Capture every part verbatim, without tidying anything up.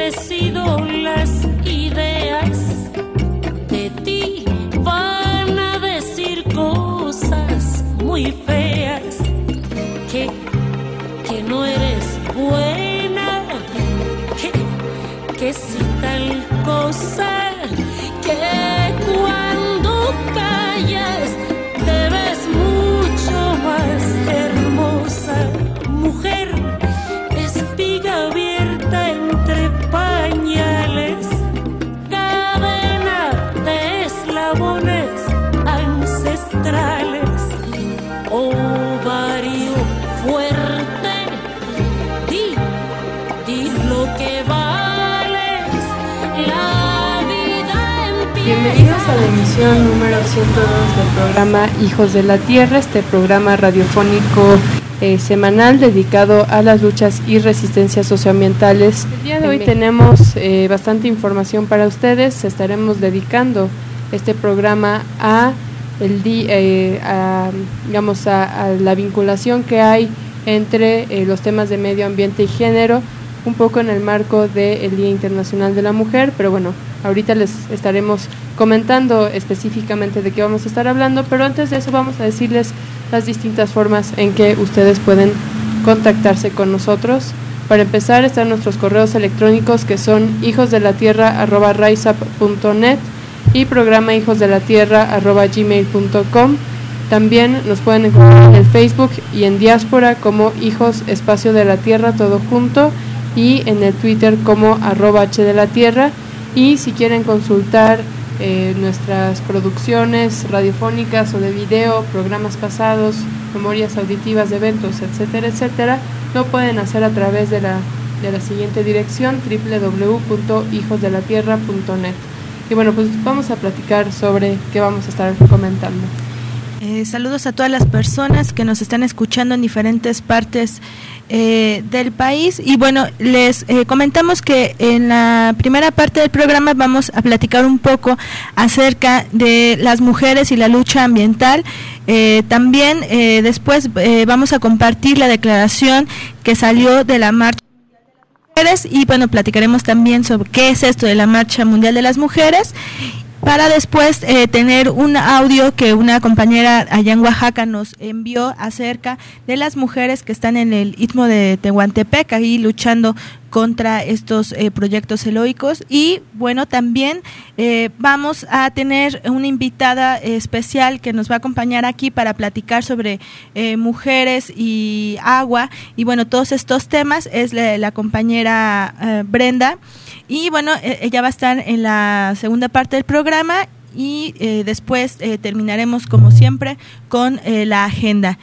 decido las ideas. De ti van a decir cosas muy feas, que, que no eres buena, que, que si tal cosa, que cuando callas te ves mucho más hermosa, mujer, espiga abierta entre pañales, cadena de eslabones ancestrales, ovario fuerte, di, di lo que vales, la vida empieza. Bienvenidos a la emisión número ciento dos del programa Hijos de la Tierra, este programa radiofónico Eh, semanal dedicado a las luchas y resistencias socioambientales. El día de hoy tenemos eh, bastante información para ustedes. Estaremos dedicando este programa a el di, eh, a, digamos a, a la vinculación que hay entre eh, los temas de medio ambiente y género, un poco en el marco del Día Internacional de la Mujer, pero bueno, ahorita les estaremos comentando específicamente de qué vamos a estar hablando, pero antes de eso vamos a decirles las distintas formas en que ustedes pueden contactarse con nosotros. Para empezar están nuestros correos electrónicos, que son hijosdelatierra arroba riseup punto net y programa hijosdelatierra arroba gmail punto com. También nos pueden encontrar en el Facebook y en Diáspora como Hijos Espacio de la Tierra, todo junto, y en el Twitter como arroba H de la Tierra. Y si quieren consultar eh, nuestras producciones radiofónicas o de video, programas pasados, memorias auditivas de eventos, etcétera, etcétera, lo pueden hacer a través de la, de la siguiente dirección, doble u doble u doble u punto hijos de la tierra punto net. Y bueno, pues vamos a platicar sobre qué vamos a estar comentando. Eh, saludos a todas las personas que nos están escuchando en diferentes partes eh, del país, y bueno, les eh, comentamos que en la primera parte del programa vamos a platicar un poco acerca de las mujeres y la lucha ambiental. Eh, también eh, después eh, vamos a compartir la declaración que salió de la marcha mujeres, y bueno, platicaremos también sobre qué es esto de la Marcha Mundial de las Mujeres, para después eh, tener un audio que una compañera allá en Oaxaca nos envió acerca de las mujeres que están en el Istmo de Tehuantepec, ahí luchando contra estos eh, proyectos heroicos. Y bueno, también eh, vamos a tener una invitada especial que nos va a acompañar aquí para platicar sobre eh, mujeres y agua, y bueno, todos estos temas. Es la, la compañera eh, Brenda, y bueno, eh, ella va a estar en la segunda parte del programa, y eh, después eh, terminaremos como siempre con eh, la agenda.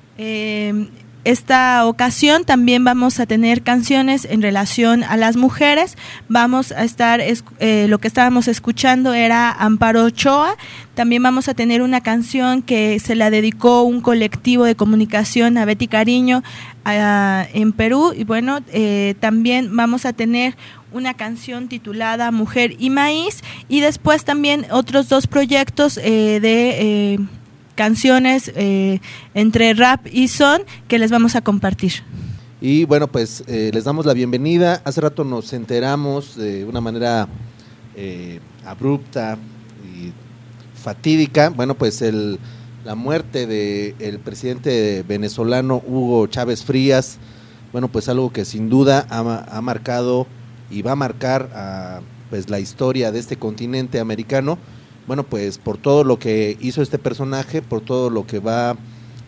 Eh, Esta ocasión también vamos a tener canciones en relación a las mujeres. Vamos a estar, eh, lo que estábamos escuchando era Amparo Ochoa. También vamos a tener una canción que se la dedicó un colectivo de comunicación a Betty Cariño a, en Perú. Y bueno, eh, también vamos a tener una canción titulada Mujer y Maíz. Y después también otros dos proyectos eh, de... Eh, canciones eh, entre rap y son que les vamos a compartir. Y bueno, pues eh, les damos la bienvenida. Hace rato nos enteramos de una manera eh, abrupta y fatídica, bueno, pues el, la muerte del presidente venezolano Hugo Chávez Frías. Bueno, pues algo que sin duda ha, ha marcado y va a marcar a, pues la historia de este continente americano. Bueno, pues por todo lo que hizo este personaje, por todo lo que va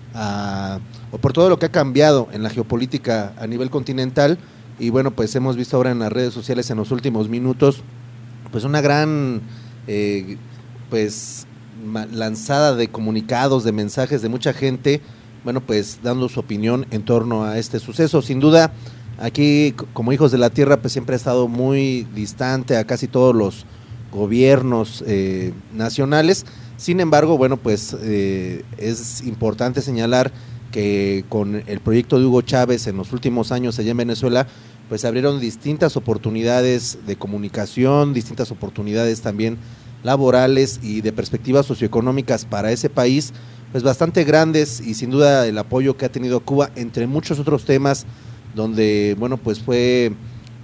a, o por todo lo que ha cambiado en la geopolítica a nivel continental. Y bueno, pues hemos visto ahora en las redes sociales en los últimos minutos, pues una gran eh, pues lanzada de comunicados, de mensajes de mucha gente, bueno, pues dando su opinión en torno a este suceso. Sin duda, aquí como Hijos de la Tierra, pues siempre ha estado muy distante a casi todos los gobiernos eh, nacionales. Sin embargo, bueno, pues eh, es importante señalar que con el proyecto de Hugo Chávez en los últimos años allá en Venezuela, pues se abrieron distintas oportunidades de comunicación, distintas oportunidades también laborales y de perspectivas socioeconómicas para ese país, pues bastante grandes, y sin duda el apoyo que ha tenido Cuba, entre muchos otros temas, donde, bueno, pues fue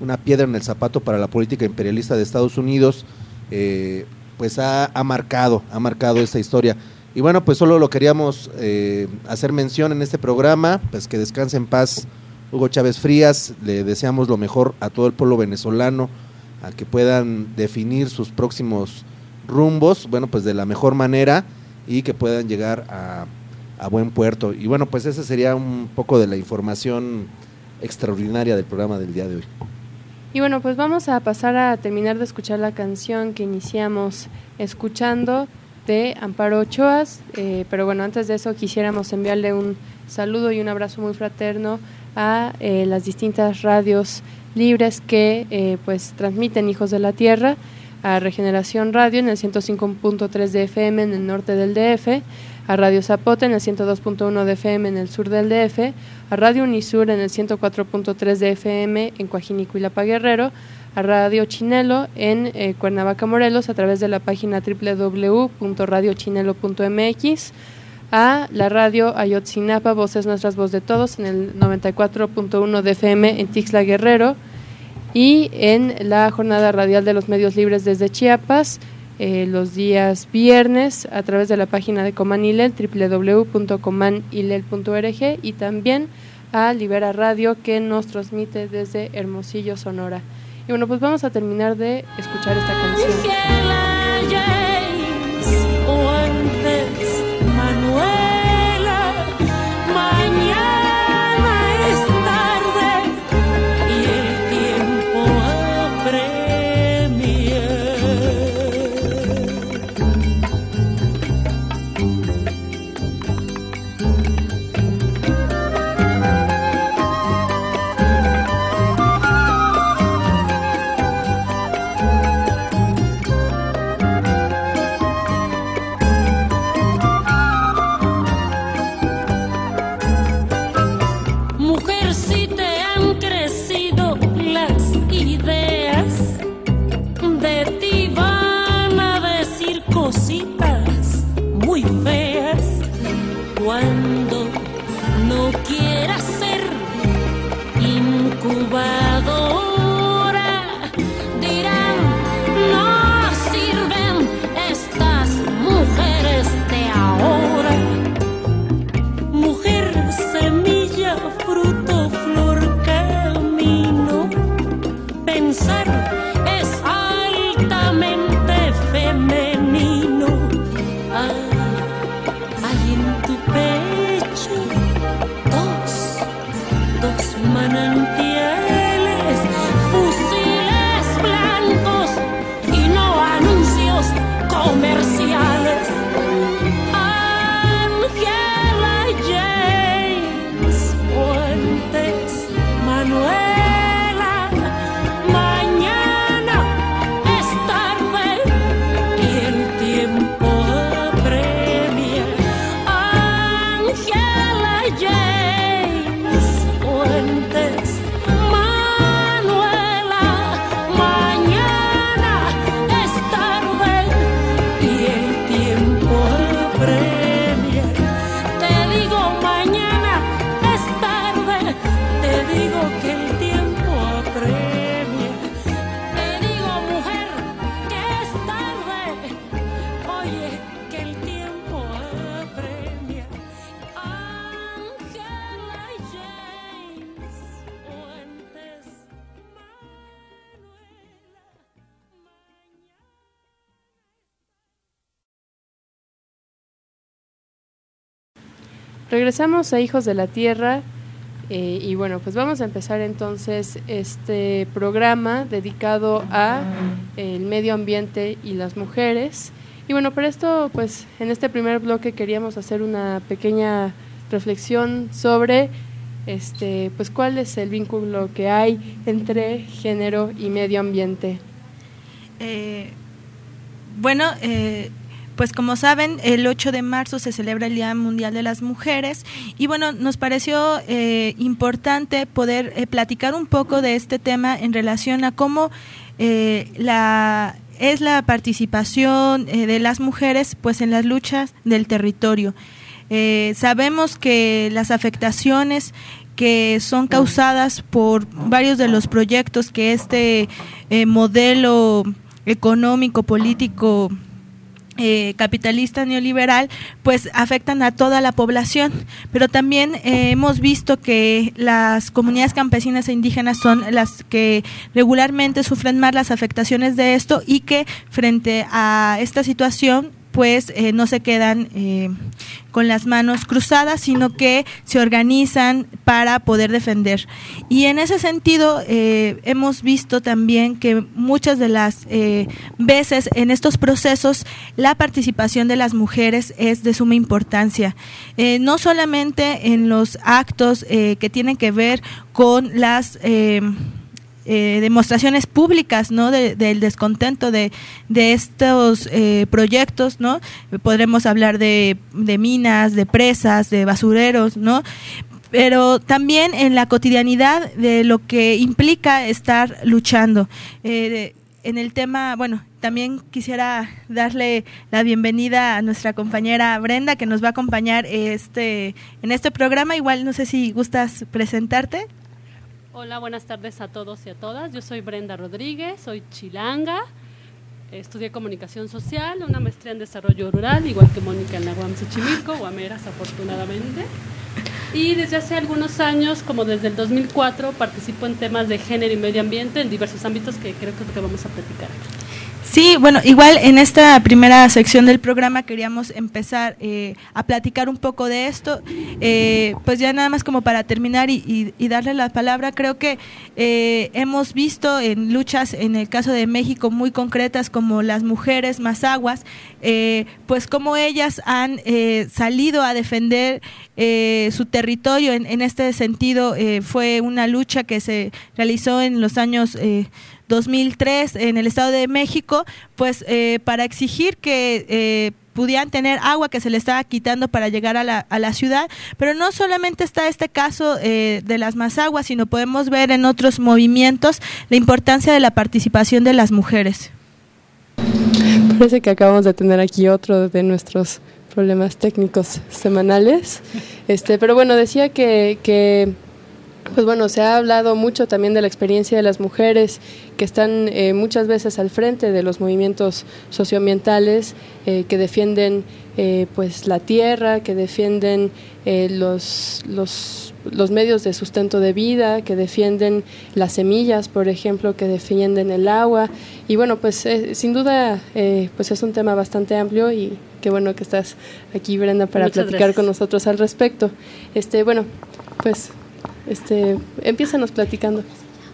una piedra en el zapato para la política imperialista de Estados Unidos, eh, pues ha, ha marcado, ha marcado esta historia. Y bueno, pues solo lo queríamos eh, hacer mención en este programa, pues que descanse en paz Hugo Chávez Frías, le deseamos lo mejor a todo el pueblo venezolano, a que puedan definir sus próximos rumbos, bueno, pues de la mejor manera y que puedan llegar a, a buen puerto. Y bueno, pues esa sería un poco de la información extraordinaria del programa del día de hoy. Y bueno, pues vamos a pasar a terminar de escuchar la canción que iniciamos escuchando de Amparo Ochoa, eh, pero bueno, antes de eso quisiéramos enviarle un saludo y un abrazo muy fraterno a eh, las distintas radios libres que eh, pues transmiten Hijos de la Tierra, a Regeneración Radio en el ciento cinco punto tres de F M en el norte del D F, a Radio Zapote en el ciento dos punto uno de F M en el sur del D F, a Radio Unisur en el ciento cuatro punto tres de F M en Coajínico y Lapa Guerrero, a Radio Chinelo en eh, Cuernavaca, Morelos, a través de la página doble u doble u doble u punto radio chinelo punto m x, a la radio Ayotzinapa, Voces Nuestras, Voz de Todos, en el noventa y cuatro punto uno de F M en Tixla Guerrero, y en la jornada radial de los medios libres desde Chiapas, eh, los días viernes, a través de la página de Comanilel, doble u doble u doble u punto comanilel punto org, y también a Libera Radio, que nos transmite desde Hermosillo, Sonora. Y bueno, pues vamos a terminar de escuchar esta canción. Manuela, mañana es tarde y el tiempo apremia. Cositas muy feas cuando no quieras ser incubadora. Dirán, no sirven estas mujeres de ahora. Mujer, semilla, fruto, flor, camino. Pensar es altamente femenino. Hay, hay en tu pecho dos, dos manantiales, fusiles blancos y no anuncios comerciales. Ángela James Fuentes, Manuela, mañana es tarde y el tiempo apremia. Ángela James Fuentes, Manuela, mañana es tarde y el tiempo apremia. Te digo mañana es tarde, te digo que el tiempo apremia. Te digo mujer que es tarde, oye que el tiempo apremia. Ángela James Fuentes, Regresamos a Hijos de la Tierra, eh, y bueno, pues vamos a empezar entonces este programa dedicado a el medio ambiente y las mujeres. Y bueno, para esto, pues en este primer bloque queríamos hacer una pequeña reflexión sobre este, pues cuál es el vínculo que hay entre género y medio ambiente. Eh, bueno, eh, pues como saben, el ocho de marzo se celebra el Día Mundial de las Mujeres y bueno, nos pareció eh, importante poder eh, platicar un poco de este tema en relación a cómo eh, la es la participación eh, de las mujeres pues en las luchas del territorio. Eh, sabemos que las afectaciones que son causadas por varios de los proyectos que este eh, modelo económico, político, Eh, capitalista neoliberal, pues afectan a toda la población, pero también eh, hemos visto que las comunidades campesinas e indígenas son las que regularmente sufren más las afectaciones de esto y que frente a esta situación pues eh, no se quedan eh, con las manos cruzadas, sino que se organizan para poder defender. Y en ese sentido eh, hemos visto también que muchas de las eh, veces en estos procesos la participación de las mujeres es de suma importancia, eh, no solamente en los actos eh, que tienen que ver con las eh, Eh, demostraciones públicas, ¿no? De, del descontento de, de estos eh, proyectos, ¿no? Podremos hablar de, de minas, de presas, de basureros, ¿no? Pero también en la cotidianidad de lo que implica estar luchando. Eh, de, en el tema, bueno, también quisiera darle la bienvenida a nuestra compañera Brenda, que nos va a acompañar este en este programa. Igual no sé si gustas presentarte. Hola, buenas tardes a todos y a todas. Yo soy Brenda Rodríguez, soy chilanga, estudié comunicación social, una maestría en desarrollo rural, igual que Mónica en la U A M Xochimilco, guameras afortunadamente. Y desde hace algunos años, como desde el dos mil cuatro, participo en temas de género y medio ambiente en diversos ámbitos que creo que es lo que vamos a platicar aquí. Sí, bueno, igual en esta primera sección del programa queríamos empezar eh, a platicar un poco de esto, eh, pues ya nada más como para terminar y, y, y darle la palabra. Creo que eh, hemos visto en luchas, en el caso de México, muy concretas como las mujeres mazahuas, eh, pues como ellas han eh, salido a defender eh, su territorio. En, en este sentido eh, fue una lucha que se realizó en los años eh, dos mil tres en el Estado de México, pues eh, para exigir que eh, pudieran tener agua que se le estaba quitando para llegar a la, a la ciudad, pero no solamente está este caso eh, de las mazahuas, sino podemos ver en otros movimientos la importancia de la participación de las mujeres. Parece que acabamos de tener aquí otro de nuestros problemas técnicos semanales, este, pero bueno, decía que, que pues bueno, se ha hablado mucho también de la experiencia de las mujeres que están eh, muchas veces al frente de los movimientos socioambientales, eh, que defienden eh, pues la tierra, que defienden eh, los, los, los medios de sustento de vida, que defienden las semillas, por ejemplo, que defienden el agua. Y bueno, pues eh, sin duda eh, pues es un tema bastante amplio y qué bueno que estás aquí, Brenda, para Muchas platicar gracias. con nosotros al respecto. Este, bueno, pues este, empiézanos platicando.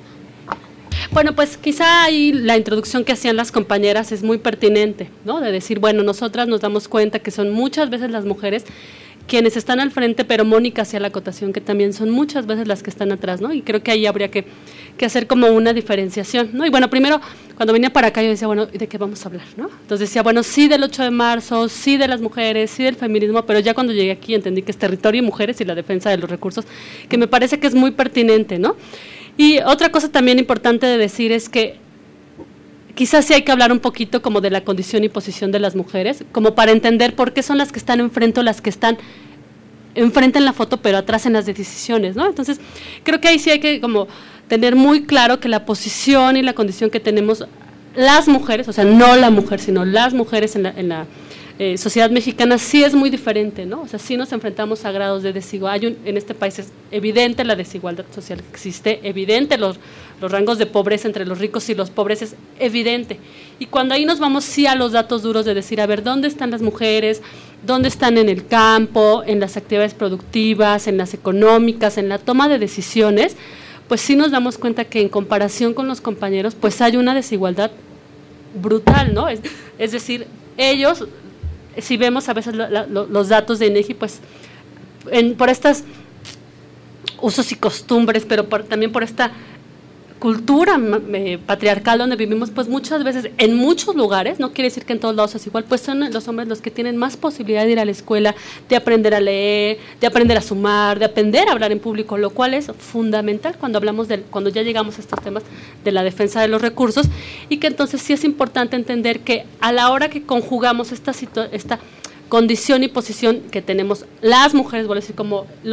Bueno, pues quizá ahí la introducción que hacían las compañeras es muy pertinente, ¿no? De decir, bueno, nosotras nos damos cuenta que son muchas veces las mujeres quienes están al frente, pero Mónica hacía la acotación que también son muchas veces las que están atrás, ¿no? Y creo que ahí habría que, que hacer como una diferenciación, ¿no? Y bueno, primero, cuando venía para acá yo decía, bueno, ¿de qué vamos a hablar, no? Entonces decía, bueno, sí del ocho de marzo, sí de las mujeres, sí del feminismo, pero ya cuando llegué aquí entendí que es territorio y mujeres y la defensa de los recursos, que me parece que es muy pertinente, ¿no? Y otra cosa también importante de decir es que quizás sí hay que hablar un poquito como de la condición y posición de las mujeres, como para entender por qué son las que están enfrente o las que están enfrente en la foto, pero atrás en las decisiones, ¿no? Entonces, creo que ahí sí hay que como tener muy claro que la posición y la condición que tenemos las mujeres, o sea, no la mujer, sino las mujeres en la, en la eh, sociedad mexicana sí es muy diferente, ¿no? O sea, sí nos enfrentamos a grados de desigualdad. Hay un, en este país es evidente la desigualdad social que existe, evidente los, los rangos de pobreza entre los ricos y los pobres, es evidente. Y cuando ahí nos vamos sí a los datos duros de decir, a ver, ¿dónde están las mujeres? ¿Dónde están en el campo, en las actividades productivas, en las económicas, en la toma de decisiones? Pues sí nos damos cuenta que en comparación con los compañeros, pues hay una desigualdad brutal, ¿no? Es, es decir, ellos, si vemos a veces la, la, los datos de INEGI, pues en, por estos usos y costumbres, pero por, también por esta cultura eh, patriarcal donde vivimos, pues muchas veces, en muchos lugares, no quiere decir que en todos lados es igual, pues son los hombres los que tienen más posibilidad de ir a la escuela, de aprender a leer, de aprender a sumar, de aprender a hablar en público, lo cual es fundamental cuando hablamos de, cuando ya llegamos a estos temas de la defensa de los recursos, y que entonces sí es importante entender que a la hora que conjugamos esta, situ- esta condición y posición que tenemos las mujeres, voy a decir como los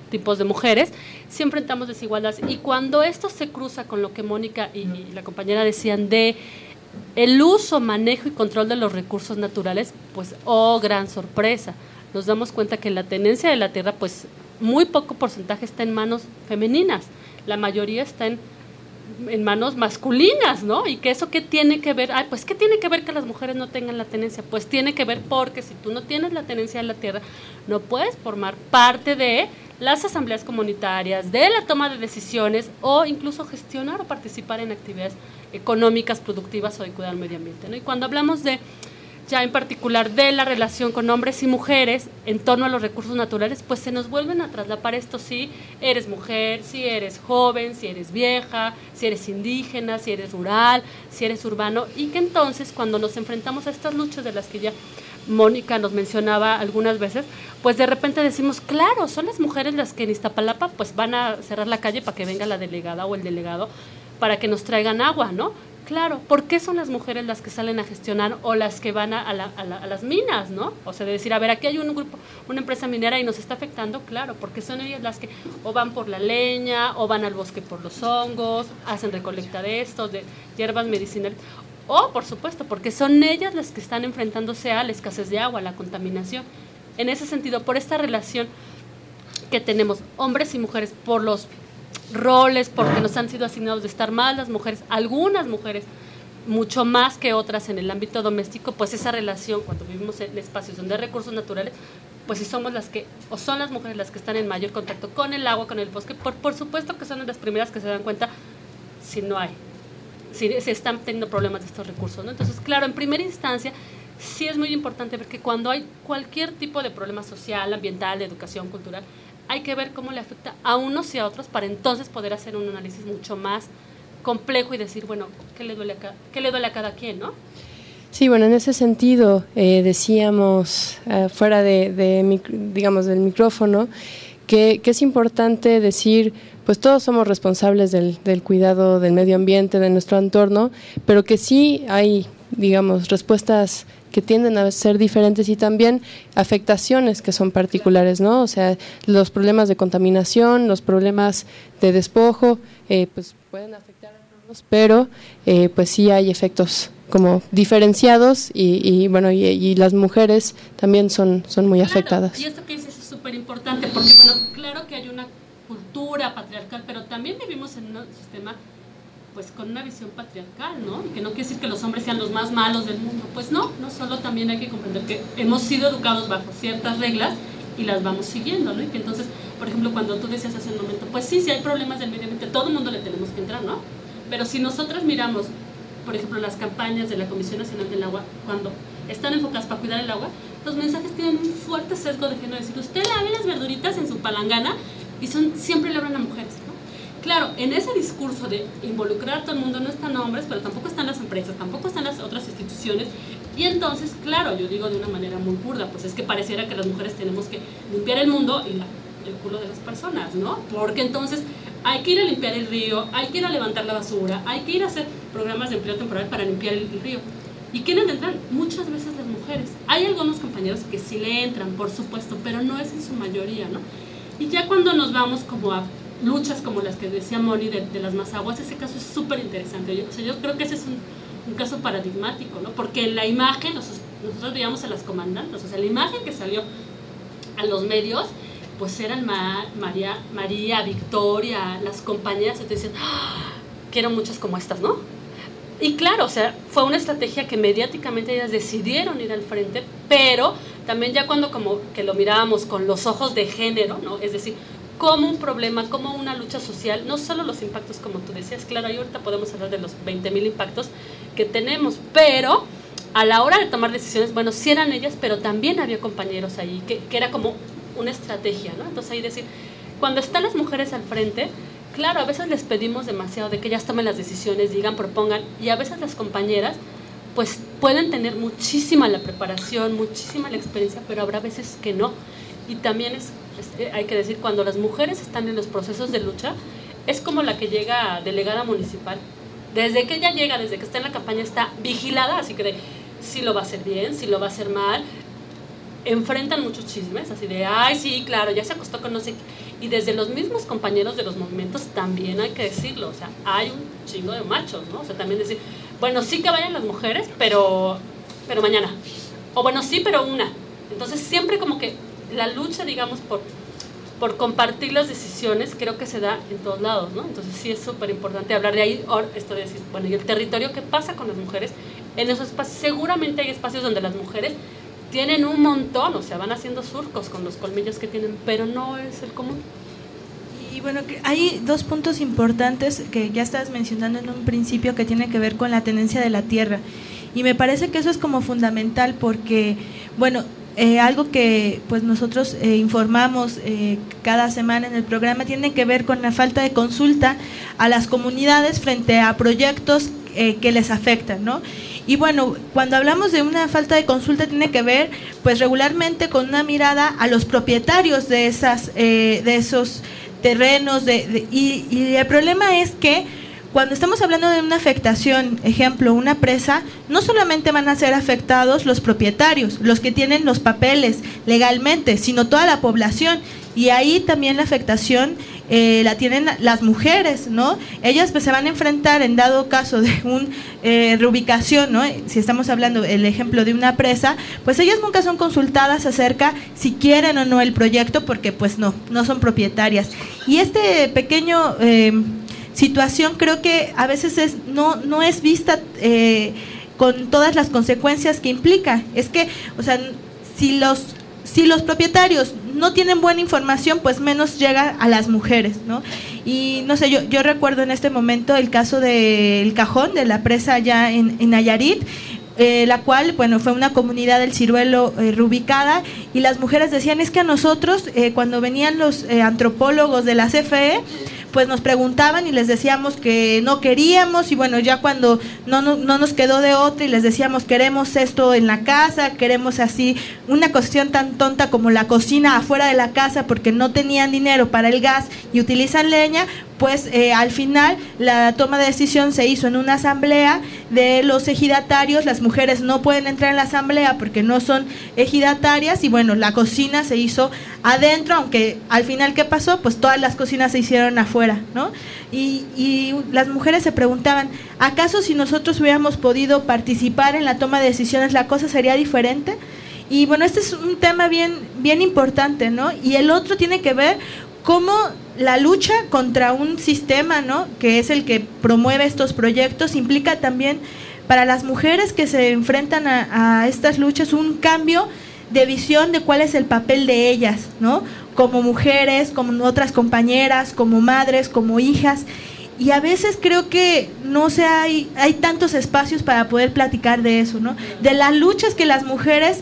tipos de mujeres, sí enfrentamos desigualdades. Y cuando esto se cruza con lo que Mónica y, y la compañera decían de el uso, manejo y control de los recursos naturales, pues, oh, gran sorpresa. Nos damos cuenta que la tenencia de la tierra, pues, muy poco porcentaje está en manos femeninas. La mayoría está en, en manos masculinas, ¿no? Y que eso, ¿qué tiene que ver? Ay, pues, ¿qué tiene que ver que las mujeres no tengan la tenencia? Pues tiene que ver porque si tú no tienes la tenencia de la tierra, no puedes formar parte de las asambleas comunitarias, de la toma de decisiones o incluso gestionar o participar en actividades económicas, productivas o de cuidar el medio ambiente, ¿no? Y cuando hablamos de, ya en particular, de la relación con hombres y mujeres en torno a los recursos naturales, pues se nos vuelven a traslapar esto si eres mujer, si eres joven, si eres vieja, si eres indígena, si eres rural, si eres urbano, y que entonces cuando nos enfrentamos a estas luchas de las que ya Mónica nos mencionaba algunas veces, pues de repente decimos, claro, son las mujeres las que en Iztapalapa pues van a cerrar la calle para que venga la delegada o el delegado para que nos traigan agua, ¿no? Claro, ¿por qué son las mujeres las que salen a gestionar o las que van a, a, la, a, la, a las minas, ¿no? O sea, de decir, a ver, aquí hay un grupo, una empresa minera y nos está afectando, claro, porque son ellas las que o van por la leña, o van al bosque por los hongos, hacen recolecta de estos, de hierbas medicinales. O, por supuesto, porque son ellas las que están enfrentándose a la escasez de agua, a la contaminación. En ese sentido, por esta relación que tenemos hombres y mujeres, por los roles, porque nos han sido asignados de estar más las mujeres, algunas mujeres, mucho más que otras en el ámbito doméstico, pues esa relación, cuando vivimos en espacios donde hay recursos naturales, pues si somos las que, o son las mujeres las que están en mayor contacto con el agua, con el bosque, por, por supuesto que son las primeras que se dan cuenta si no hay. Si se están teniendo problemas de estos recursos, ¿no? Entonces, claro, en primera instancia, sí es muy importante ver que cuando hay cualquier tipo de problema social, ambiental, de educación, cultural, hay que ver cómo le afecta a unos y a otros para entonces poder hacer un análisis mucho más complejo y decir, bueno, ¿qué le duele a cada, qué le duele a cada quien, ¿no? Sí, bueno, en ese sentido, eh, decíamos eh, fuera de, de, digamos, del micrófono, que, que es importante decir, pues todos somos responsables del, del cuidado del medio ambiente, de nuestro entorno, pero que sí hay, digamos, respuestas que tienden a ser diferentes y también afectaciones que son particulares, ¿no? O sea, los problemas de contaminación, los problemas de despojo, eh, pues pueden afectar a todos, pero eh, pues sí hay efectos como diferenciados y, y bueno, y, y las mujeres también son, son muy claro, afectadas. Y esto que dices es súper importante porque, bueno, claro que hay una cultura patriarcal, pero también vivimos en un sistema pues con una visión patriarcal, ¿no? Y que no quiere decir que los hombres sean los más malos del mundo, pues no, no solo también hay que comprender que hemos sido educados bajo ciertas reglas y las vamos siguiendo, ¿no? Y que entonces, por ejemplo, cuando tú decías hace un momento, pues sí, si hay problemas del medio ambiente, todo el mundo le tenemos que entrar, ¿no? Pero si nosotras miramos, por ejemplo, las campañas de la Comisión Nacional del Agua, cuando están enfocadas para cuidar el agua, los mensajes tienen un fuerte sesgo de género, decir, usted lave las verduritas en su palangana y son, siempre le hablan a mujeres, ¿no? Claro, en ese discurso de involucrar a todo el mundo no están hombres, pero tampoco están las empresas, tampoco están las otras instituciones. Y entonces, claro, yo digo de una manera muy burda, pues es que pareciera que las mujeres tenemos que limpiar el mundo y la, el culo de las personas, ¿no? Porque entonces hay que ir a limpiar el río, hay que ir a levantar la basura, hay que ir a hacer programas de empleo temporal para limpiar el, el río. ¿Y quiénes le entran? Muchas veces las mujeres. Hay algunos compañeros que sí le entran, por supuesto, pero no es en su mayoría, ¿no? Y ya cuando nos vamos como a luchas como las que decía Moni de, de las mazaguas, ese caso es súper interesante. Yo, o sea, yo creo que ese es un, un caso paradigmático, ¿no? Porque en la imagen, nosotros, nosotros veíamos a las comandantes, o sea, la imagen que salió a los medios, pues eran Ma, María, María, Victoria, las compañeras, y te decían, ¡ah! Quiero muchas como estas, ¿no? Y claro, o sea, fue una estrategia que mediáticamente ellas decidieron ir al frente, pero también ya cuando como que lo mirábamos con los ojos de género, ¿no? Es decir, como un problema, como una lucha social, no solo los impactos como tú decías, claro, y ahorita podemos hablar de los veinte mil impactos que tenemos, pero a la hora de tomar decisiones, bueno, sí eran ellas, pero también había compañeros ahí, que, que era como una estrategia, ¿no? Entonces ahí decir, cuando están las mujeres al frente, claro, a veces les pedimos demasiado de que ellas tomen las decisiones, digan, propongan, y a veces las compañeras, pues pueden tener muchísima la preparación, muchísima la experiencia, pero habrá veces que no. Y también es, es, hay que decir, cuando las mujeres están en los procesos de lucha, es como la que llega delegada municipal. Desde que ella llega, desde que está en la campaña, está vigilada, así que de si lo va a hacer bien, si lo va a hacer mal. Enfrentan muchos chismes, así de, ay, sí, claro, ya se acostó con no sé qué. Y desde los mismos compañeros de los movimientos también hay que decirlo, o sea, hay un chingo de machos, ¿no? O sea, también decir, bueno, sí que vayan las mujeres, pero, pero mañana. O bueno, sí, pero una. Entonces siempre como que la lucha, digamos, por, por compartir las decisiones, creo que se da en todos lados, ¿no? Entonces sí es súper importante hablar de ahí, or, esto de decir, bueno, y el territorio, ¿qué pasa con las mujeres? En esos espacios, seguramente hay espacios donde las mujeres tienen un montón, o sea, van haciendo surcos con los colmillos que tienen, pero no es el común. Y bueno, hay dos puntos importantes que ya estabas mencionando en un principio que tiene que ver con la tenencia de la tierra. Y me parece que eso es como fundamental porque, bueno, eh, algo que pues nosotros eh, informamos eh, cada semana en el programa tiene que ver con la falta de consulta a las comunidades frente a proyectos eh, que les afectan, ¿no? Y bueno, cuando hablamos de una falta de consulta tiene que ver pues regularmente con una mirada a los propietarios de esas eh, de esos terrenos de, de, y, y el problema es que cuando estamos hablando de una afectación, ejemplo, una presa, no solamente van a ser afectados los propietarios, los que tienen los papeles legalmente, sino toda la población. Y ahí también la afectación eh, la tienen las mujeres, ¿no? Ellas pues se van a enfrentar en dado caso de una eh, reubicación, ¿no? Si estamos hablando el ejemplo de una presa, pues ellas nunca son consultadas acerca si quieren o no el proyecto porque pues no, no son propietarias. Y este pequeño eh, situación creo que a veces es no, no es vista eh, con todas las consecuencias que implica. Es que, o sea, si los Si los propietarios no tienen buena información, pues menos llega a las mujeres, ¿no? Y no sé, yo, yo recuerdo en este momento el caso del Cajón, de la presa allá en, en Nayarit, eh, la cual, bueno, fue una comunidad del Ciruelo eh, reubicada, y las mujeres decían, es que a nosotros, eh, cuando venían los eh, antropólogos de la C F E, pues nos preguntaban y les decíamos que no queríamos, y bueno, ya cuando no, no, no nos quedó de otra y les decíamos queremos esto en la casa, queremos así, una cuestión tan tonta como la cocina afuera de la casa porque no tenían dinero para el gas y utilizan leña, pues eh, al final la toma de decisión se hizo en una asamblea de los ejidatarios. Las mujeres no pueden entrar en la asamblea porque no son ejidatarias, y bueno, la cocina se hizo adentro, aunque al final ¿qué pasó? Pues todas las cocinas se hicieron afuera, ¿no? Y, y las mujeres se preguntaban, ¿acaso si nosotros hubiéramos podido participar en la toma de decisiones la cosa sería diferente? Y bueno, este es un tema bien, bien importante, ¿no? Y el otro tiene que ver cómo la lucha contra un sistema, ¿no?, que es el que promueve estos proyectos, implica también para las mujeres que se enfrentan a, a estas luchas un cambio de visión de cuál es el papel de ellas, ¿no?, como mujeres, como otras compañeras, como madres, como hijas. Y a veces creo que no se hay, hay tantos espacios para poder platicar de eso, ¿no? De las luchas que las mujeres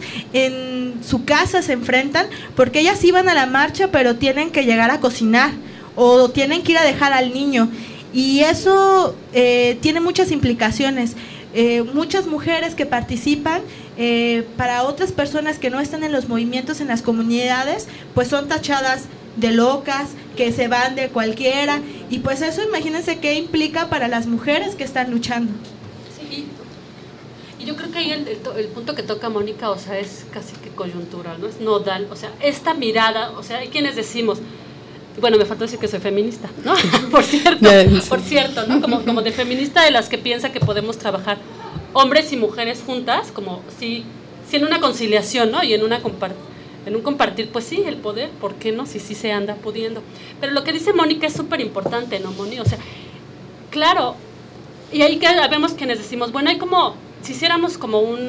en su casa se enfrentan, porque ellas iban a la marcha, pero tienen que llegar a cocinar o tienen que ir a dejar al niño. Y eso eh, tiene muchas implicaciones. Eh, muchas mujeres que participan, eh, para otras personas que no están en los movimientos en las comunidades, pues son tachadas de locas, que se van de cualquiera, y pues eso imagínense qué implica para las mujeres que están luchando. Sí, y, y yo creo que ahí el, el, el punto que toca Mónica, o sea, es casi que coyuntural, ¿no? Es nodal, o sea, esta mirada, o sea, hay quienes decimos, bueno, me falta decir que soy feminista, ¿no? por cierto, por cierto, ¿no? Como, como de feminista de las que piensa que podemos trabajar hombres y mujeres juntas, como si, si en una conciliación, ¿no? Y en una compartición. En un compartir, pues sí, el poder, ¿por qué no? Si sí se anda pudiendo. Pero lo que dice Mónica es súper importante, ¿no, Moni? O sea, claro, y ahí que vemos quienes decimos, bueno, hay como, si hiciéramos como un,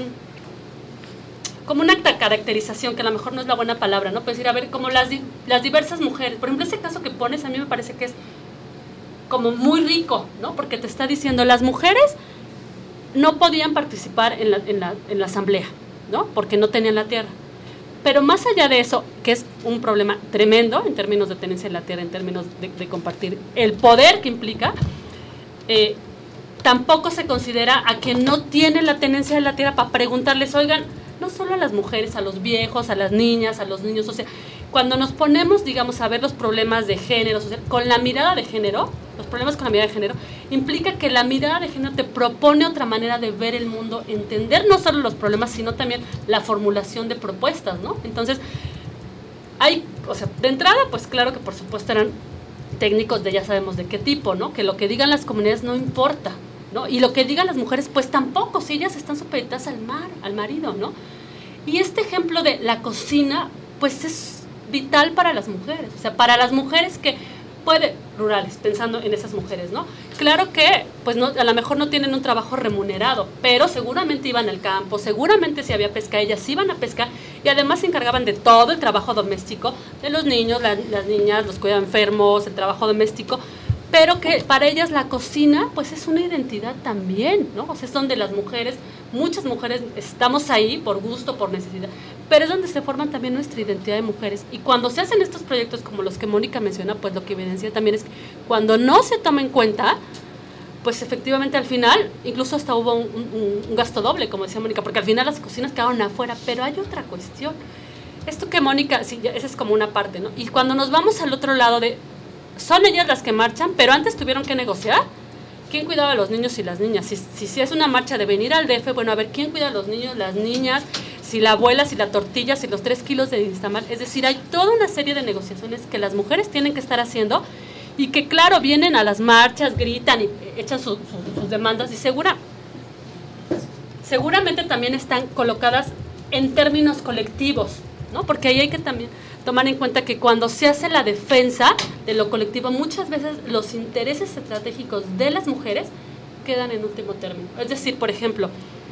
como una caracterización, que a lo mejor no es la buena palabra, ¿no? Pues decir, a ver, como las, las diversas mujeres. Por ejemplo, ese caso que pones a mí me parece que es como muy rico, ¿no? Porque te está diciendo, las mujeres no podían participar en la, en la, en la asamblea, ¿no? Porque no tenían la tierra. Pero más allá de eso, que es un problema tremendo en términos de tenencia de la tierra, en términos de, de compartir el poder que implica, eh, tampoco se considera a quien no tiene la tenencia de la tierra para preguntarles, oigan, no solo a las mujeres, a los viejos, a las niñas, a los niños, o sea, cuando nos ponemos, digamos, a ver los problemas de género, o sea, con la mirada de género, los problemas con la mirada de género, implica que la mirada de género te propone otra manera de ver el mundo, entender no solo los problemas, sino también la formulación de propuestas, ¿no? Entonces, hay, o sea, de entrada, pues claro que por supuesto eran técnicos de ya sabemos de qué tipo, ¿no? Que lo que digan las comunidades no importa, ¿no? Y lo que digan las mujeres, pues tampoco, si ellas están supeditadas al mar, al marido, ¿no? Y este ejemplo de la cocina, pues es vital para las mujeres, o sea, para las mujeres que puede, rurales, pensando en esas mujeres, ¿no? Claro que, pues no, a lo mejor no tienen un trabajo remunerado, pero seguramente iban al campo, seguramente si había pesca, ellas iban a pescar y además se encargaban de todo el trabajo doméstico, de los niños, la, las niñas, los cuidaban enfermos, el trabajo doméstico, pero que para ellas la cocina, pues es una identidad también, ¿no? O sea, es donde las mujeres, muchas mujeres estamos ahí por gusto, por necesidad, pero es donde se forman también nuestra identidad de mujeres. Y cuando se hacen estos proyectos como los que Mónica menciona, pues lo que evidencia también es que cuando no se toma en cuenta, pues efectivamente al final, incluso hasta hubo un, un, un gasto doble, como decía Mónica, porque al final las cocinas quedaron afuera, pero hay otra cuestión. Esto que Mónica, sí, esa es como una parte, ¿no? Y cuando nos vamos al otro lado de, son ellas las que marchan, pero antes tuvieron que negociar. ¿Quién cuidaba a los niños y las niñas? Si, si, si es una marcha de venir al D F, bueno, a ver, ¿quién cuida a los niños, las niñas? Si la abuela, si la tortilla, si los tres kilos de Instamal. Es decir, hay toda una serie de negociaciones que las mujeres tienen que estar haciendo y que, claro, vienen a las marchas, gritan y echan su, su, sus demandas y segura, seguramente también están colocadas en términos colectivos, ¿no? Porque ahí hay que también tomar en cuenta que cuando se hace la defensa de lo colectivo, muchas veces los intereses estratégicos de las mujeres quedan en último término. Es decir, por ejemplo,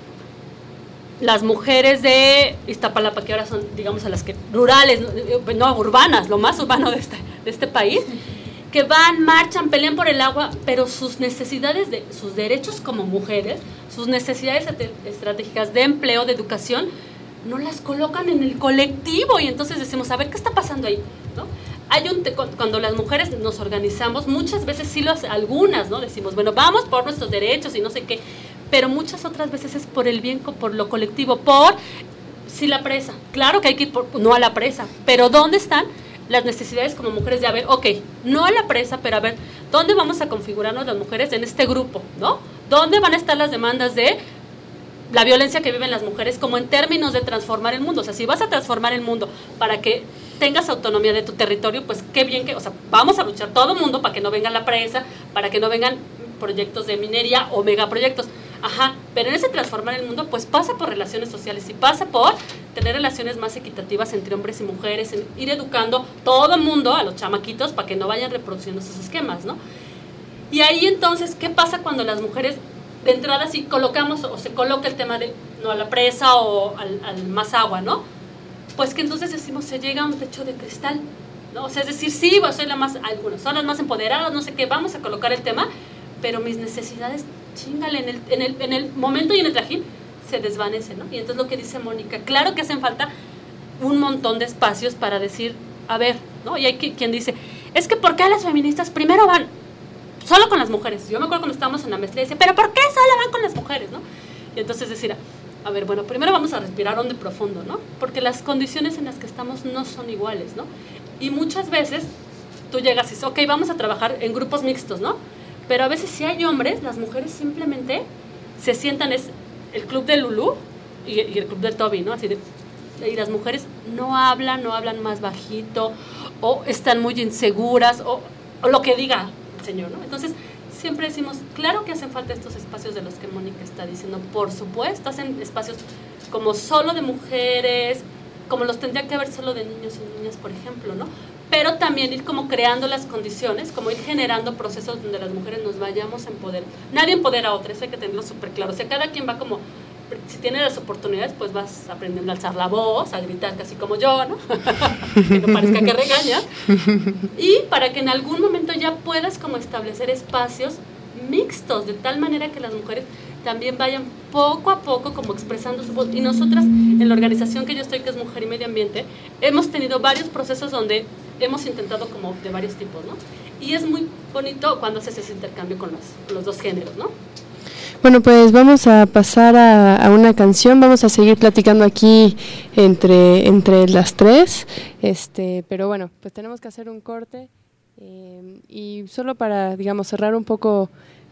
las mujeres de Iztapalapa, que ahora son, digamos, a las que rurales, no urbanas, lo más urbano de este, de este país, que van, marchan, pelean por el agua, pero sus necesidades, de sus derechos como mujeres, sus necesidades estratégicas de empleo, de educación, no las colocan en el colectivo y entonces decimos, a ver, ¿qué está pasando ahí? ¿No? Hay un te- cuando las mujeres nos organizamos, muchas veces sí lo hacen, algunas, ¿no? Decimos, bueno, vamos por nuestros derechos y no sé qué, pero muchas otras veces es por el bien, por lo colectivo, por, sí, la presa, claro que hay que ir por, no a la presa, pero ¿dónde están las necesidades como mujeres de, a ver, ok, no a la presa, pero a ver, ¿dónde vamos a configurarnos las mujeres en este grupo, ¿no? ¿Dónde van a estar las demandas de la violencia que viven las mujeres como en términos de transformar el mundo? O sea, si vas a transformar el mundo para que tengas autonomía de tu territorio, pues qué bien que, o sea, vamos a luchar todo el mundo para que no venga la presa, para que no vengan proyectos de minería o megaproyectos. Ajá, pero en ese transformar el mundo, pues pasa por relaciones sociales y pasa por tener relaciones más equitativas entre hombres y mujeres, en ir educando todo el mundo a los chamaquitos para que no vayan reproduciendo esos esquemas, ¿no? Y ahí entonces, ¿qué pasa cuando las mujeres de entrada si colocamos o se coloca el tema de no a la presa o al, al más agua, ¿no? Pues que entonces decimos, se llega a un techo de cristal, ¿no? O sea, es decir, sí, pues soy la más, algunas son las más empoderadas, no sé qué, vamos a colocar el tema, pero mis necesidades, chíngale, en el, en el, en el momento y en el trajín se desvanecen, ¿no? Y entonces lo que dice Mónica, claro que hacen falta un montón de espacios para decir, a ver, ¿no? Y hay que, quien dice, es que ¿por qué las feministas primero van solo con las mujeres? Yo me acuerdo cuando estábamos en la maestría y decía, ¿pero por qué solo van con las mujeres, no? Y entonces decir, a ver, bueno, primero vamos a respirar hondo y profundo, ¿no? Porque las condiciones en las que estamos no son iguales, ¿no? Y muchas veces tú llegas y dices, ok, vamos a trabajar en grupos mixtos, ¿no? Pero a veces si hay hombres, las mujeres simplemente se sientan, es el club de Lulú y, y el club de Toby, ¿no? Así de, y las mujeres no hablan, no hablan más bajito, o están muy inseguras, o, o lo que diga el señor, ¿no? Entonces, siempre decimos, claro que hacen falta estos espacios de los que Mónica está diciendo, por supuesto, hacen espacios como solo de mujeres, como los tendría que haber solo de niños y niñas, por ejemplo, ¿no? Pero también ir como creando las condiciones, como ir generando procesos donde las mujeres nos vayamos a empoderar. Nadie empodera a otra, eso hay que tenerlo súper claro. O sea, cada quien va como, si tiene las oportunidades, pues vas aprendiendo a alzar la voz, a gritar casi como yo, ¿no? Que no parezca que regañas. Y para que en algún momento ya puedas como establecer espacios mixtos, de tal manera que las mujeres también vayan poco a poco como expresando su voz. Y nosotras, en la organización que yo estoy, que es Mujer y Medio Ambiente, hemos tenido varios procesos donde hemos intentado como de varios tipos, ¿no? Y es muy bonito cuando se hace ese intercambio con los, con los dos géneros, ¿no? Bueno, pues vamos a pasar a, a una canción, vamos a seguir platicando aquí entre, entre las tres, este, pero bueno, pues tenemos que hacer un corte eh, y solo para, digamos, cerrar un poco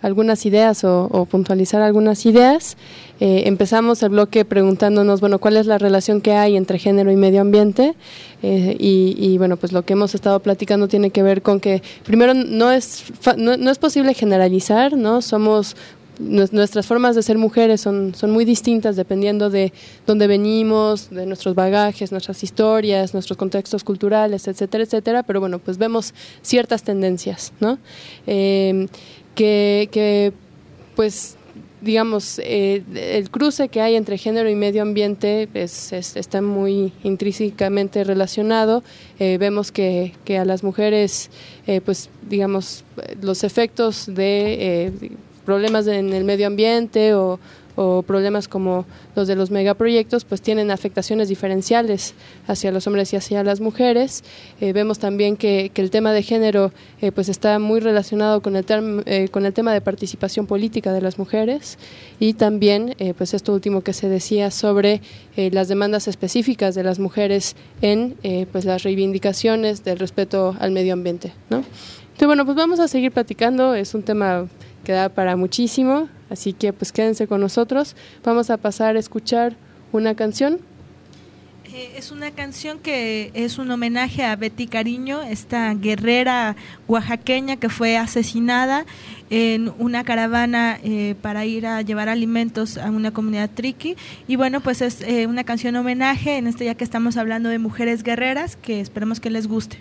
algunas ideas o, o puntualizar algunas ideas. Eh, empezamos el bloque preguntándonos, bueno, ¿cuál es la relación que hay entre género y medio ambiente? Eh, y, y bueno, pues lo que hemos estado platicando tiene que ver con que, primero, no es, no, no es posible generalizar, ¿no? Somos... Nuestras formas de ser mujeres son, son muy distintas dependiendo de dónde venimos, de nuestros bagajes, nuestras historias, nuestros contextos culturales, etcétera, etcétera, pero bueno, pues vemos ciertas tendencias, ¿no? Eh, que, que, pues, digamos, eh, el cruce que hay entre género y medio ambiente es, es, está muy intrínsecamente relacionado. Eh, vemos que, que a las mujeres, eh, pues, digamos, los efectos de... Eh, problemas en el medio ambiente o, o problemas como los de los megaproyectos, pues tienen afectaciones diferenciales hacia los hombres y hacia las mujeres. Eh, vemos también que, que el tema de género eh, pues está muy relacionado con el, term, eh, con el tema de participación política de las mujeres y también eh, pues esto último que se decía sobre eh, las demandas específicas de las mujeres en eh, pues las reivindicaciones del respeto al medio ambiente, ¿no? Entonces, bueno, pues vamos a seguir platicando, es un tema que da para muchísimo, así que pues quédense con nosotros. Vamos a pasar a escuchar una canción. Eh, es una canción que es un homenaje a Betty Cariño, esta guerrera oaxaqueña que fue asesinada en una caravana eh, para ir a llevar alimentos a una comunidad triqui. Y bueno, pues es eh, una canción homenaje en este día que estamos hablando de mujeres guerreras, que esperemos que les guste.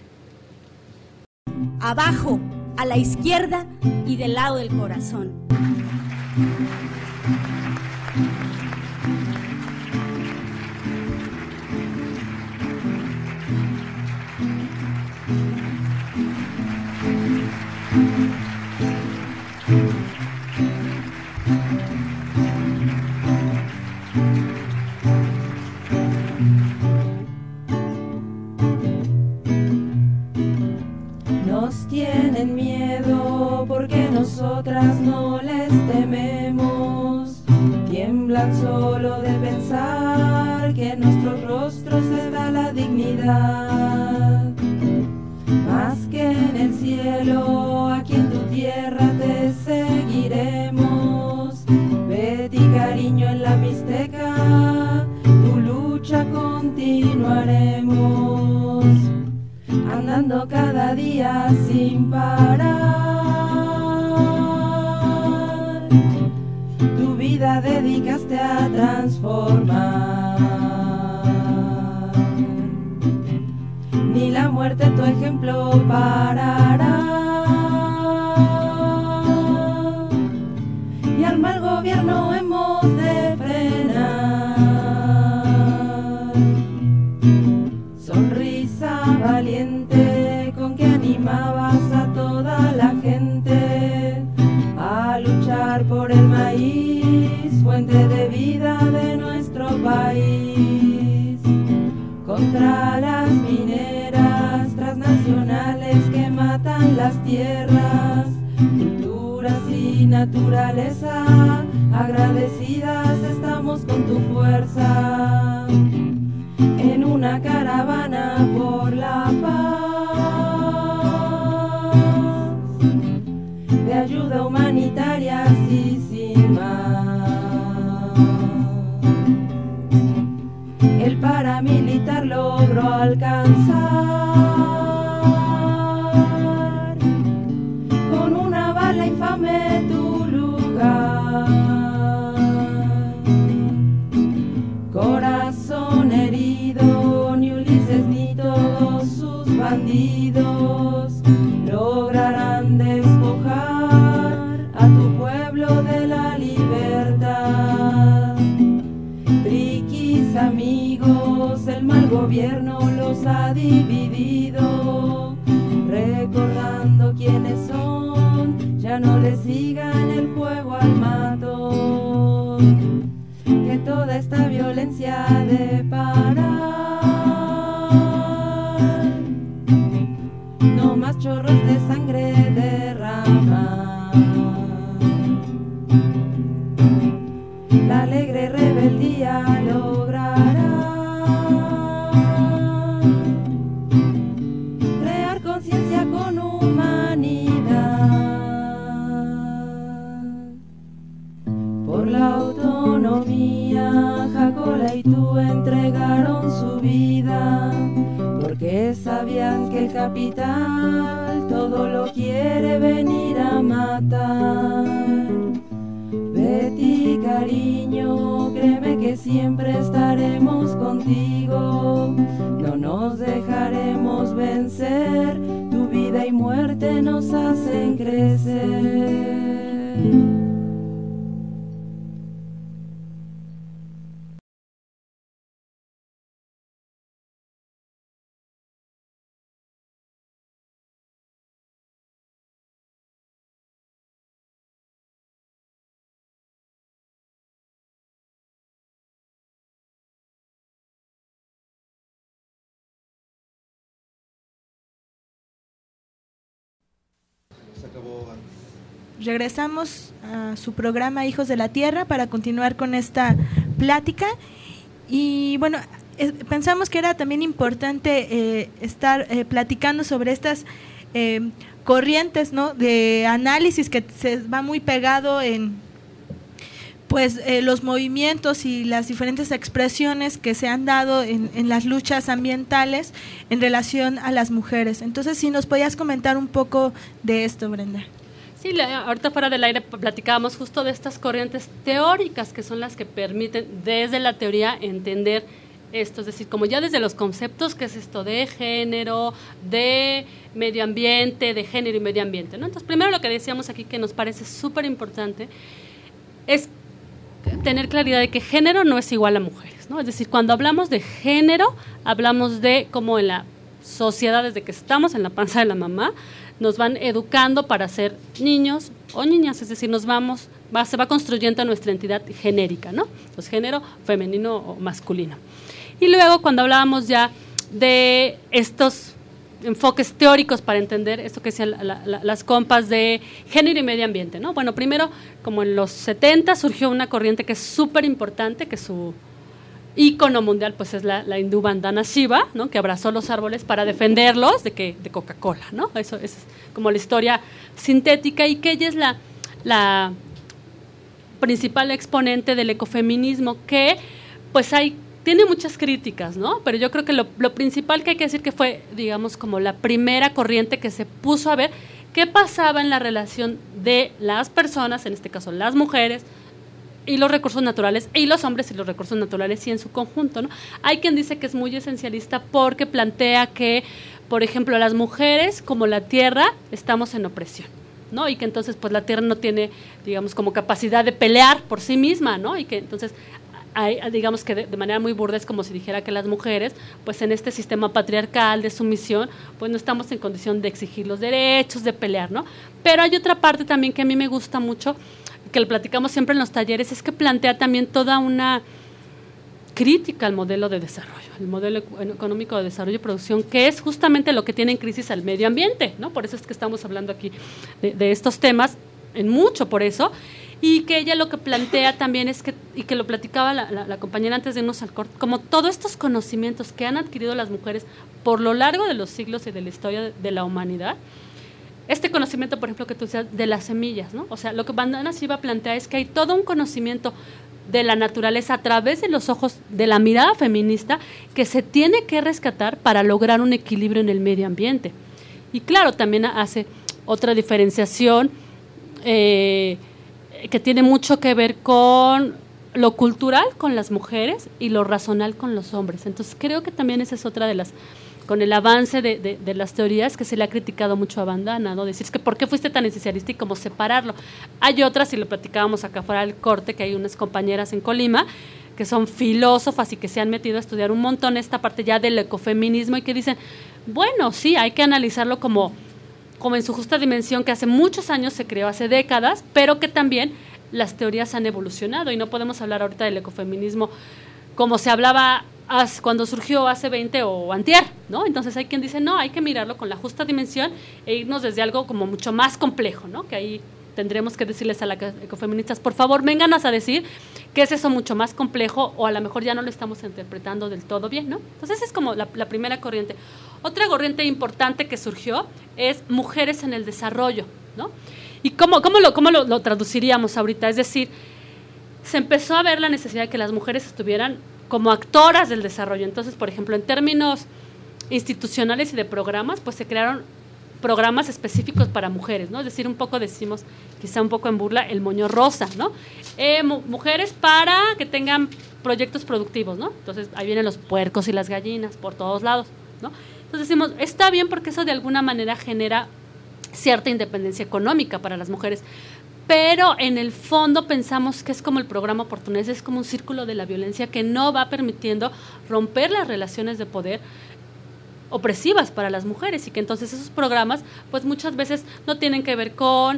Abajo, a la izquierda y del lado del corazón. Nos tienen miedo porque nosotras no les tememos. Tiemblan solo de pensar que en nuestros rostros está la dignidad. Más que en el cielo, aquí en tu tierra te seguiremos. Betty Cariño en la Mixteca, tu lucha continuaremos. Andando cada día sin parar, tu vida dedicaste a transformar. Ni la muerte tu ejemplo parará, y al mal gobierno hemos de frenar. Sonrisa valiente con que animabas a toda la gente a luchar por el maíz, fuente de vida de nuestro país, contra las mineras transnacionales que matan las tierras, culturas y naturaleza. Agradecidas estamos con tu fuerza en una caravana por la paz, de ayuda humanitaria, sí, sin más. El paramilitar logró alcanzar con una bala infame tu lugar. Corazón herido, ni Ulises ni todos sus bandidos lograrán despojar a tu pueblo de la libertad. Triquis amigos, el mal gobierno los ha dividido. Recordando quiénes son, ya no les sigan el juego al matón. Que toda esta violencia de parar, no más chorros de sangre derramar. La alegre rebeldía logrará crear conciencia con humanidad. por la autonomía. Jacola y tú entregaron su vida, porque sabían que el capital todo lo quiere venir a matar. Betty, cariño, créeme que siempre estaremos contigo, no nos dejaremos vencer, tu vida y muerte nos hacen crecer. Regresamos a su programa Hijos de la Tierra para continuar con esta plática y bueno, eh, pensamos que era también importante eh, estar eh, platicando sobre estas eh, corrientes, ¿no?, de análisis que se va muy pegado en pues eh, los movimientos y las diferentes expresiones que se han dado en, en las luchas ambientales en relación a las mujeres. Entonces, si nos podías comentar un poco de esto, Brenda. Sí, la, ahorita fuera del aire platicábamos justo de estas corrientes teóricas que son las que permiten desde la teoría entender esto, es decir, como ya desde los conceptos que es esto de género, de medio ambiente, de género y medio ambiente, ¿no? Entonces, primero lo que decíamos aquí que nos parece súper importante es tener claridad de que género no es igual a mujeres, ¿no? Es decir, cuando hablamos de género, hablamos de cómo en la sociedad desde que estamos en la panza de la mamá, nos van educando para ser niños o niñas, es decir, nos vamos, va, se va construyendo nuestra entidad genérica, ¿no? Pues género femenino o masculino. Y luego cuando hablábamos ya de estos enfoques teóricos para entender esto que decían la, la, las compas de género y medio ambiente, ¿no? Bueno, primero, como en los setenta surgió una corriente que es súper importante, que su ícono mundial pues es la, la hindú Vandana Shiva, ¿no?, que abrazó los árboles para defenderlos de que de Coca-Cola, ¿no? Eso es como la historia sintética y que ella es la, la principal exponente del ecofeminismo que pues hay tiene muchas críticas, ¿no? Pero yo creo que lo, lo principal que hay que decir que fue, digamos, como la primera corriente que se puso a ver qué pasaba en la relación de las personas, en este caso las mujeres, y los recursos naturales, y los hombres y los recursos naturales, y en su conjunto, ¿no? Hay quien dice que es muy esencialista porque plantea que, por ejemplo, las mujeres, como la tierra, estamos en opresión, ¿no? Y que entonces, pues, la tierra no tiene, digamos, como capacidad de pelear por sí misma, ¿no? Y que entonces, hay, digamos que de, de manera muy burda es como si dijera que las mujeres, pues, en este sistema patriarcal de sumisión, pues, no estamos en condición de exigir los derechos, de pelear, ¿no? Pero hay otra parte también que a mí me gusta mucho, que lo platicamos siempre en los talleres, es que plantea también toda una crítica al modelo de desarrollo, el modelo económico de desarrollo y producción, que es justamente lo que tiene en crisis al medio ambiente, ¿no? Por eso es que estamos hablando aquí de, de estos temas, en mucho por eso, y que ella lo que plantea también es que, y que lo platicaba la, la, la compañera antes de irnos al corte, como todos estos conocimientos que han adquirido las mujeres por lo largo de los siglos y de la historia de, de la humanidad, este conocimiento, por ejemplo, que tú decías, de las semillas, ¿no? O sea, lo que Vandana Shiva plantea es que hay todo un conocimiento de la naturaleza a través de los ojos de la mirada feminista que se tiene que rescatar para lograr un equilibrio en el medio ambiente. Y claro, también hace otra diferenciación eh, que tiene mucho que ver con lo cultural con las mujeres y lo razonal con los hombres. Entonces, creo que también esa es otra de las... con el avance de, de, de las teorías que se le ha criticado mucho a Vandana, ¿no? Decir, es que ¿por qué fuiste tan esencialista y cómo separarlo? Hay otras, y lo platicábamos acá fuera del corte, que hay unas compañeras en Colima que son filósofas y que se han metido a estudiar un montón esta parte ya del ecofeminismo y que dicen, bueno, sí, hay que analizarlo como, como en su justa dimensión, que hace muchos años se creó, hace décadas, pero que también las teorías han evolucionado y no podemos hablar ahorita del ecofeminismo como se hablaba cuando surgió hace veinte o antier, ¿no? Entonces hay quien dice, no, hay que mirarlo con la justa dimensión e irnos desde algo como mucho más complejo, ¿no? Que ahí tendremos que decirles a las ecofeministas, por favor, vénganos a decir qué es eso mucho más complejo o a lo mejor ya no lo estamos interpretando del todo bien, ¿no? Entonces esa es como la, la primera corriente. Otra corriente importante que surgió es mujeres en el desarrollo, ¿no? ¿Y cómo, cómo, lo, cómo lo, lo traduciríamos ahorita? Es decir, se empezó a ver la necesidad de que las mujeres estuvieran como actoras del desarrollo. Entonces, por ejemplo, en términos institucionales y de programas, pues se crearon programas específicos para mujeres, ¿no? Es decir, un poco decimos, quizá un poco en burla, el moño rosa, ¿no? Eh, mu- mujeres para que tengan proyectos productivos, ¿no? Entonces, ahí vienen los puercos y las gallinas por todos lados, ¿no? Entonces decimos, está bien porque eso de alguna manera genera cierta independencia económica para las mujeres, pero en el fondo pensamos que es como el programa Oportunidades, es como un círculo de la violencia que no va permitiendo romper las relaciones de poder opresivas para las mujeres, y que entonces esos programas pues muchas veces no tienen que ver con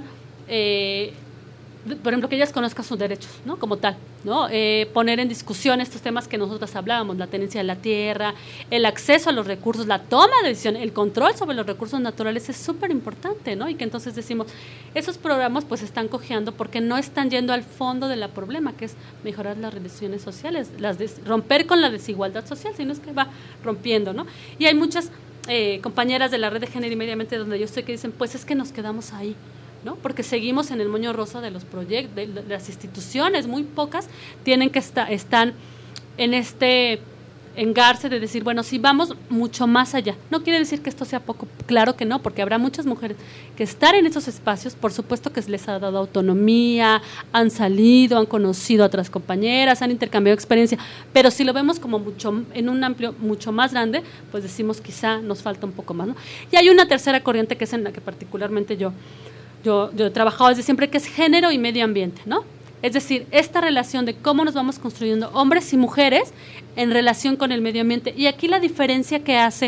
eh, por ejemplo, que ellas conozcan sus derechos, ¿no? Como tal, ¿no? Eh, poner en discusión estos temas que nosotras hablábamos, la tenencia de la tierra, el acceso a los recursos, la toma de decisión, el control sobre los recursos naturales es súper importante, ¿no? Y que entonces decimos, esos programas pues están cojeando porque no están yendo al fondo del problema, que es mejorar las relaciones sociales, las des- romper con la desigualdad social, sino es que va rompiendo, ¿no? Y hay muchas eh, compañeras de la red de género y medio ambiente donde yo estoy que dicen, pues es que nos quedamos ahí, ¿no? Porque seguimos en el moño rosa de los proyectos, de, de las instituciones, muy pocas tienen que estar, están en este engarce de decir, bueno, si vamos mucho más allá. No quiere decir que esto sea poco, claro que no, porque habrá muchas mujeres que estar en esos espacios, por supuesto que les ha dado autonomía, han salido, han conocido a otras compañeras, han intercambiado experiencia, pero si lo vemos como mucho, en un amplio, mucho más grande, pues decimos quizá nos falta un poco más, ¿no? Y hay una tercera corriente que es en la que particularmente yo Yo, yo he trabajado desde siempre, que es género y medio ambiente, ¿no? Es decir, esta relación de cómo nos vamos construyendo hombres y mujeres en relación con el medio ambiente. Y aquí la diferencia que hace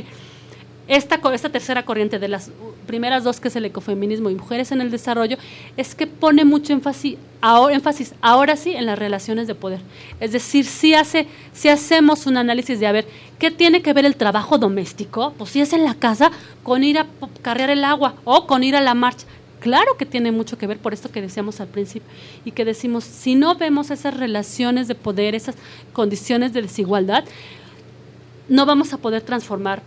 esta, esta tercera corriente de las primeras dos, que es el ecofeminismo y mujeres en el desarrollo, es que pone mucho énfasis, ahora, énfasis, ahora sí, en las relaciones de poder. Es decir, si, hace, si hacemos un análisis de, a ver, ¿qué tiene que ver el trabajo doméstico? Pues si es en la casa, con ir a cargar el agua o con ir a la marcha. Claro que tiene mucho que ver, por esto que decíamos al principio, y que decimos, si no vemos esas relaciones de poder, esas condiciones de desigualdad, no vamos a poder transformar,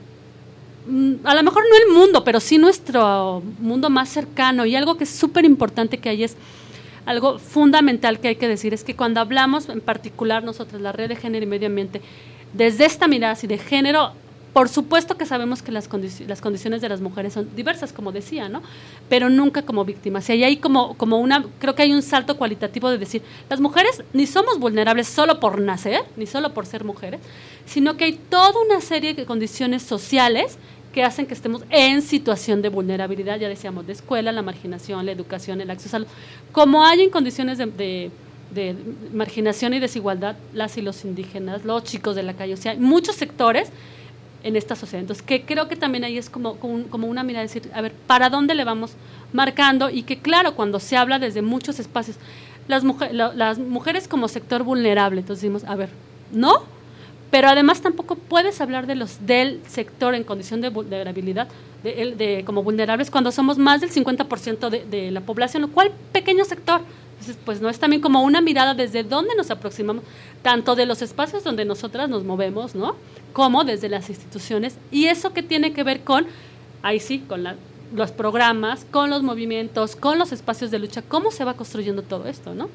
a lo mejor no el mundo, pero sí nuestro mundo más cercano. Y algo que es súper importante que hay es, algo fundamental que hay que decir, es que cuando hablamos, en particular nosotros, la red de género y medio ambiente, desde esta mirada así de género, por supuesto que sabemos que las, condici- las condiciones de las mujeres son diversas, como decía, ¿no? Pero nunca como víctimas. Y ahí hay como, como una, creo que hay un salto cualitativo de decir, las mujeres ni somos vulnerables solo por nacer, ni solo por ser mujeres, sino que hay toda una serie de condiciones sociales que hacen que estemos en situación de vulnerabilidad, ya decíamos, de escuela, la marginación, la educación, el acceso a salud. Como hay en condiciones de, de, de marginación y desigualdad, las y los indígenas, los chicos de la calle, o sea, hay muchos sectores en esta sociedad. Entonces, que creo que también ahí es como, como, como una mirada de decir, a ver, ¿para dónde le vamos marcando? Y que claro, cuando se habla desde muchos espacios, las, mujer, la, las mujeres como sector vulnerable, entonces decimos, a ver, ¿no? Pero además tampoco puedes hablar de los del sector en condición de vulnerabilidad, de, de, como vulnerables, cuando somos más del cincuenta por ciento de, de la población, lo cual pequeño sector. Entonces, pues no es también como una mirada desde dónde nos aproximamos, tanto de los espacios donde nosotras nos movemos, ¿no? Como desde las instituciones. Y eso que tiene que ver con, ahí sí, con la, los programas, con los movimientos, con los espacios de lucha, cómo se va construyendo todo esto, ¿no?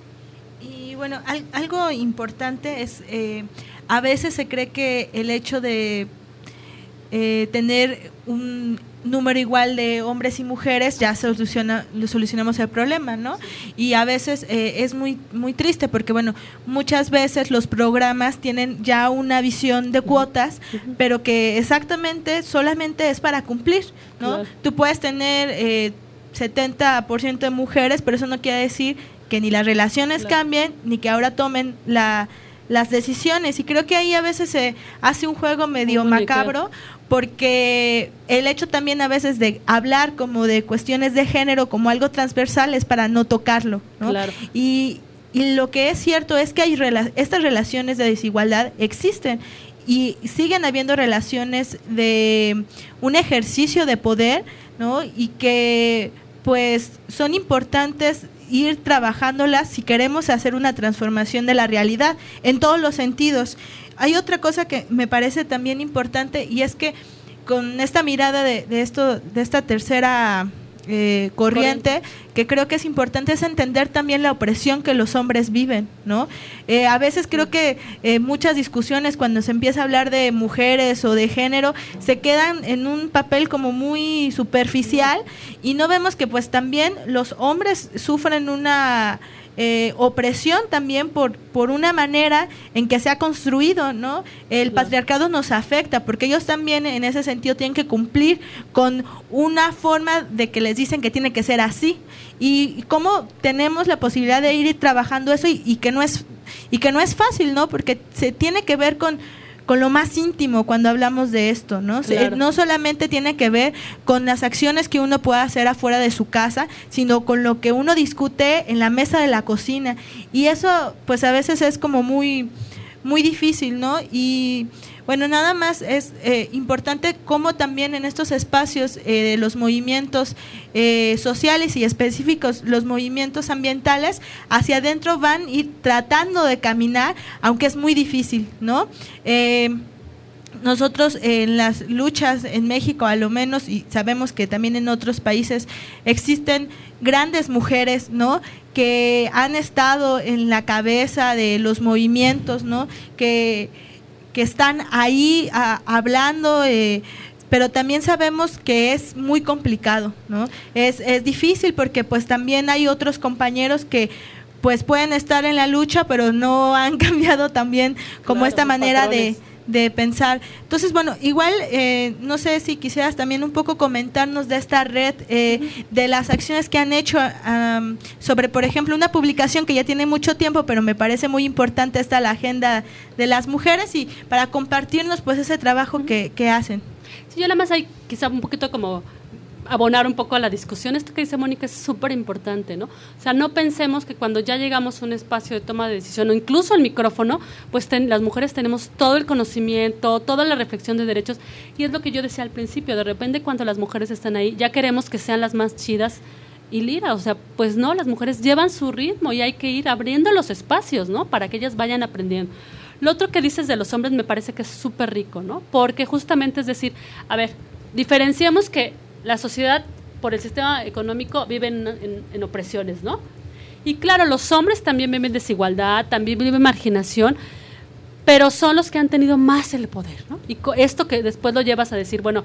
Y bueno, al, algo importante es, eh, a veces se cree que el hecho de eh, tener un número igual de hombres y mujeres ya soluciona, solucionamos el problema, ¿no? Sí. Y a veces eh, es muy muy triste porque, bueno, muchas veces los programas tienen ya una visión de cuotas, uh-huh. pero que exactamente solamente es para cumplir, ¿no? Claro. Tú puedes tener eh, setenta por ciento de mujeres, pero eso no quiere decir que ni las relaciones claro. cambien, ni que ahora tomen la las decisiones, y creo que ahí a veces se hace un juego medio macabro, porque el hecho también a veces de hablar como de cuestiones de género como algo transversal es para no tocarlo, ¿no? Claro. Y, y lo que es cierto es que hay rela- estas relaciones de desigualdad existen y siguen habiendo relaciones de un ejercicio de poder, ¿no? Y que pues son importantes ir trabajándolas si queremos hacer una transformación de la realidad en todos los sentidos. Hay otra cosa que me parece también importante, y es que con esta mirada de, de esto, de esta tercera eh, corriente, corriente que creo que es importante, es entender también la opresión que los hombres viven, ¿no? Eh, a veces creo que eh, muchas discusiones cuando se empieza a hablar de mujeres o de género se quedan en un papel como muy superficial y no vemos que pues también los hombres sufren una Eh, opresión también por por una manera en que se ha construido, ¿no? El claro. patriarcado nos afecta porque ellos también en ese sentido tienen que cumplir con una forma de que les dicen que tiene que ser así y, y cómo tenemos la posibilidad de ir trabajando eso y, y que no es y que no es fácil, ¿no? Porque se tiene que ver con con lo más íntimo cuando hablamos de esto, ¿no? Claro. No solamente tiene que ver con las acciones que uno pueda hacer afuera de su casa, sino con lo que uno discute en la mesa de la cocina. Y eso, pues a veces es como muy, muy difícil, ¿no? Y bueno, nada más es eh, importante cómo también en estos espacios eh, los movimientos eh, sociales y específicos, los movimientos ambientales, hacia adentro van ir tratando de caminar, aunque es muy difícil, ¿no? Eh, nosotros en las luchas en México, a lo menos, y sabemos que también en otros países existen grandes mujeres, ¿no?, que han estado en la cabeza de los movimientos, ¿no?, que que están ahí a, hablando, eh, pero también sabemos que es muy complicado, ¿no? Es, es difícil porque pues también hay otros compañeros que pues pueden estar en la lucha, pero no han cambiado también como claro, esta manera de, de pensar. Entonces, bueno, igual, eh, no sé si quisieras también un poco comentarnos de esta red, eh, uh-huh. de las acciones que han hecho um, sobre, por ejemplo, una publicación que ya tiene mucho tiempo, pero me parece muy importante esta la agenda de las mujeres y para compartirnos pues ese trabajo uh-huh. que, que hacen. Sí, yo nada más hay quizá un poquito como abonar un poco a la discusión. Esto que dice Mónica es súper importante, ¿no? O sea, no pensemos que cuando ya llegamos a un espacio de toma de decisión o incluso el micrófono, pues ten, las mujeres tenemos todo el conocimiento, toda la reflexión de derechos, y es lo que yo decía al principio, de repente cuando las mujeres están ahí, ya queremos que sean las más chidas y lira, o sea, pues no, las mujeres llevan su ritmo y hay que ir abriendo los espacios, ¿no?, para que ellas vayan aprendiendo. Lo otro que dices de los hombres me parece que es súper rico, ¿no?, porque justamente es decir, a ver, diferenciamos que la sociedad, por el sistema económico, vive en, en, en opresiones, ¿no? Y claro, los hombres también viven desigualdad, también viven marginación, pero son los que han tenido más el poder, ¿no? Y esto que después lo llevas a decir, bueno,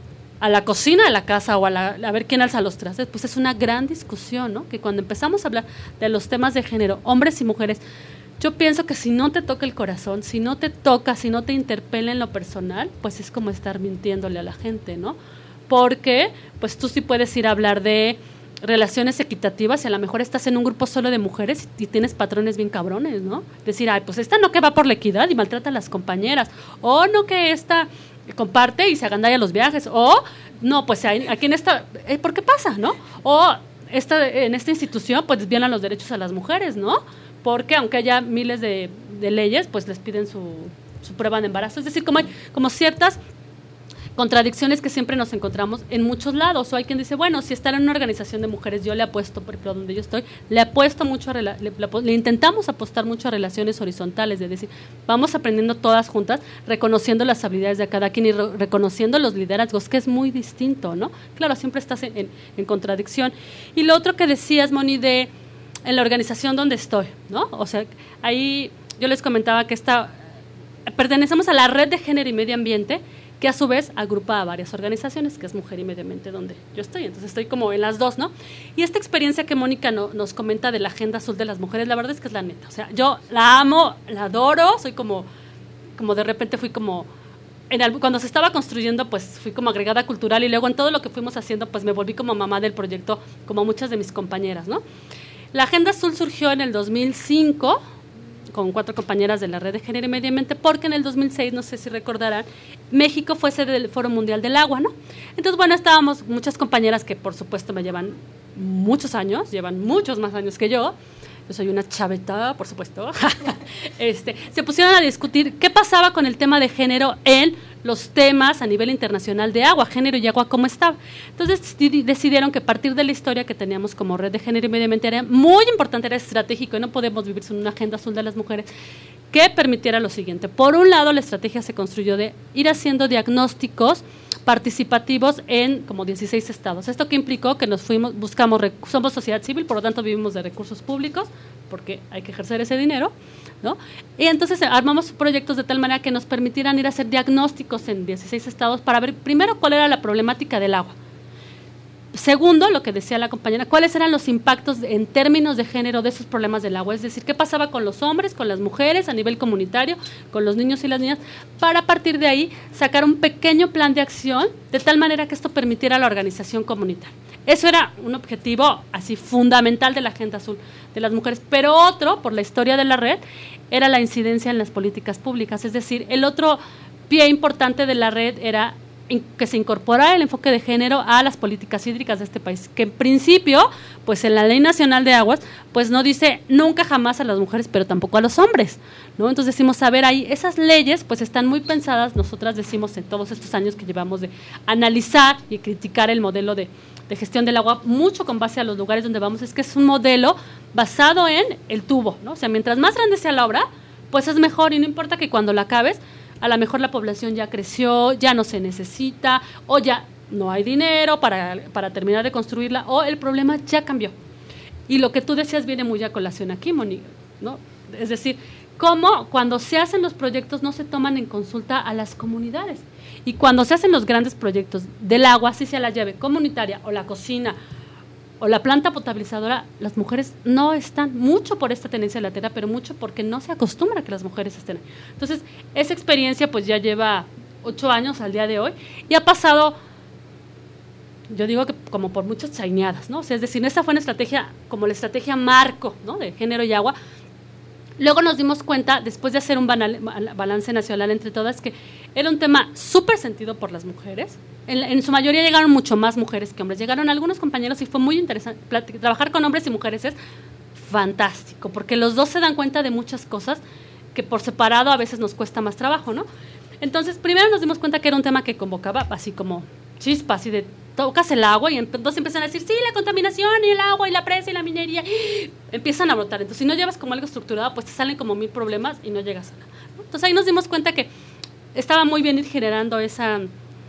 a la cocina de la casa o a, la, a ver quién alza los trastes, pues es una gran discusión, ¿no? Que cuando empezamos a hablar de los temas de género, hombres y mujeres, yo pienso que si no te toca el corazón, si no te toca, si no te interpela en lo personal, pues es como estar mintiéndole a la gente, ¿no? Porque pues tú sí puedes ir a hablar de relaciones equitativas y a lo mejor estás en un grupo solo de mujeres y tienes patrones bien cabrones, ¿no? Decir, ay, pues esta no que va por la equidad y maltrata a las compañeras, o no que esta comparte y se agandalla los viajes, o no, pues aquí en esta, eh, ¿por qué pasa, no? O esta, en esta institución pues violan los derechos a las mujeres, ¿no? Porque aunque haya miles de, de leyes, pues les piden su, su prueba de embarazo, es decir, como hay como ciertas contradicciones que siempre nos encontramos en muchos lados. O hay quien dice, bueno, si estar en una organización de mujeres, yo le apuesto, por ejemplo, donde yo estoy, le apuesto mucho, a rela- le, le, le intentamos apostar mucho a relaciones horizontales, de decir, vamos aprendiendo todas juntas, reconociendo las habilidades de cada quien y re- reconociendo los liderazgos, que es muy distinto, ¿no? Claro, siempre estás en, en, en contradicción. Y lo otro que decías, Moni, de en la organización donde estoy, ¿no? O sea, ahí yo les comentaba que esta, pertenecemos a la Red de Género y Medio Ambiente, que a su vez agrupa a varias organizaciones, que es Mujer y Medio Ambiente donde yo estoy, entonces estoy como en las dos, ¿no? Y esta experiencia que Mónica no, nos comenta de la Agenda Azul de las Mujeres, la verdad es que es la neta, o sea, yo la amo, la adoro, soy como, como de repente fui como, en el, cuando se estaba construyendo, pues fui como agregada cultural y luego en todo lo que fuimos haciendo, pues me volví como mamá del proyecto, como muchas de mis compañeras, ¿no? La Agenda Azul surgió en el dos mil cinco, con cuatro compañeras de la Red de Género y Medio Ambiente, porque en el dos mil seis, no sé si recordarán, México fue sede del Foro Mundial del Agua, ¿no? Entonces, bueno, estábamos muchas compañeras que, por supuesto, me llevan muchos años, llevan muchos más años que yo, yo soy una chaveta, por supuesto, este, se pusieron a discutir qué pasaba con el tema de género en los temas a nivel internacional de agua, género y agua, cómo estaba. Entonces decidieron que a partir de la historia que teníamos como Red de Género y Medio Ambiente era muy importante, era estratégico y no podemos vivir sin una agenda azul de las mujeres que permitiera lo siguiente. Por un lado, la estrategia se construyó de ir haciendo diagnósticos participativos en como dieciséis estados. ¿Esto qué implicó? Que nos fuimos, buscamos, somos sociedad civil, por lo tanto vivimos de recursos públicos, porque hay que ejercer ese dinero, ¿no? Y entonces armamos proyectos de tal manera que nos permitieran ir a hacer diagnósticos en dieciséis estados para ver primero cuál era la problemática del agua. Segundo, lo que decía la compañera, cuáles eran los impactos en términos de género de esos problemas del agua, es decir, qué pasaba con los hombres, con las mujeres a nivel comunitario, con los niños y las niñas, para a partir de ahí sacar un pequeño plan de acción de tal manera que esto permitiera la organización comunitaria. Eso era un objetivo así fundamental de la Agenda Azul de las mujeres, pero otro, por la historia de la red, era la incidencia en las políticas públicas, es decir, el otro pie importante de la red era que se incorporara el enfoque de género a las políticas hídricas de este país, que en principio, pues en la Ley Nacional de Aguas, pues no dice nunca jamás a las mujeres, pero tampoco a los hombres, ¿no? Entonces decimos, a ver, ahí esas leyes pues están muy pensadas, nosotras decimos en todos estos años que llevamos de analizar y criticar el modelo de, de gestión del agua, mucho con base a los lugares donde vamos, es que es un modelo basado en el tubo, ¿no? O sea, mientras más grande sea la obra, pues es mejor y no importa que cuando la acabes, a lo mejor la población ya creció, ya no se necesita, o ya no hay dinero para, para terminar de construirla, o el problema ya cambió. Y lo que tú decías viene muy a colación aquí, Moni, ¿no? Es decir, cómo cuando se hacen los proyectos no se toman en consulta a las comunidades. Y cuando se hacen los grandes proyectos del agua, si sea la llave comunitaria o la cocina o la planta potabilizadora, las mujeres no están, mucho por esta tendencia de la tierra, pero mucho porque no se acostumbra a que las mujeres estén ahí. Entonces, esa experiencia pues ya lleva ocho años al día de hoy y ha pasado, yo digo que como por muchas chaineadas, ¿no? O sea, es decir, esa fue una estrategia, como la estrategia marco, ¿no? De género y agua. Luego nos dimos cuenta, después de hacer un balance nacional entre todas, que era un tema súper sentido por las mujeres. En, en su mayoría llegaron mucho más mujeres que hombres. Llegaron algunos compañeros y fue muy interesante. Trabajar con hombres y mujeres es fantástico, porque los dos se dan cuenta de muchas cosas que por separado a veces nos cuesta más trabajo, ¿no? Entonces, primero nos dimos cuenta que era un tema que convocaba así como chispas, así de tocas el agua y entonces empiezan a decir, sí, la contaminación y el agua y la presa y la minería, y empiezan a brotar. Entonces, si no llevas como algo estructurado, pues te salen como mil problemas y no llegas a nada, ¿no? Entonces, ahí nos dimos cuenta que estaba muy bien ir generando esa,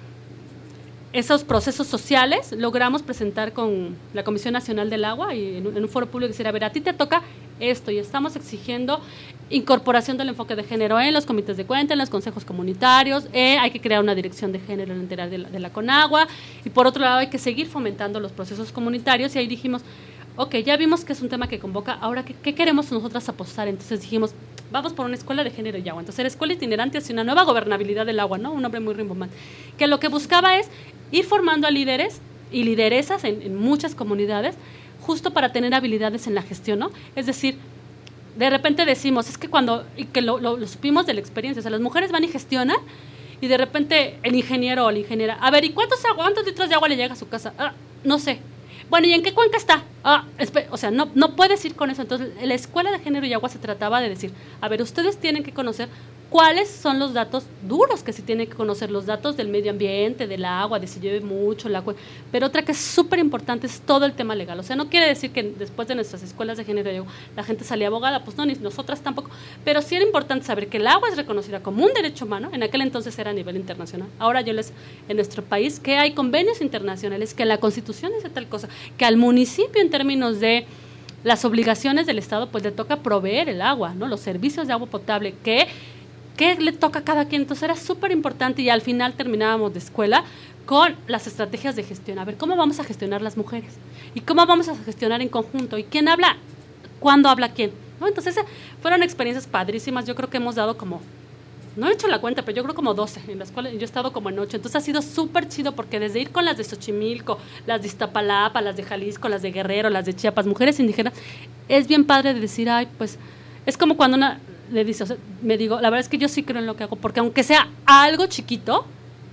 esos procesos sociales. Logramos presentar con la Comisión Nacional del Agua y en un, en un foro público decir, a ver, a ti te toca esto y estamos exigiendo incorporación del enfoque de género en los comités de cuenta, en los consejos comunitarios, eh, hay que crear una dirección de género en el interior de la, de la Conagua y por otro lado hay que seguir fomentando los procesos comunitarios y ahí dijimos, ok, ya vimos que es un tema que convoca, ahora ¿qué, qué queremos nosotras apostar? Entonces dijimos, vamos por una escuela de género y agua, entonces era escuela itinerante hacia una nueva gobernabilidad del agua, ¿no? Un nombre muy rimbombante, que lo que buscaba es ir formando a líderes y lideresas en, en muchas comunidades justo para tener habilidades en la gestión, ¿no? Es decir, de repente decimos, es que cuando, y que lo, lo, lo supimos de la experiencia, o sea, las mujeres van y gestionan, y de repente el ingeniero o la ingeniera, a ver, ¿y cuántos, cuántos litros de agua le llega a su casa? Ah, no sé. Bueno, ¿y en qué cuenca está? Ah, o sea, no, no puedes ir con eso. Entonces, en la Escuela de Género y Agua se trataba de decir, a ver, ustedes tienen que conocer cuáles son los datos duros que sí tienen que conocer, los datos del medio ambiente, del agua, de si llueve mucho, el agua. Pero otra que es súper importante es todo el tema legal. O sea, no quiere decir que después de nuestras escuelas de género y agua la gente salía abogada, pues no, ni nosotras tampoco. Pero sí era importante saber que el agua es reconocida como un derecho humano, en aquel entonces era a nivel internacional. Ahora yo les, en nuestro país, que hay convenios internacionales, que la Constitución dice tal cosa, que al municipio en términos de las obligaciones del Estado, pues le toca proveer el agua, ¿no? Los servicios de agua potable, que ¿qué le toca a cada quien? Entonces era súper importante y al final terminábamos de escuela con las estrategias de gestión. A ver, ¿cómo vamos a gestionar las mujeres? ¿Y cómo vamos a gestionar en conjunto? ¿Y quién habla? ¿Cuándo habla quién? ¿No? Entonces fueron experiencias padrísimas. Yo creo que hemos dado como, no he hecho la cuenta, pero yo creo como doce, en las cuales yo he estado como en ocho. Entonces ha sido súper chido porque desde ir con las de Xochimilco, las de Iztapalapa, las de Jalisco, las de Guerrero, las de Chiapas, mujeres indígenas, es bien padre de decir, ay, pues es como cuando una le dice, o sea, me digo, la verdad es que yo sí creo en lo que hago, porque aunque sea algo chiquito,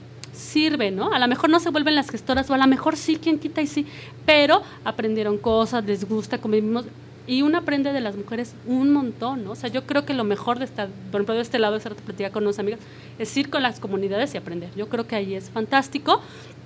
sirve, ¿no? A lo mejor no se vuelven las gestoras, o a lo mejor sí, quien quita y sí, pero aprendieron cosas, les gusta, convivimos, y uno aprende de las mujeres un montón, ¿no? O sea, yo creo que lo mejor de estar, por ejemplo, de este lado, de esa platicada con unas amigas, es ir con las comunidades y aprender. Yo creo que ahí es fantástico.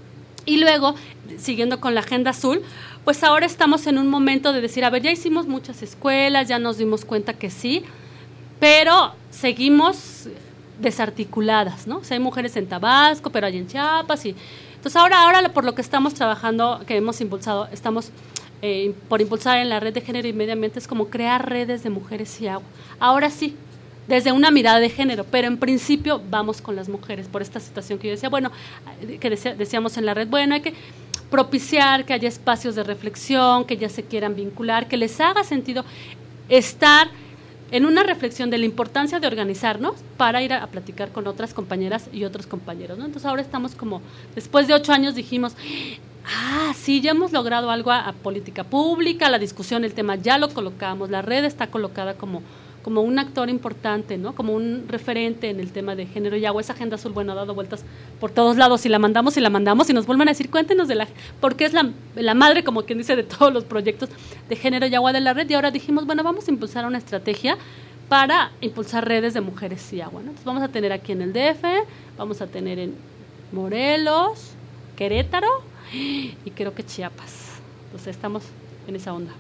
Y luego, siguiendo con la Agenda Azul, pues ahora estamos en un momento de decir, a ver, ya hicimos muchas escuelas, ya nos dimos cuenta que sí, pero seguimos desarticuladas, ¿no? O sea, hay mujeres en Tabasco, pero hay en Chiapas. Y entonces ahora, ahora por lo que estamos trabajando, que hemos impulsado, estamos eh, por impulsar en la red de género y medio ambiente, es como crear redes de mujeres y agua. Ahora sí, desde una mirada de género, pero en principio vamos con las mujeres por esta situación que yo decía, bueno, que decía, decíamos en la red, bueno, hay que propiciar que haya espacios de reflexión, que ya se quieran vincular, que les haga sentido estar en una reflexión de la importancia de organizarnos para ir a, a platicar con otras compañeras y otros compañeros, ¿no? Entonces ahora estamos como, después de ocho años dijimos, ah, sí, ya hemos logrado algo a, a política pública, la discusión, el tema ya lo colocamos, la red está colocada como como un actor importante, ¿no? Como un referente en el tema de género y agua. Esa agenda azul, bueno, ha dado vueltas por todos lados y la mandamos y la mandamos y nos vuelven a decir, cuéntenos de la, porque es la, la madre, como quien dice, de todos los proyectos de género y agua de la red. Y ahora dijimos, bueno, vamos a impulsar una estrategia para impulsar redes de mujeres y agua, ¿no? Entonces vamos a tener aquí en el D F, vamos a tener en Morelos, Querétaro y creo que Chiapas. Entonces estamos en esa onda.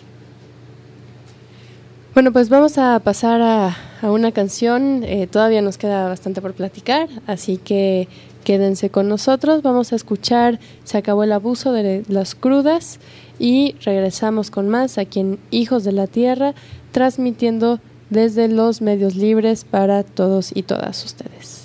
Bueno, pues vamos a pasar a, a una canción, eh, todavía nos queda bastante por platicar, así que quédense con nosotros, vamos a escuchar Se acabó el abuso de Las Crudas y regresamos con más aquí en Hijos de la Tierra, transmitiendo desde los medios libres para todos y todas ustedes.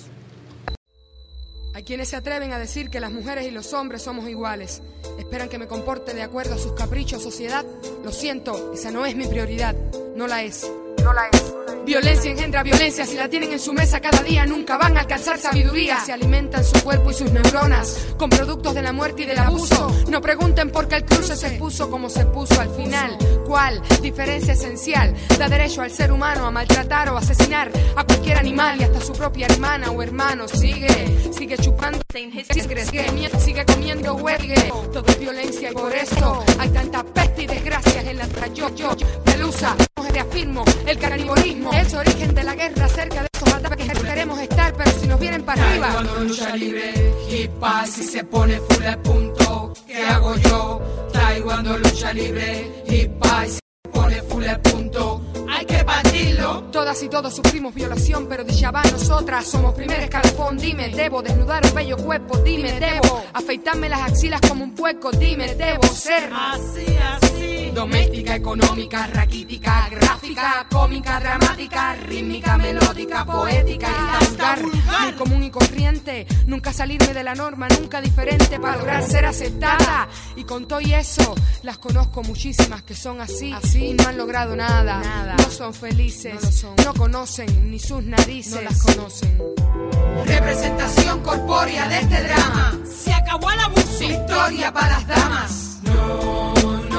Hay quienes se atreven a decir que las mujeres y los hombres somos iguales. Esperan que me comporte de acuerdo a sus caprichos, sociedad. Lo siento, esa no es mi prioridad. No la es. No la es. Violencia engendra violencia, si la tienen en su mesa cada día nunca van a alcanzar sabiduría. Se alimentan su cuerpo y sus neuronas con productos de la muerte y del abuso. No pregunten por qué el cruce se puso como se puso al final. ¿Cuál diferencia esencial da derecho al ser humano a maltratar o asesinar a cualquier animal y hasta su propia hermana o hermano? Sigue, sigue chupando, sigue, sigue comiendo huelgue. Todo es violencia y por esto hay tanta peste y desgracias en la yo, yo, Pelusa. Reafirmo el canibalismo, es origen de la guerra. Cerca de estos ataques queremos estar, pero si nos vienen para arriba. Cuando lucha libre, hip hop, si se pone full de punto, ¿qué hago yo? Taekwondo lucha libre, hip hop, si se pone full de punto, hay que batirlo. Todas y todos sufrimos violación, pero de va nosotras somos primer escalafón. Dime, debo desnudar un bello cuerpo. Dime, debo afeitarme las axilas como un puerco. Dime, debo ser así, así. Doméstica, económica, raquítica, gráfica, cómica, dramática, rítmica, melódica, poética y vulgar. Muy común y corriente, nunca salirme de la norma, nunca diferente para lograr ser aceptada. Y con todo y eso, las conozco muchísimas que son así, así y no han logrado nada. nada. No son felices, no, lo son. No conocen ni sus narices, no las conocen. Representación corpórea de este drama. Se acabó el abuso. Victoria para las damas. No,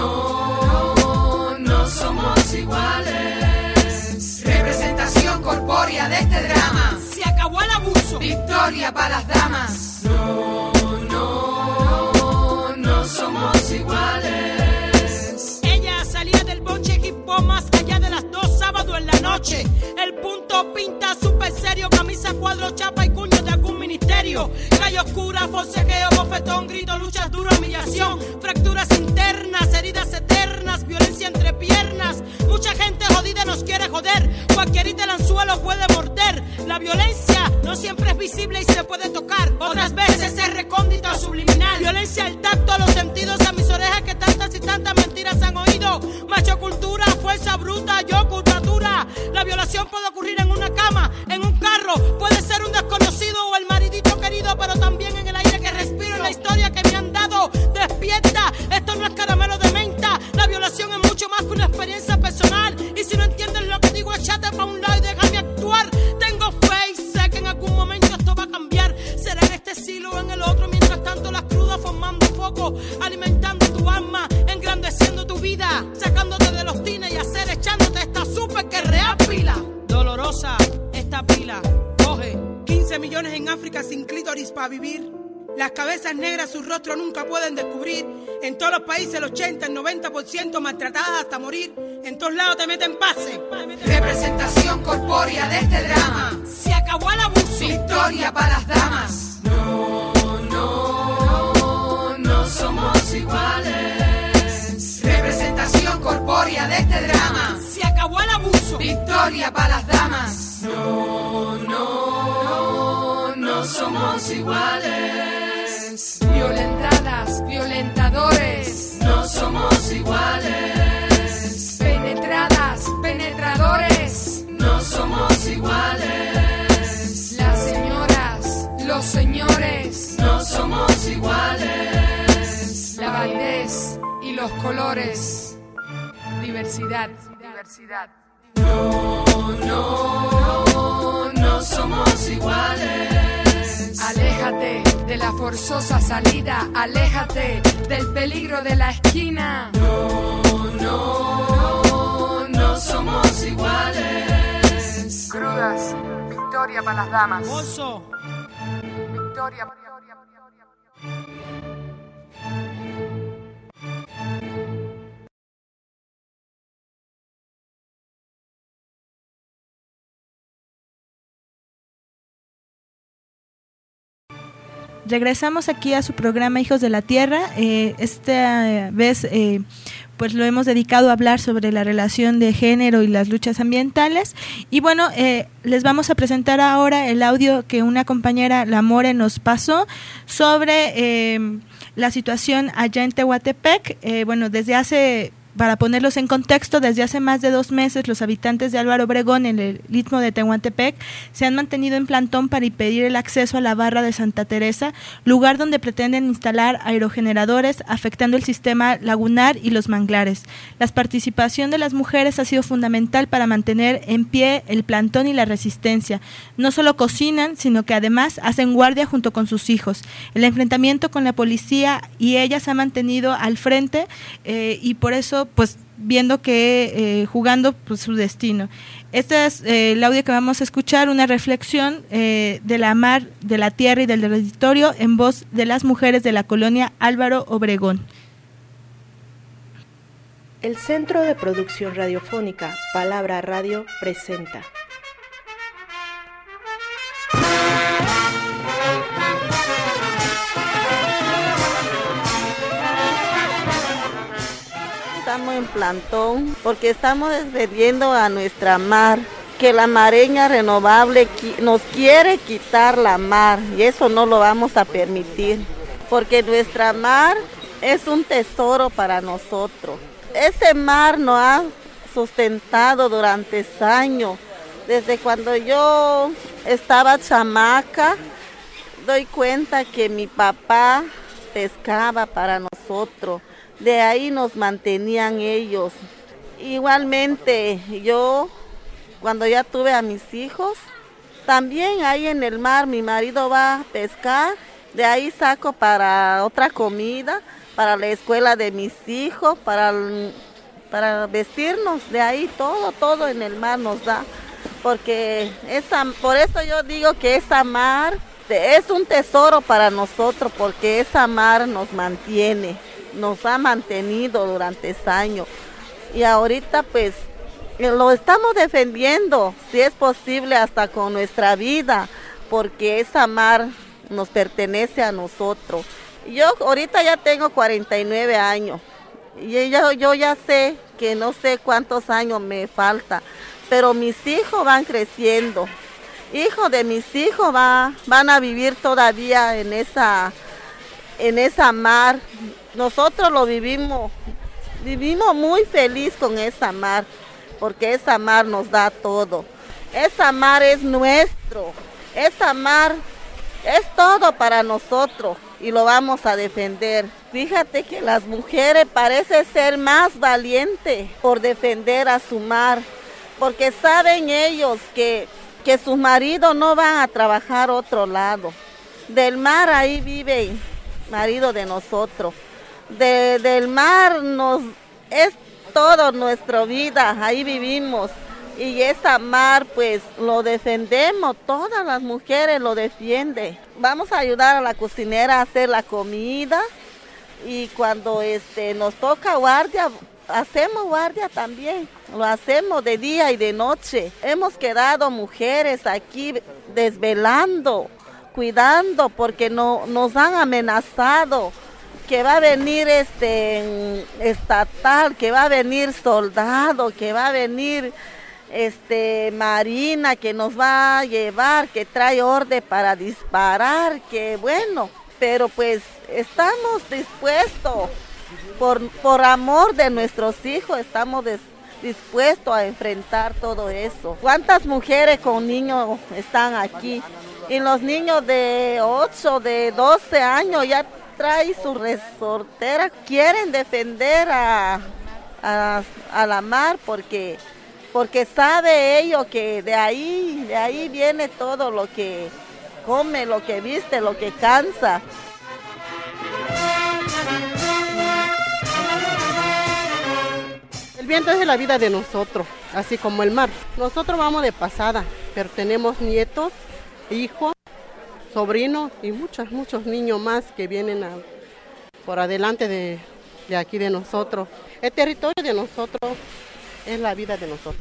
no, no somos iguales. Representación corpórea de este drama. Se acabó el abuso. Victoria para las damas. No, no, no somos iguales. Ella salía del bonche hip hop más allá de las dos sábados en la noche. El punto pinta súper serio, camisa, cuadro, chapa y cuño de algún ministerio. Calle oscura, forcejeo, bofetón, grito, luchas duro, humillación, fracturas internas, heridas eternas, violencia entre piernas. Mucha gente jodida nos quiere joder, cualquierita el anzuelo puede morder. La violencia no siempre es visible y se puede tocar, otras veces es recóndita o subliminal. Violencia al tacto, a los sentidos, a mis orejas que tantas y tantas mentiras han oído. Macho cultura, fuerza bruta, yo curvatura. La violación puede ocurrir en una cama, en un carro, puede ser un desconocido o el maridito querido, pero también en el aire que respiro, en la historia que me han dado. Despierta, esto no es caramelo de menta. La violación es mucho más que una experiencia personal. Y si no entiendes lo que digo, échate pa' un lado y déjame actuar. Tengo fe y sé que en algún momento esto va a cambiar. Será en este siglo o en el otro. Mientras tanto las crudas formando foco, alimentando tu alma, engrandeciendo tu vida, sacándote de los tines y hacer echándote esta súper que real pila. Dolorosa esta pila. Coge quince millones en África sin clítoris para vivir. Las cabezas negras su rostro nunca pueden descubrir. En todos los países el ochenta, el noventa por ciento maltratadas hasta morir. En todos lados te meten pase. Representación corpórea de este drama. Se acabó el abuso. Victoria para las damas. No, no, no somos iguales. Representación corpórea de este drama. Se acabó el abuso. Victoria para las damas. No, no. no somos iguales. Violentadas, violentadores, no somos iguales. Penetradas, penetradores, no somos iguales. Las señoras, los señores, no somos iguales. La validez y los colores, diversidad, diversidad. No, no, no somos iguales. Aléjate de la forzosa salida, aléjate del peligro de la esquina. No, no, no somos iguales. Crudas, victoria para las damas. Oso. Victoria. Regresamos aquí a su programa Hijos de la Tierra. Eh, esta vez eh, pues lo hemos dedicado a hablar sobre la relación de género y las luchas ambientales. Y bueno, eh, les vamos a presentar ahora el audio que una compañera, La More, nos pasó sobre eh, la situación allá en Tehuantepec. Eh, bueno, desde hace... Para ponerlos en contexto, desde hace más de dos meses los habitantes de Álvaro Obregón, en el istmo de Tehuantepec, se han mantenido en plantón para impedir el acceso a la barra de Santa Teresa, lugar donde pretenden instalar aerogeneradores, afectando el sistema lagunar y los manglares. La participación de las mujeres ha sido fundamental para mantener en pie el plantón y la resistencia. No solo cocinan, sino que además hacen guardia junto con sus hijos. El enfrentamiento con la policía y ellas ha mantenido al frente eh, y por eso pues viendo que eh, jugando pues, su destino. Este es eh, el audio que vamos a escuchar, una reflexión eh, de la mar, de la tierra y del territorio en voz de las mujeres de la colonia Álvaro Obregón. El Centro de Producción Radiofónica Palabra Radio presenta. Estamos en plantón porque estamos defendiendo a nuestra mar, que la mareña renovable nos quiere quitar la mar y eso no lo vamos a permitir, porque nuestra mar es un tesoro para nosotros. Ese mar nos ha sustentado durante años. Desde cuando yo estaba chamaca, doy cuenta que mi papá pescaba para nosotros. De ahí nos mantenían ellos. Igualmente, yo, cuando ya tuve a mis hijos, también ahí en el mar mi marido va a pescar. De ahí saco para otra comida, para la escuela de mis hijos, para, para vestirnos. De ahí todo, todo en el mar nos da. Porque esa, por eso yo digo que esa mar es un tesoro para nosotros, porque esa mar nos mantiene. Nos ha mantenido durante años y ahorita pues lo estamos defendiendo, si es posible hasta con nuestra vida, porque esa mar nos pertenece a nosotros. Yo ahorita ya tengo cuarenta y nueve años y yo, yo ya sé que no sé cuántos años me falta, pero mis hijos van creciendo, hijos de mis hijos va, van a vivir todavía en esa, en esa mar. Nosotros lo vivimos, vivimos muy feliz con esa mar, porque esa mar nos da todo. Esa mar es nuestro, esa mar es todo para nosotros y lo vamos a defender. Fíjate que las mujeres parecen ser más valientes por defender a su mar, porque saben ellos que, que sus maridos no van a trabajar a otro lado. Del mar ahí viven marido de nosotros. De, del mar nos es todo nuestra vida, ahí vivimos y esa mar pues lo defendemos, todas las mujeres lo defienden. Vamos a ayudar a la cocinera a hacer la comida y cuando este nos toca guardia, hacemos guardia también, lo hacemos de día y de noche. Hemos quedado mujeres aquí desvelando, cuidando porque no, nos han amenazado que va a venir este estatal, que va a venir soldado, que va a venir este, marina que nos va a llevar, que trae orden para disparar, que bueno, pero pues estamos dispuestos, por, por amor de nuestros hijos, estamos des, dispuestos a enfrentar todo eso. ¿Cuántas mujeres con niños están aquí? Y los niños de ocho, de doce años ya traen su resortera, quieren defender a, a, a la mar porque... porque sabe ellos que de ahí, de ahí viene todo lo que come, lo que viste, lo que cansa. El viento es la vida de nosotros, así como el mar. Nosotros vamos de pasada, pero tenemos nietos, hijos, sobrinos y muchos, muchos niños más que vienen a, por adelante de, de aquí de nosotros. El territorio de nosotros es la vida de nosotros.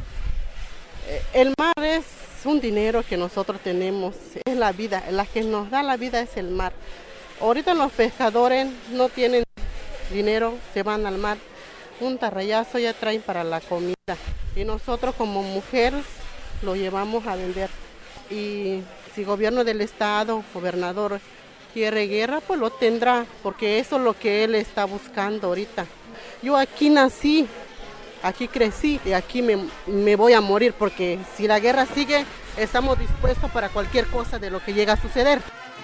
El mar es un dinero que nosotros tenemos, es la vida, la que nos da la vida es el mar. Ahorita los pescadores no tienen dinero, se van al mar, un tarrayazo ya traen para la comida y nosotros como mujeres lo llevamos a vender. Y si el gobierno del estado, gobernador, quiere guerra, pues lo tendrá, porque eso es lo que él está buscando ahorita. Yo aquí nací, aquí crecí y aquí me, me voy a morir, porque si la guerra sigue, estamos dispuestos para cualquier cosa de lo que llega a suceder.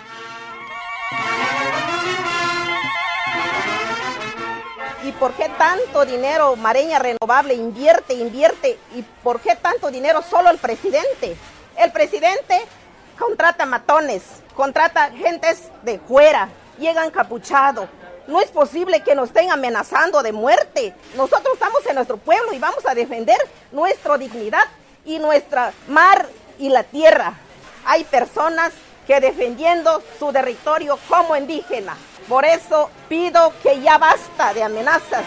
¿Y por qué tanto dinero Mareña Renovable invierte, invierte? ¿Y por qué tanto dinero solo el presidente? El presidente contrata matones, contrata gentes de fuera, llegan encapuchados. No es posible que nos estén amenazando de muerte. Nosotros estamos en nuestro pueblo y vamos a defender nuestra dignidad y nuestra mar y la tierra. Hay personas que defendiendo su territorio como indígena. Por eso pido que ya basta de amenazas.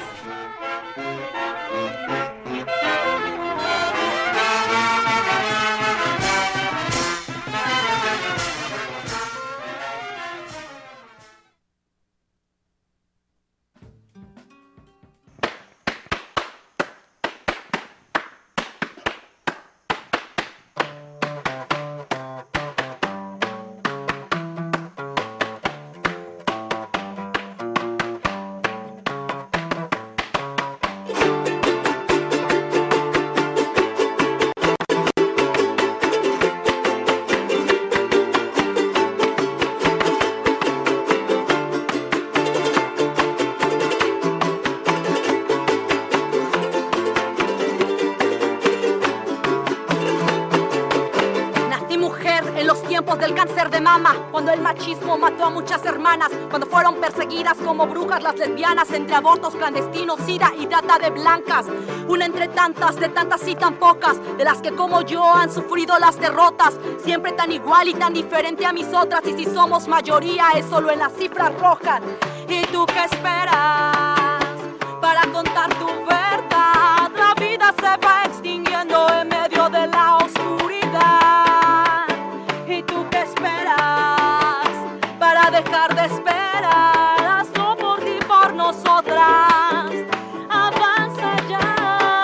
Del cáncer de mama, cuando el machismo mató a muchas hermanas, cuando fueron perseguidas como brujas las lesbianas, entre abortos clandestinos, sida y trata de blancas. Una entre tantas, de tantas y tan pocas, de las que como yo han sufrido las derrotas, siempre tan igual y tan diferente a mis otras. Y si somos mayoría es solo en las cifras rojas. ¿Y tú qué esperas para contar tu verdad? La vida se va extinguiendo en medio de la oscuridad. ¿Y tú qué esperas para dejar de esperar? Hazlo por ti, por nosotras. Avanza ya.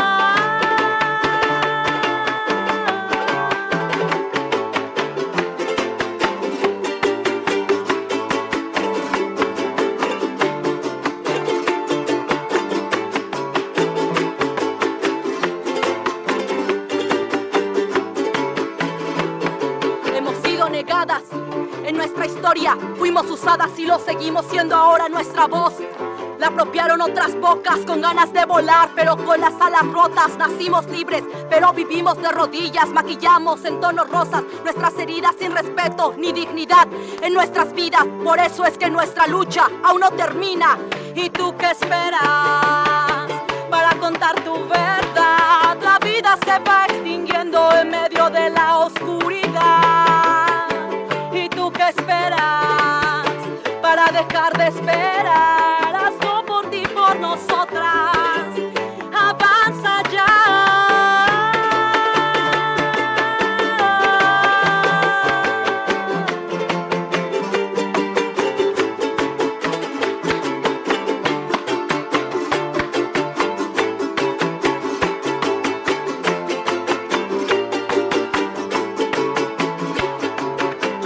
En nuestra historia fuimos usadas y lo seguimos siendo ahora nuestra voz. La apropiaron otras bocas con ganas de volar, pero con las alas rotas. Nacimos libres, pero vivimos de rodillas. Maquillamos en tonos rosas nuestras heridas sin respeto ni dignidad en nuestras vidas. Por eso es que nuestra lucha aún no termina. ¿Y tú qué esperas para contar tu verdad? La vida se va extinguiendo en medio de la oscuridad. ¿Y tú qué esperas para dejar de esperar? Hazlo por ti, por nosotras. Avanza ya.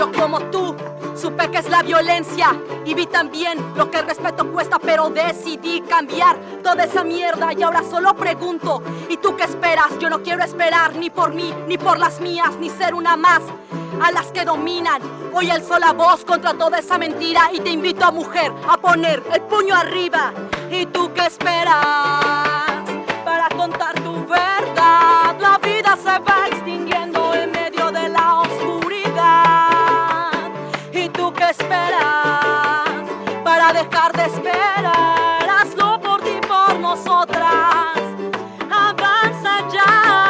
Yo como tú supe que es la violencia y vi también lo que el respeto cuesta, pero decidí cambiar toda esa mierda y ahora solo pregunto, ¿y tú qué esperas? Yo no quiero esperar ni por mí, ni por las mías, ni ser una más a las que dominan. Hoy alzo la voz contra toda esa mentira y te invito a mujer a poner el puño arriba. ¿Y tú qué esperas para contar tu verdad? La vida se va extinguiendo en medio de la oscuridad. ¿Y tú qué esperas para dejar de esperar? Hazlo por ti, por nosotras. Avanza ya.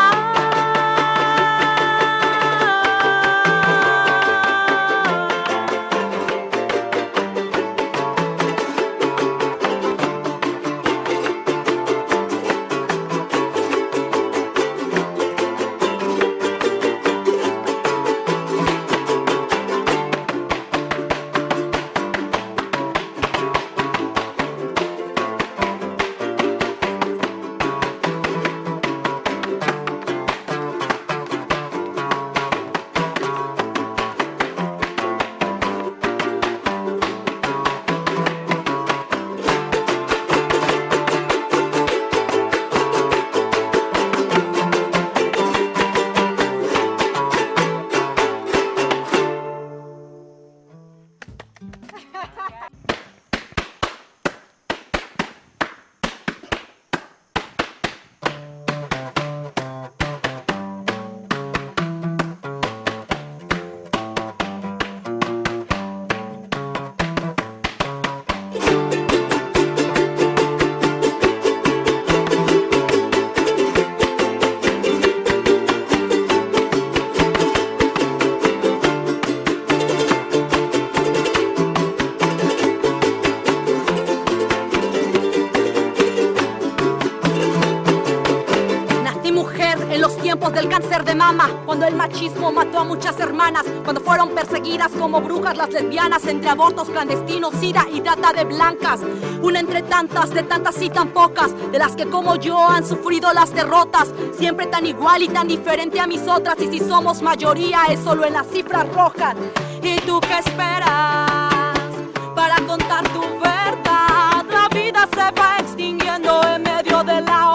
Del cáncer de mama, cuando el machismo mató a muchas hermanas, cuando fueron perseguidas como brujas las lesbianas, entre abortos clandestinos, sida y trata de blancas. Una entre tantas, de tantas y tan pocas, de las que como yo han sufrido las derrotas, siempre tan igual y tan diferente a mis otras, y si somos mayoría es solo en las cifras rojas. ¿Y tú qué esperas para contar tu verdad? La vida se va extinguiendo en medio de la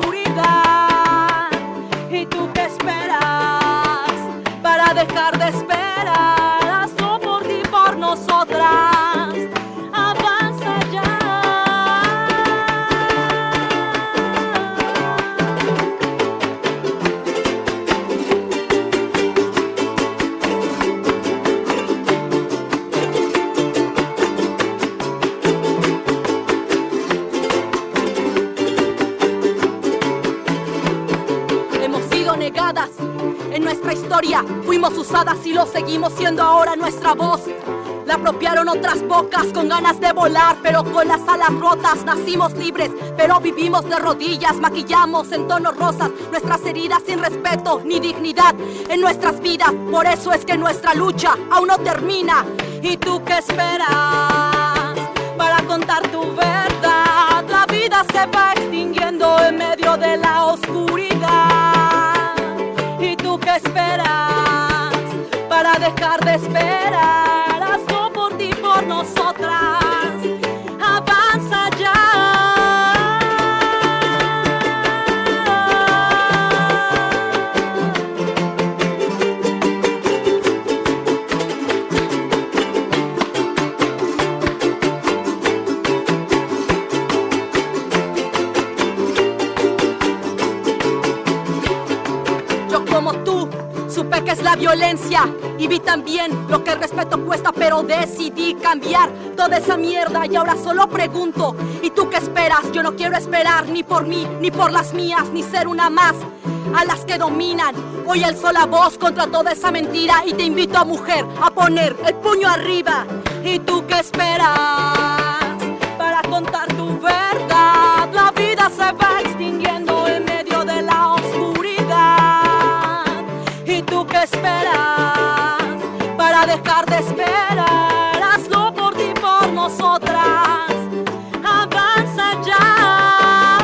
oscuridad. ¿Y tú qué esperas para dejar de esperar? Hazlo por ti, por nosotras. Avanza ya. Negadas en nuestra historia, fuimos usadas y lo seguimos siendo ahora nuestra voz. La apropiaron otras bocas con ganas de volar, pero con las alas rotas. Nacimos libres, pero vivimos de rodillas. Maquillamos en tonos rosas nuestras heridas sin respeto ni dignidad en nuestras vidas. Por eso es que nuestra lucha aún no termina. ¿Y tú qué esperas para contar tu verdad? La vida se va extinguiendo en medio de la oscuridad. ¿Y tú qué esperas para dejar de esperar? Hazlo por ti, por nosotras. Avanza ya. Supe que es la violencia y vi también lo que el respeto cuesta, pero decidí cambiar toda esa mierda y ahora solo pregunto, ¿y tú qué esperas? Yo no quiero esperar ni por mí, ni por las mías, ni ser una más a las que dominan. Hoy alzo la voz contra toda esa mentira y te invito a mujer a poner el puño arriba. ¿Y tú qué esperas para contar tu verdad? La vida se va extinguiendo en medio de la oscuridad. ¿Y tú qué esperas para dejar de esperar? Hazlo por ti, por nosotras. Avanza ya.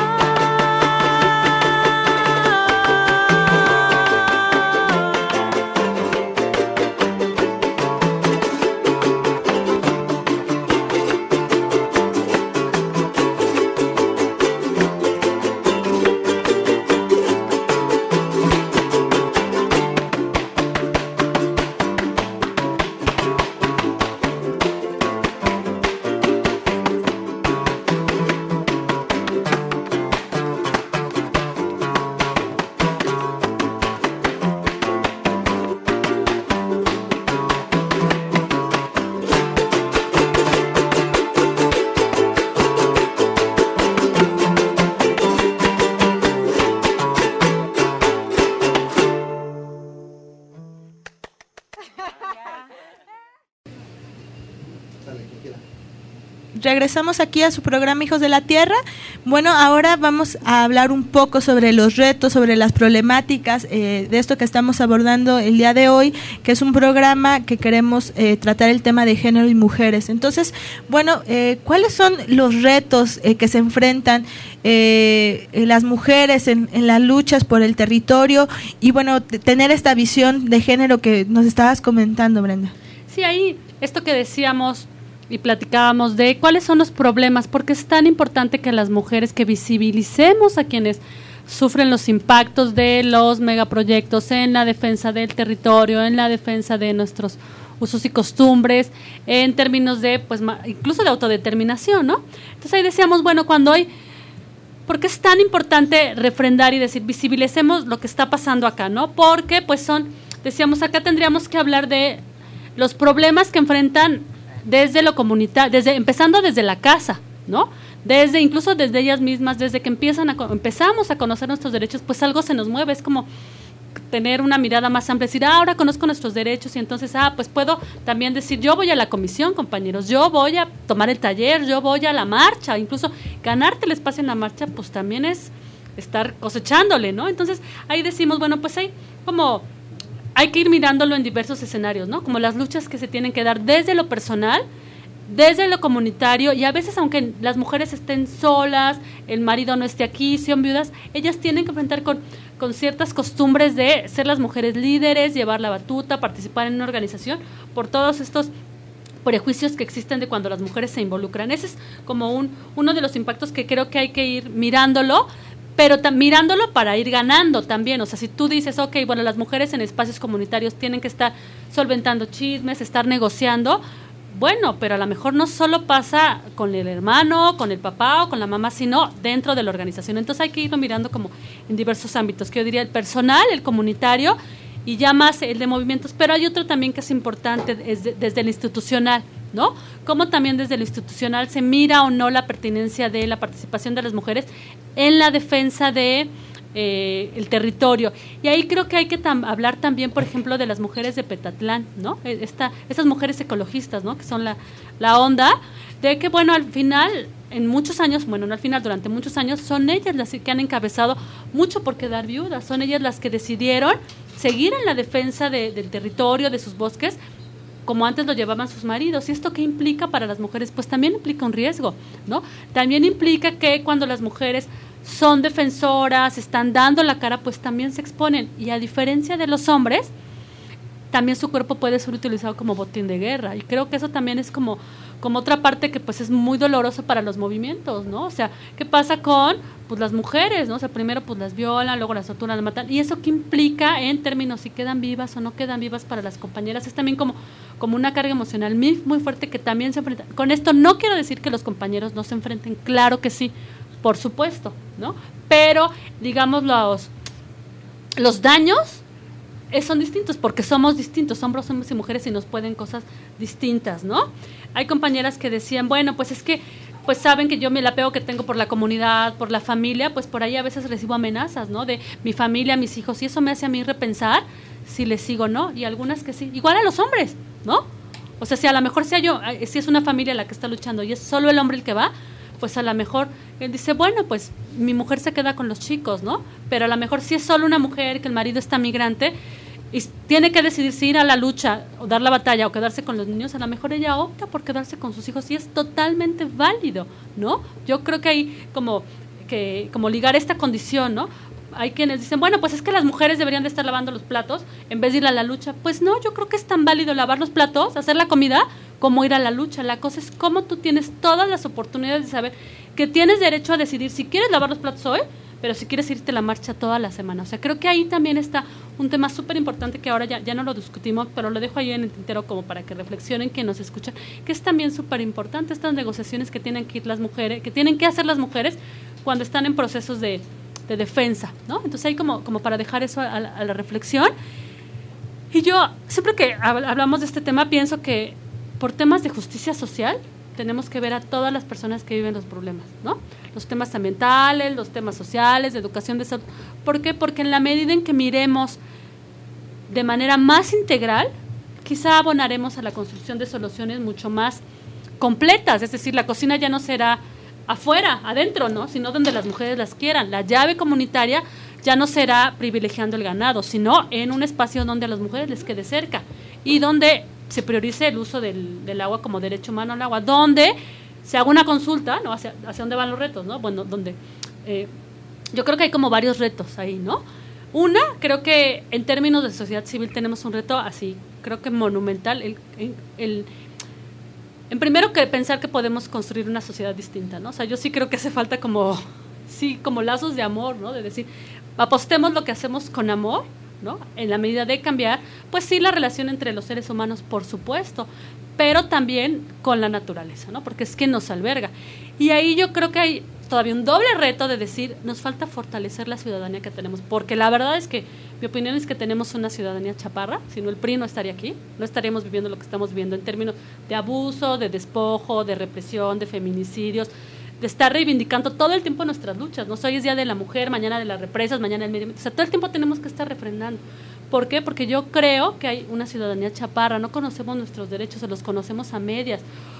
regresamos aquí a su programa Hijos de la Tierra. Bueno, ahora vamos a hablar un poco sobre los retos, sobre las problemáticas eh, de esto que estamos abordando el día de hoy, que es un programa que queremos eh, tratar el tema de género y mujeres. Entonces, bueno, eh, ¿cuáles son los retos eh, que se enfrentan eh, las mujeres en, en las luchas por el territorio y, bueno, tener esta visión de género que nos estabas comentando, Brenda? Sí, ahí esto que decíamos y platicábamos de cuáles son los problemas, porque es tan importante que las mujeres, que visibilicemos a quienes sufren los impactos de los megaproyectos en la defensa del territorio, en la defensa de nuestros usos y costumbres, en términos de, pues, incluso de autodeterminación, ¿no? Entonces ahí decíamos, bueno, cuando hay, porque es tan importante refrendar y decir, visibilicemos lo que está pasando acá, ¿no? Porque, pues, son, decíamos, acá tendríamos que hablar de los problemas que enfrentan desde lo comunitario, desde, empezando desde la casa, ¿no? Desde, incluso desde ellas mismas, desde que empiezan a, empezamos a conocer nuestros derechos, pues algo se nos mueve, es como tener una mirada más amplia, decir, ah, ahora conozco nuestros derechos y entonces, ah, pues puedo también decir, yo voy a la comisión, compañeros, yo voy a tomar el taller, yo voy a la marcha, incluso ganarte el espacio en la marcha, pues también es estar cosechándole, ¿no? Entonces, ahí decimos, bueno, pues hay como, hay que ir mirándolo en diversos escenarios, ¿no? Como las luchas que se tienen que dar desde lo personal, desde lo comunitario, y a veces aunque las mujeres estén solas, el marido no esté aquí, sean viudas, ellas tienen que enfrentar con, con ciertas costumbres de ser las mujeres líderes, llevar la batuta, participar en una organización, por todos estos prejuicios que existen de cuando las mujeres se involucran. Ese es como un uno de los impactos que creo que hay que ir mirándolo, pero tam, mirándolo para ir ganando también. O sea, si tú dices, ok, bueno, las mujeres en espacios comunitarios tienen que estar solventando chismes, estar negociando, bueno, pero a lo mejor no solo pasa con el hermano, con el papá o con la mamá, sino dentro de la organización. Entonces hay que irlo mirando como en diversos ámbitos, que yo diría el personal, el comunitario y ya más el de movimientos. Pero hay otro también que es importante es de, desde el institucional, ¿no? Cómo también desde el institucional se mira o no la pertinencia de la participación de las mujeres en la defensa de Eh, el territorio. Y ahí creo que hay que tam- hablar también, por ejemplo, de las mujeres de Petatlán, ¿no? Esta, estas mujeres ecologistas, ¿no? Que son la, la onda de que, bueno, al final, en muchos años, bueno, no al final, durante muchos años, son ellas las que han encabezado mucho por quedar viudas, son ellas las que decidieron seguir en la defensa de, del territorio, de sus bosques, como antes lo llevaban sus maridos. ¿Y esto qué implica para las mujeres? Pues también implica un riesgo, ¿no? También implica que cuando las mujeres son defensoras, están dando la cara, pues también se exponen. Y a diferencia de los hombres, también su cuerpo puede ser utilizado como botín de guerra. Y creo que eso también es como, como otra parte que pues es muy doloroso para los movimientos, ¿no? O sea, ¿qué pasa con pues las mujeres, ¿no? O sea, primero pues las violan, luego las torturan, las matan. ¿Y eso qué implica en términos si quedan vivas o no quedan vivas para las compañeras? Es también como, como una carga emocional muy, muy fuerte que también se enfrenta. Con esto no quiero decir que los compañeros no se enfrenten, claro que sí, por supuesto, ¿no? Pero, digamos, los, los daños eh, son distintos porque somos distintos, hombres, hombres y mujeres, y nos pueden cosas distintas, ¿no? Hay compañeras que decían, bueno, pues es que, pues saben que yo me la pego que tengo por la comunidad, por la familia, pues por ahí a veces recibo amenazas, ¿no? De mi familia, mis hijos, y eso me hace a mí repensar si les sigo o no, y algunas que sí. Igual a los hombres, ¿no? O sea, si a lo mejor sea yo, si es una familia la que está luchando y es solo el hombre el que va, pues a lo mejor él dice, bueno, pues mi mujer se queda con los chicos, ¿no? Pero a lo mejor si es solo una mujer, que el marido está migrante y tiene que decidir si ir a la lucha o dar la batalla o quedarse con los niños, a lo mejor ella opta por quedarse con sus hijos y es totalmente válido, ¿no? Yo creo que hay como, que, como ligar esta condición, ¿no? Hay quienes dicen, bueno, pues es que las mujeres deberían de estar lavando los platos en vez de ir a la lucha. Pues no, yo creo que es tan válido lavar los platos, hacer la comida, como ir a la lucha. La cosa es cómo tú tienes todas las oportunidades de saber que tienes derecho a decidir si quieres lavar los platos hoy, pero si quieres irte a la marcha toda la semana. O sea, creo que ahí también está un tema súper importante que ahora ya, ya no lo discutimos, pero lo dejo ahí en el tintero como para que reflexionen, que nos escuchan, que es también súper importante estas negociaciones que tienen que ir las mujeres, que tienen que hacer las mujeres cuando están en procesos de de defensa, ¿no? Entonces hay como, como para dejar eso a la, a la reflexión. Y yo, siempre que hablamos de este tema, pienso que por temas de justicia social tenemos que ver a todas las personas que viven los problemas, ¿no? Los temas ambientales, los temas sociales, de educación, de salud. ¿Por qué? Porque en la medida en que miremos de manera más integral, quizá abonaremos a la construcción de soluciones mucho más completas, es decir, la cocina ya no será afuera, adentro, ¿no? Sino donde las mujeres las quieran. La llave comunitaria ya no será privilegiando el ganado, sino en un espacio donde a las mujeres les quede cerca y donde se priorice el uso del, del agua como derecho humano al agua, donde se haga una consulta, ¿no? Hacia, hacia dónde van los retos, ¿no? Bueno, donde eh, yo creo que hay como varios retos ahí, ¿no? Una, creo que en términos de sociedad civil tenemos un reto así, creo que monumental, el, el, el en primero que pensar que podemos construir una sociedad distinta, ¿no? O sea, yo sí creo que hace falta como, sí, como lazos de amor, ¿no? De decir, apostemos lo que hacemos con amor, ¿no? En la medida de cambiar, pues sí, la relación entre los seres humanos, por supuesto, pero también con la naturaleza, ¿no? Porque es quien nos alberga. Y ahí yo creo que hay todavía un doble reto de decir, nos falta fortalecer la ciudadanía que tenemos, porque la verdad es que mi opinión es que tenemos una ciudadanía chaparra, si no el P R I no estaría aquí, no estaríamos viviendo lo que estamos viviendo en términos de abuso, de despojo, de represión, de feminicidios, de estar reivindicando todo el tiempo nuestras luchas, ¿no? Hoy es Día de la Mujer, mañana de las represas, mañana el medio ambiente, o sea, todo el tiempo tenemos que estar refrendando. ¿Por qué? Porque yo creo que hay una ciudadanía chaparra, no conocemos nuestros derechos, se los conocemos a medias,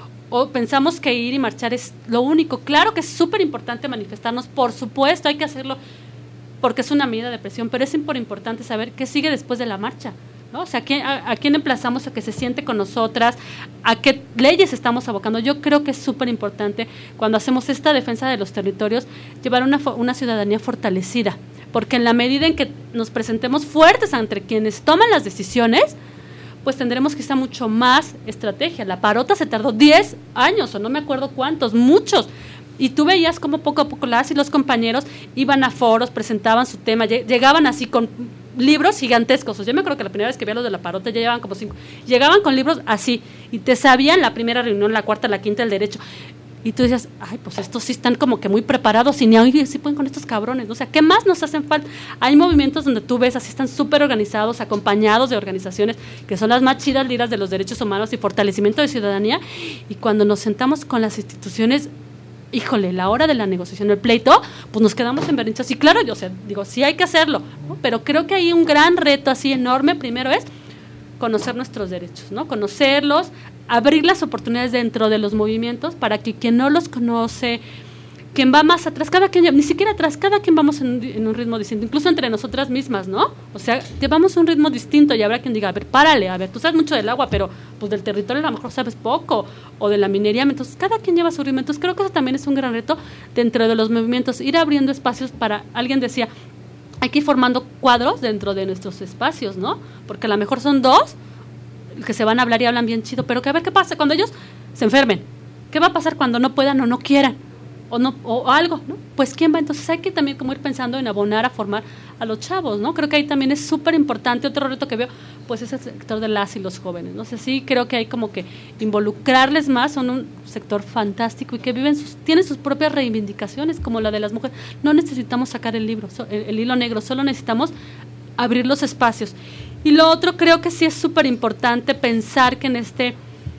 o pensamos que ir y marchar es lo único. Claro que es súper importante manifestarnos, por supuesto, hay que hacerlo porque es una medida de presión, pero es súper importante saber qué sigue después de la marcha, ¿no? O sea, ¿a quién, a, a quién emplazamos a que se siente con nosotras? ¿A qué leyes estamos abocando? Yo creo que es súper importante, cuando hacemos esta defensa de los territorios, llevar una, una ciudadanía fortalecida, porque en la medida en que nos presentemos fuertes ante quienes toman las decisiones, pues tendremos quizá mucho más estrategia. La Parota se tardó diez años, o no me acuerdo cuántos, muchos, y tú veías cómo poco a poco las y los compañeros iban a foros, presentaban su tema, llegaban así con libros gigantescos. O sea, yo me acuerdo que la primera vez que vi a los de la Parota ya llevaban como cinco, llegaban con libros así, y te sabían la primera reunión, la cuarta, la quinta, el derecho, y tú decías, ay, pues estos sí están como que muy preparados, y ni hoy sí pueden con estos cabrones, ¿no? O sea, ¿qué más nos hacen falta? Hay movimientos donde tú ves así, están súper organizados, acompañados de organizaciones que son las más chidas, líderes de los derechos humanos y fortalecimiento de ciudadanía, y cuando nos sentamos con las instituciones, híjole, la hora de la negociación, el pleito, pues nos quedamos en berrinchas. Y claro, yo, o sea, digo, sí hay que hacerlo, ¿no? Pero creo que hay un gran reto así enorme. Primero es conocer nuestros derechos, ¿no? Conocerlos, abrir las oportunidades dentro de los movimientos para que quien no los conoce, quien va más atrás, cada quien, ni siquiera atrás, cada quien vamos en un, en un ritmo distinto, incluso entre nosotras mismas, ¿no? O sea, llevamos un ritmo distinto y habrá quien diga, a ver, párale, a ver, tú sabes mucho del agua, pero pues del territorio a lo mejor sabes poco, o de la minería, entonces cada quien lleva su ritmo. Entonces creo que eso también es un gran reto dentro de los movimientos, ir abriendo espacios para, alguien decía, hay que ir formando cuadros dentro de nuestros espacios, ¿no? Porque a lo mejor son dos que se van a hablar y hablan bien chido, pero que a ver qué pasa cuando ellos se enfermen, qué va a pasar cuando no puedan o no quieran, o no o algo, ¿no? Pues quién va. Entonces hay que también como ir pensando en abonar a formar a los chavos, ¿no? Creo que ahí también es súper importante. Otro reto que veo, pues es el sector de las y los jóvenes, ¿no? sé, sí creo que hay como que involucrarles más. Son un sector fantástico y que viven sus, tienen sus propias reivindicaciones, como la de las mujeres. No necesitamos sacar el libro, el, el hilo negro, solo necesitamos abrir los espacios. Y lo otro, creo que sí es súper importante pensar que en este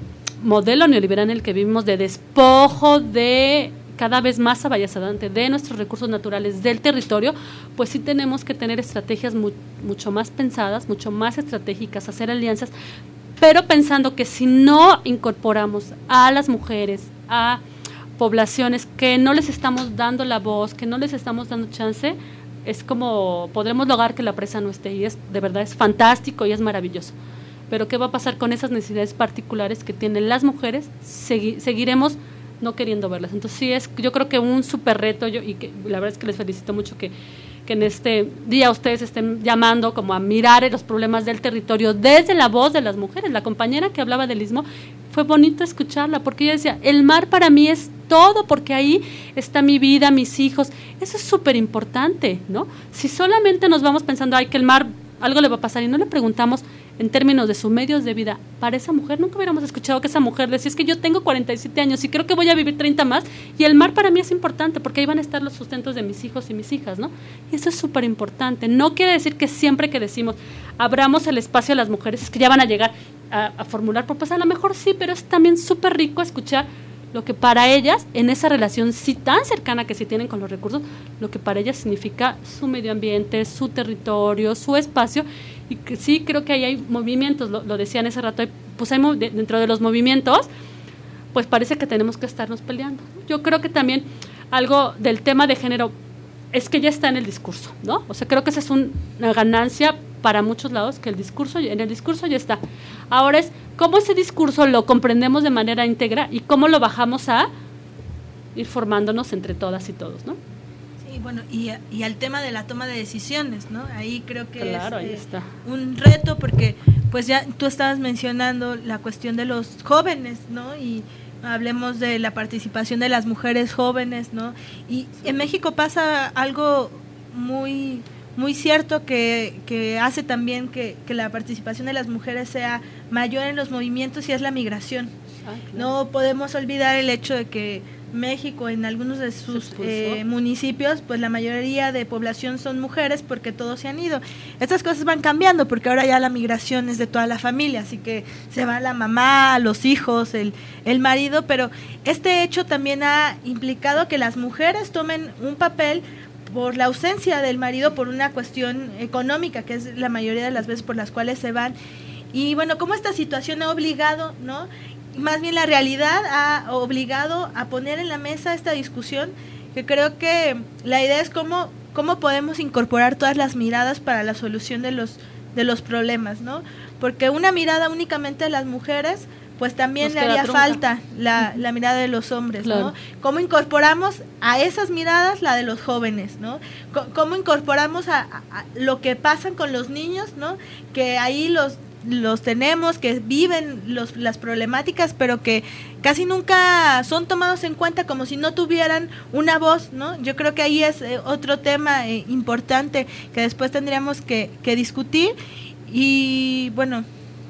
modelo neoliberal en el que vivimos, de despojo, de cada vez más avallazadante de nuestros recursos naturales, del territorio, pues sí tenemos que tener estrategias mu- mucho más pensadas, mucho más estratégicas, hacer alianzas, pero pensando que si no incorporamos a las mujeres, a poblaciones que no les estamos dando la voz, que no les estamos dando chance, es como podremos lograr que la presa no esté, y es de verdad es fantástico y es maravilloso. Pero ¿qué va a pasar con esas necesidades particulares que tienen las mujeres? Segui- seguiremos no queriendo verlas. Entonces sí es, yo creo que un súper reto, yo, y que la verdad es que les felicito mucho que, que en este día ustedes estén llamando como a mirar los problemas del territorio desde la voz de las mujeres. La compañera que hablaba del istmo, fue bonito escucharla, porque ella decía, el mar para mí es todo, porque ahí está mi vida, mis hijos. Eso es súper importante, ¿no? Si solamente nos vamos pensando, ay, que el mar algo le va a pasar, y no le preguntamos en términos de sus medios de vida para esa mujer, nunca hubiéramos escuchado que esa mujer decía, es que yo tengo cuarenta y siete años y creo que voy a vivir treinta más, y el mar para mí es importante porque ahí van a estar los sustentos de mis hijos y mis hijas, ¿no? Y eso es súper importante. No quiere decir que siempre que decimos abramos el espacio a las mujeres es que ya van a llegar a, a formular propuestas. A lo mejor sí, pero es también súper rico escuchar lo que para ellas, en esa relación sí tan cercana que sí tienen con los recursos, lo que para ellas significa su medio ambiente, su territorio, su espacio, y que sí creo que ahí hay movimientos, lo, lo decían ese rato, pues hay dentro de los movimientos, pues parece que tenemos que estarnos peleando. Yo creo que también algo del tema de género es que ya está en el discurso, ¿no? O sea, creo que esa es un, una ganancia para muchos lados, que el discurso, en el discurso ya está. Ahora es cómo ese discurso lo comprendemos de manera íntegra y cómo lo bajamos a ir formándonos entre todas y todos, ¿no? Sí, bueno, y, y al tema de la toma de decisiones, ¿no? Ahí creo que claro, es ahí eh, está. un reto, porque pues ya tú estabas mencionando la cuestión de los jóvenes, ¿no? Y hablemos de la participación de las mujeres jóvenes, ¿no? Y en México pasa algo muy muy cierto que, que hace también que, que la participación de las mujeres sea mayor en los movimientos, y es la migración. Ah, claro. No podemos olvidar el hecho de que México, en algunos de sus eh, municipios, pues la mayoría de población son mujeres, porque todos se han ido. Estas cosas van cambiando, porque ahora ya la migración es de toda la familia, así que se va la mamá, los hijos, el, el marido, pero este hecho también ha implicado que las mujeres tomen un papel por la ausencia del marido, por una cuestión económica, que es la mayoría de las veces por las cuales se van. Y bueno, cómo esta situación ha obligado, ¿no? Más bien la realidad ha obligado a poner en la mesa esta discusión, que creo que la idea es cómo, cómo podemos incorporar todas las miradas para la solución de los, de los problemas, ¿no? Porque una mirada únicamente de las mujeres, pues también Nos le haría trunca. falta la, la mirada de los hombres, claro. ¿no? ¿Cómo incorporamos a esas miradas la de los jóvenes, ¿no? ¿Cómo incorporamos a, a, a lo que pasan con los niños, ¿no? Que ahí los los tenemos, que viven los, las problemáticas, pero que casi nunca son tomados en cuenta, como si no tuvieran una voz, ¿no? Yo creo que ahí es eh, otro tema eh, importante que después tendríamos que, que discutir. Y bueno,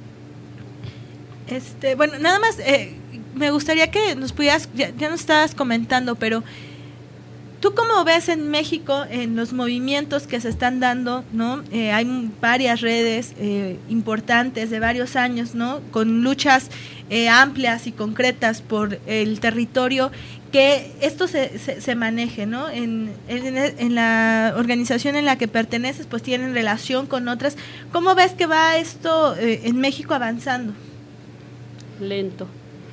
este, bueno, nada más eh, me gustaría que nos pudieras, ya, ya nos estabas comentando, pero ¿tú cómo ves en México en los movimientos que se están dando, ¿no? Eh, hay varias redes eh, importantes de varios años, ¿no? Con luchas eh, amplias y concretas por el territorio, que esto se, se, se maneje, ¿no? En, en, en la organización en la que perteneces, pues tienen relación con otras. ¿Cómo ves que va esto eh, en México avanzando? Lento.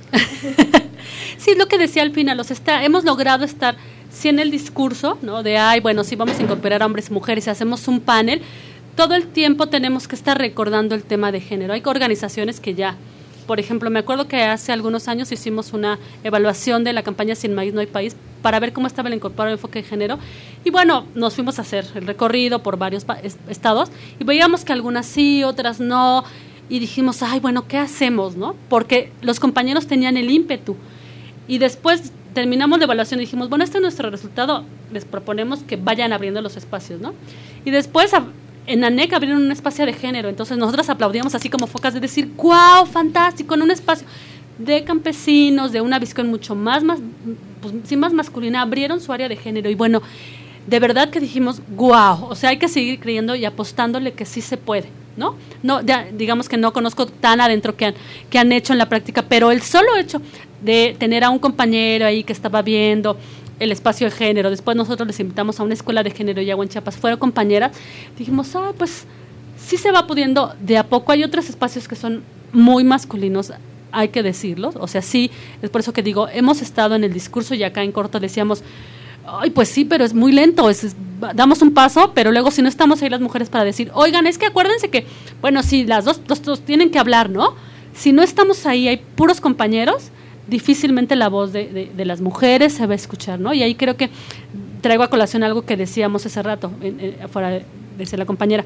Sí, es lo que decía al final, los está, hemos logrado estar sí en el discurso, ¿no? De, ay, bueno, sí vamos a incorporar a hombres y mujeres, y hacemos un panel, todo el tiempo tenemos que estar recordando el tema de género. Hay organizaciones que ya, por ejemplo, me acuerdo que hace algunos años hicimos una evaluación de la campaña Sin Maíz No Hay País, para ver cómo estaba el incorporado enfoque de género, y bueno, nos fuimos a hacer el recorrido por varios pa- estados, y veíamos que algunas sí, otras no, y dijimos, ay, bueno, ¿qué hacemos, no? Porque los compañeros tenían el ímpetu, y después terminamos la evaluación y dijimos, bueno, este es nuestro resultado, les proponemos que vayan abriendo los espacios, ¿no? Y después en ANEC abrieron un espacio de género, entonces nosotros aplaudíamos así como focas de decir, ¡guau, fantástico! En un espacio de campesinos, de una visión mucho más, más pues sí, más masculina, abrieron su área de género, y bueno, de verdad que dijimos, ¡guau! O sea, hay que seguir creyendo y apostándole que sí se puede, ¿no? No, ya, digamos que no conozco tan adentro que han, que han hecho en la práctica, pero el solo hecho de tener a un compañero ahí que estaba viendo el espacio de género, después nosotros les invitamos a una escuela de género y agua en Chiapas, fueron compañeras, dijimos, ah, pues sí se va pudiendo de a poco. Hay otros espacios que son muy masculinos, hay que decirlo, o sea, sí, es por eso que digo, hemos estado en el discurso, y acá en corto decíamos, ay, pues sí, pero es muy lento, es, es, damos un paso, pero luego si no estamos ahí las mujeres para decir, oigan, es que acuérdense que, bueno, sí, las dos, los dos tienen que hablar, ¿no? Si no estamos ahí, hay puros compañeros, difícilmente la voz de, de, de las mujeres se va a escuchar, ¿no? Y ahí creo que traigo a colación algo que decíamos hace rato, en, en, afuera de, decía la compañera,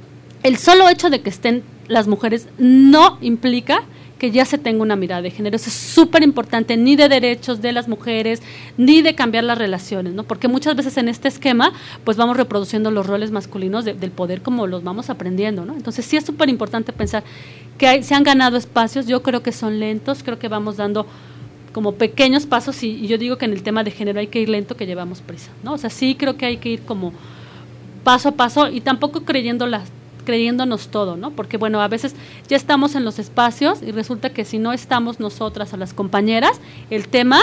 el solo hecho de que estén las mujeres no implica que ya se tenga una mirada de género. Eso es súper importante, ni de derechos de las mujeres, ni de cambiar las relaciones, ¿no? Porque muchas veces en este esquema, pues vamos reproduciendo los roles masculinos de, del poder como los vamos aprendiendo, ¿no? Entonces sí es súper importante pensar que hay, se han ganado espacios, yo creo que son lentos, creo que vamos dando como pequeños pasos, y, y yo digo que en el tema de género hay que ir lento, que llevamos prisa, ¿no? O sea, sí creo que hay que ir como paso a paso, y tampoco creyendo las creyéndonos todo, ¿no? Porque bueno, a veces ya estamos en los espacios y resulta que si no estamos nosotras o las compañeras, el tema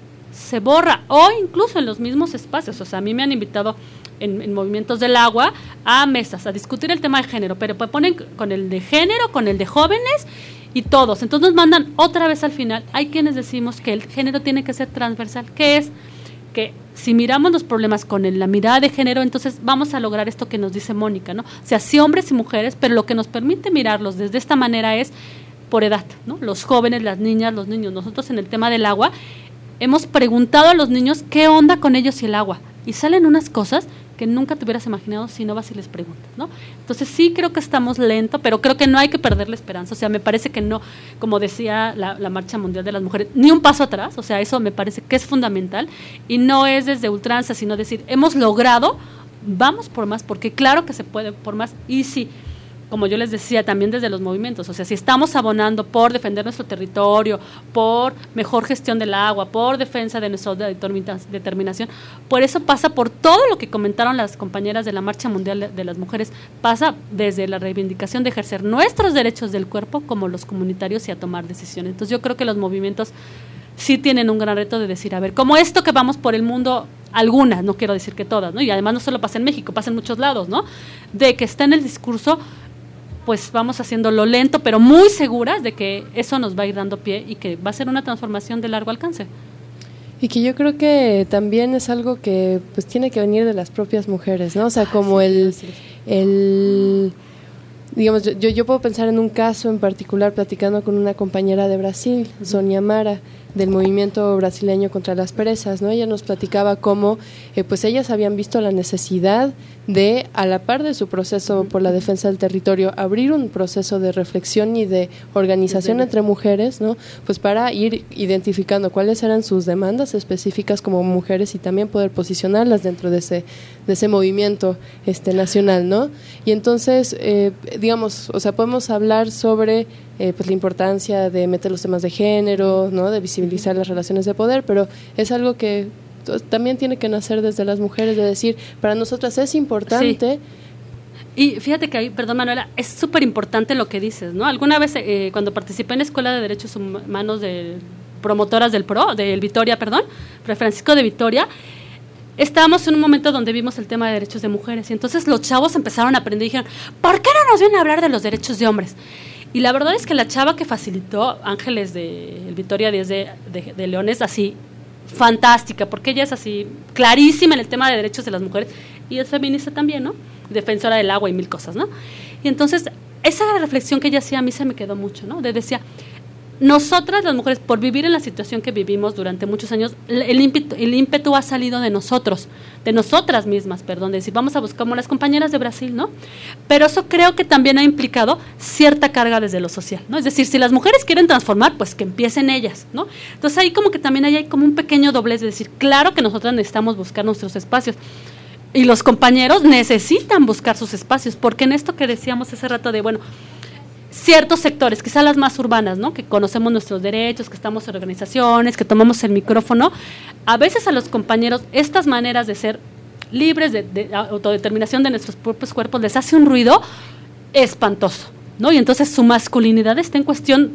se borra, o incluso en los mismos espacios. O sea, a mí me han invitado en, en Movimientos del Agua a mesas a discutir el tema de género, pero pues ponen con el de género, con el de jóvenes, y todos. Entonces nos mandan otra vez al final. Hay quienes decimos que el género tiene que ser transversal, que es que si miramos los problemas con el, la mirada de género, entonces vamos a lograr esto que nos dice Mónica, ¿no? O sea, sí hombres y mujeres, pero lo que nos permite mirarlos desde esta manera es por edad, ¿no? Los jóvenes, las niñas, los niños. Nosotros en el tema del agua hemos preguntado a los niños qué onda con ellos y el agua, y salen unas cosas que nunca te hubieras imaginado si no vas y les preguntas, ¿no? Entonces sí creo que estamos lento, pero creo que no hay que perder la esperanza. O sea, me parece que no, como decía la, la Marcha Mundial de las Mujeres, ni un paso atrás. O sea, eso me parece que es fundamental, y no es desde ultranza, sino decir, hemos logrado, vamos por más, porque claro que se puede por más. Y sí, como yo les decía, también desde los movimientos, o sea, si estamos abonando por defender nuestro territorio, por mejor gestión del agua, por defensa de nuestra determinación, por eso pasa por todo lo que comentaron las compañeras de la Marcha Mundial de las Mujeres, pasa desde la reivindicación de ejercer nuestros derechos del cuerpo como los comunitarios y a tomar decisiones. Entonces yo creo que los movimientos sí tienen un gran reto de decir, a ver, como esto que vamos por el mundo, algunas, no quiero decir que todas, ¿no? Y además no solo pasa en México, pasa en muchos lados, ¿no? De que está en el discurso, pues vamos haciéndolo lento, pero muy seguras de que eso nos va a ir dando pie y que va a ser una transformación de largo alcance. Y que yo creo que también es algo que pues tiene que venir de las propias mujeres, ¿no? O sea, como el, el digamos, yo, yo puedo pensar en un caso en particular platicando con una compañera de Brasil, Sonia Mara, del movimiento brasileño contra las presas, ¿no? Ella nos platicaba cómo eh, pues ellas habían visto la necesidad de, a la par de su proceso por la defensa del territorio, abrir un proceso de reflexión y de organización entre mujeres, ¿no? Pues para ir identificando cuáles eran sus demandas específicas como mujeres y también poder posicionarlas dentro de ese de ese movimiento este nacional, ¿no? Y entonces, eh, digamos, o sea, podemos hablar sobre Eh, pues la importancia de meter los temas de género, ¿no? De visibilizar las relaciones de poder, pero es algo que t- también tiene que nacer desde las mujeres, de decir, para nosotras es importante. Sí. Y fíjate que ahí, perdón Manuela, es súper importante lo que dices, ¿no? Alguna vez eh, cuando participé en la Escuela de Derechos Humanos de promotoras del PRO, del Vitoria, perdón, Fray Francisco de Vitoria, estábamos en un momento donde vimos el tema de derechos de mujeres, y entonces los chavos empezaron a aprender y dijeron, ¿por qué no nos vienen a hablar de los derechos de hombres? Y la verdad es que la chava que facilitó, Ángeles de el Vitoria diez de, de, de León, es así, fantástica, porque ella es así, clarísima en el tema de derechos de las mujeres, y es feminista también, ¿no? Defensora del agua y mil cosas, ¿no? Y entonces, esa reflexión que ella hacía a mí se me quedó mucho, ¿no? De decía, nosotras las mujeres, por vivir en la situación que vivimos durante muchos años, el ímpetu, el ímpetu ha salido de nosotros, de nosotras mismas, perdón, de decir, vamos a buscar como las compañeras de Brasil, ¿no? Pero eso creo que también ha implicado cierta carga desde lo social, ¿no? Es decir, si las mujeres quieren transformar, pues que empiecen ellas, ¿no? Entonces ahí como que también hay como un pequeño doblez de decir, claro que nosotras necesitamos buscar nuestros espacios, y los compañeros necesitan buscar sus espacios, porque en esto que decíamos hace rato de, bueno, ciertos sectores, quizá las más urbanas, ¿no? Que conocemos nuestros derechos, que estamos en organizaciones, que tomamos el micrófono, a veces a los compañeros estas maneras de ser libres de, de autodeterminación de nuestros propios cuerpos les hace un ruido espantoso, ¿no? Y entonces su masculinidad está en cuestión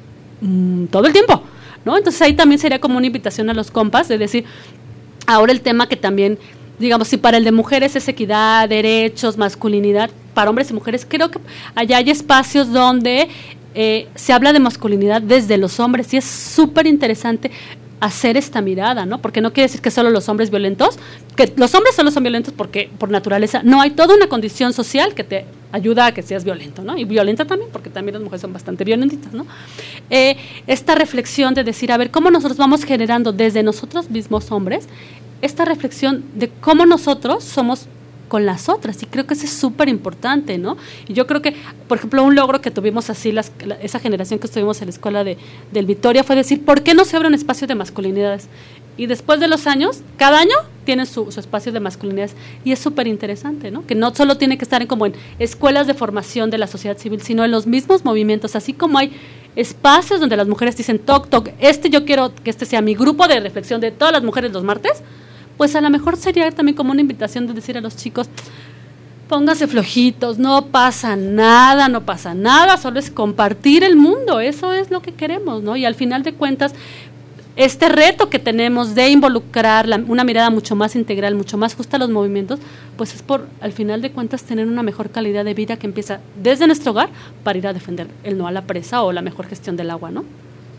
mmm, todo el tiempo, ¿no? Entonces ahí también sería como una invitación a los compas de decir, ahora el tema que también, digamos, si para el de mujeres es equidad, derechos, masculinidad, para hombres y mujeres, creo que allá hay espacios donde eh, se habla de masculinidad desde los hombres, y es súper interesante hacer esta mirada, ¿no? Porque no quiere decir que solo los hombres violentos, que los hombres solo son violentos porque por naturaleza, no, hay toda una condición social que te ayuda a que seas violento, ¿no? Y violenta también, porque también las mujeres son bastante violentitas, ¿no? Eh, esta reflexión de decir, a ver, ¿cómo nosotros vamos generando desde nosotros mismos hombres esta reflexión de cómo nosotros somos con las otras? Y creo que eso es súper importante, ¿no? Y yo creo que, por ejemplo, un logro que tuvimos así, las, la, esa generación que estuvimos en la escuela de, del Vitoria, fue decir, ¿por qué no se abre un espacio de masculinidades? Y después de los años, cada año tienen su, su espacio de masculinidades, y es súper interesante, ¿no? Que no solo tiene que estar en, como en escuelas de formación de la sociedad civil, sino en los mismos movimientos, así como hay espacios donde las mujeres dicen, toc, toc, este yo quiero que este sea mi grupo de reflexión de todas las mujeres los martes, pues a lo mejor sería también como una invitación de decir a los chicos, pónganse flojitos, no pasa nada, no pasa nada, solo es compartir el mundo, eso es lo que queremos, ¿no? Y al final de cuentas, este reto que tenemos de involucrar la, una mirada mucho más integral, mucho más justa a los movimientos, pues es por, al final de cuentas, tener una mejor calidad de vida que empieza desde nuestro hogar para ir a defender el no a la presa o la mejor gestión del agua, ¿no?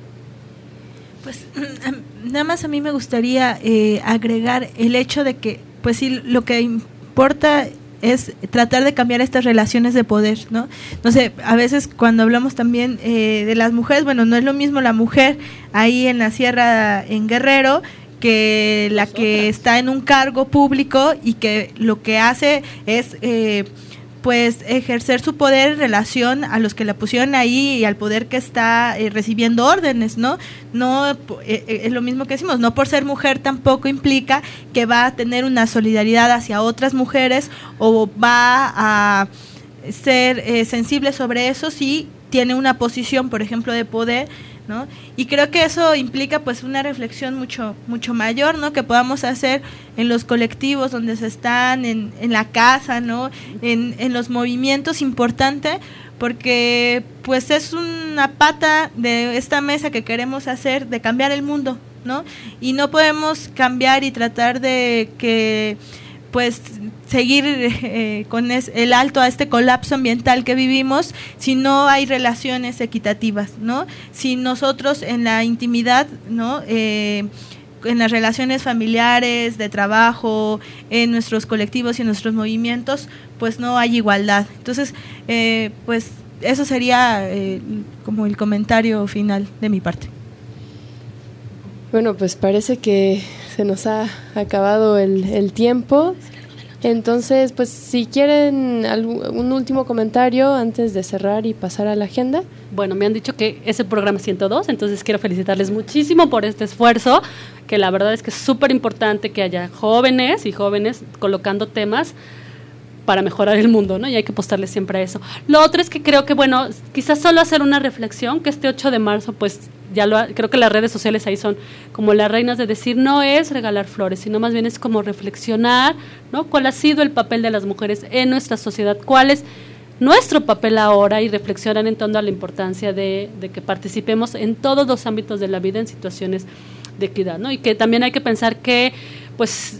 Pues nada más a mí me gustaría eh, agregar el hecho de que, pues sí, lo que importa es tratar de cambiar estas relaciones de poder, ¿no? No sé, a veces cuando hablamos también eh, de las mujeres, bueno, no es lo mismo la mujer ahí en la sierra en Guerrero que la que está en un cargo público y que lo que hace es eh, pues ejercer su poder en relación a los que la pusieron ahí y al poder que está eh, recibiendo órdenes, ¿no? No eh, es lo mismo que decimos, no por ser mujer tampoco implica que va a tener una solidaridad hacia otras mujeres o va a ser eh, sensible sobre eso si tiene una posición, por ejemplo, de poder, ¿no? Y creo que eso implica pues una reflexión mucho mucho mayor, ¿no? Que podamos hacer en los colectivos donde se están, en, en la casa, ¿no? En, en los movimientos, importante, porque pues es una pata de esta mesa que queremos hacer de cambiar el mundo, ¿no? Y no podemos cambiar y tratar de que pues seguir eh, con es, el alto a este colapso ambiental que vivimos si no hay relaciones equitativas, ¿no? Si nosotros en la intimidad, ¿no? Eh, en las relaciones familiares, de trabajo, en nuestros colectivos y en nuestros movimientos, pues no hay igualdad. Entonces, eh, pues eso sería eh, como el comentario final de mi parte. Bueno, pues parece que se nos ha acabado el, el tiempo. Entonces, pues si quieren algún, un último comentario antes de cerrar y pasar a la agenda. Bueno, me han dicho que es el programa ciento dos, entonces quiero felicitarles muchísimo por este esfuerzo, que la verdad es que es súper importante que haya jóvenes y jóvenes colocando temas para mejorar el mundo, ¿no? Y hay que apostarle siempre a eso. Lo otro es que creo que, bueno, quizás solo hacer una reflexión, que este ocho de marzo, pues ya lo ha, creo que las redes sociales ahí son como las reinas de decir, no es regalar flores, sino más bien es como reflexionar, ¿no? ¿Cuál ha sido el papel de las mujeres en nuestra sociedad? ¿Cuál es nuestro papel ahora? Y reflexionar en torno a la importancia de, de que participemos en todos los ámbitos de la vida en situaciones de equidad, ¿no? Y que también hay que pensar que, pues,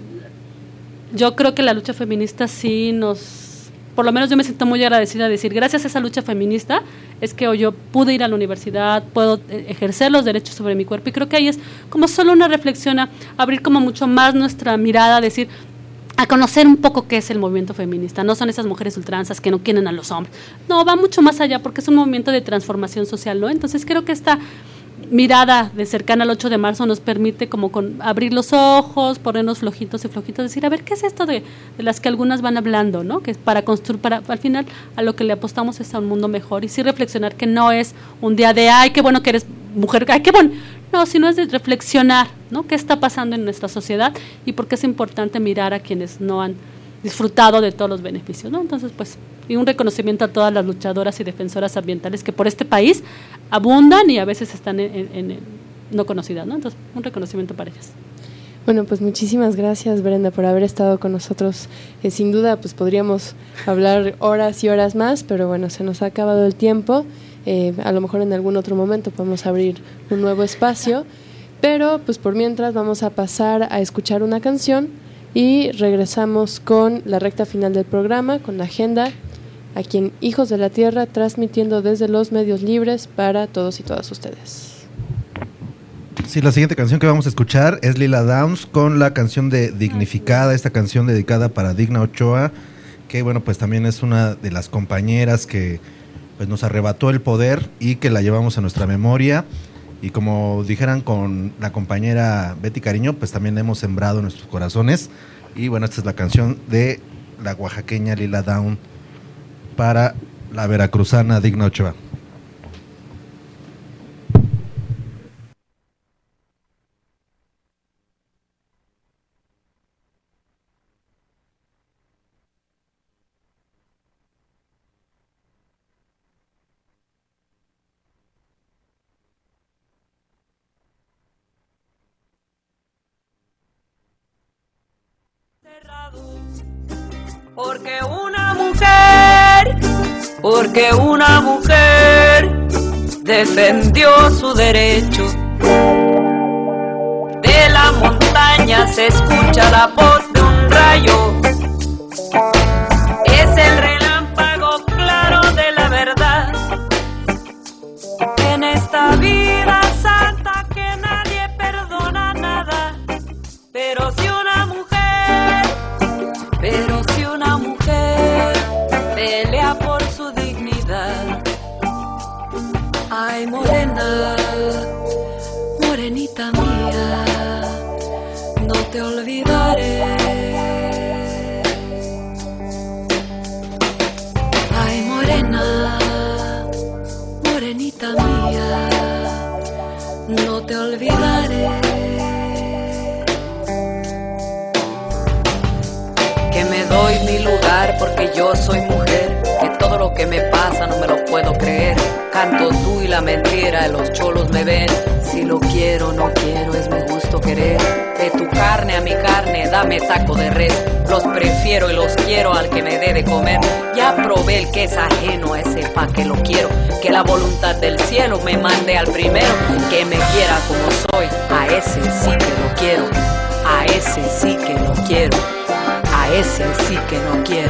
yo creo que la lucha feminista sí nos, por lo menos yo me siento muy agradecida de decir, gracias a esa lucha feminista es que hoy yo pude ir a la universidad, puedo ejercer los derechos sobre mi cuerpo, y creo que ahí es como solo una reflexión a abrir como mucho más nuestra mirada, a decir, a conocer un poco qué es el movimiento feminista. No son esas mujeres ultranzas que no quieren a los hombres, no, va mucho más allá porque es un movimiento de transformación social, ¿no? Entonces creo que esta mirada de cercana al ocho de marzo nos permite como con abrir los ojos, ponernos flojitos y flojitos, decir, a ver, ¿qué es esto de, de las que algunas van hablando, ¿no? Que es para construir, para al final a lo que le apostamos es a un mundo mejor, y sí reflexionar que no es un día de, ay, qué bueno que eres mujer, ay, qué bueno, no, sino es de reflexionar, ¿no? ¿Qué está pasando en nuestra sociedad y por qué es importante mirar a quienes no han disfrutado de todos los beneficios, ¿no? Entonces, pues, y un reconocimiento a todas las luchadoras y defensoras ambientales que por este país abundan y a veces están en, en, en no conocidas, ¿no? Entonces, un reconocimiento para ellas. Bueno, pues muchísimas gracias, Brenda, por haber estado con nosotros. Eh, sin duda, pues podríamos hablar horas y horas más, pero bueno, se nos ha acabado el tiempo. Eh, a lo mejor en algún otro momento podemos abrir un nuevo espacio, pero pues por mientras vamos a pasar a escuchar una canción y regresamos con la recta final del programa, con la agenda, aquí en Hijos de la Tierra, transmitiendo desde los medios libres para todos y todas ustedes. Sí, la siguiente canción que vamos a escuchar es Lila Downs con la canción de Dignificada, esta canción dedicada para Digna Ochoa, que bueno, pues también es una de las compañeras que pues nos arrebató el poder y que la llevamos a nuestra memoria, y como dijeran con la compañera Betty Cariño, pues también hemos sembrado en nuestros corazones. Y bueno, esta es la canción de la oaxaqueña Lila Downs para la veracruzana Digna Ochoa. Porque una mujer, porque una mujer defendió su derecho. la montaña se escucha la voz de un rayo. Es el relámpago claro de la verdad. En esta vida santa que nadie perdona nada. Pero si una mujer, pero si una mujer pelea por su dignidad. Ay, morena, morenita mía, no te olvidaré. Ay, morena, morenita mía, no te olvidaré. Que me doy mi lugar porque yo soy mujer, que todo lo que me pasa no me lo puedo creer. Canto tú y la mentira, los cholos me ven. Si lo quiero, no quiero, es mi gusto querer. De tu carne a mi carne, dame taco de res. Los prefiero y los quiero al que me dé de comer. Ya probé el que es ajeno, a ese pa' que lo quiero. Que la voluntad del cielo me mande al primero. Que me quiera como soy, a ese sí que lo quiero. A ese sí que lo quiero. A ese sí que lo quiero.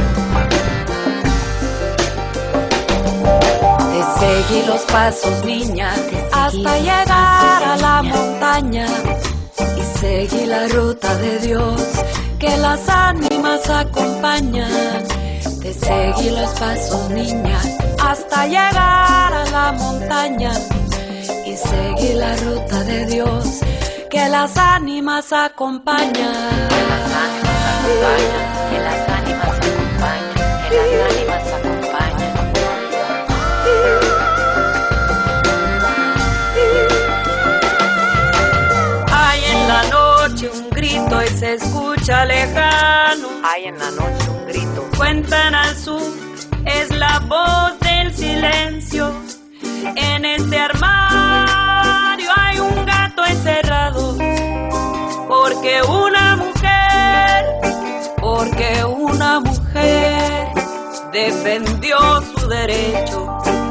Te seguí los pasos, niña, hasta llegar a la montaña. Y seguí la ruta de Dios, que las ánimas acompañan. Te seguí los pasos, niña, hasta llegar a la montaña. Y seguí la ruta de Dios, que las ánimas acompañan. Que las ánimas acompañan, que las ánimas acompañan, que las ánimas acompañan. Hay en la noche un grito y se escucha lejano. Hay en la noche un grito. Cuentan al sur, es la voz del silencio. En este armario hay un gato encerrado. Porque una mujer, porque una mujer defendió su derecho.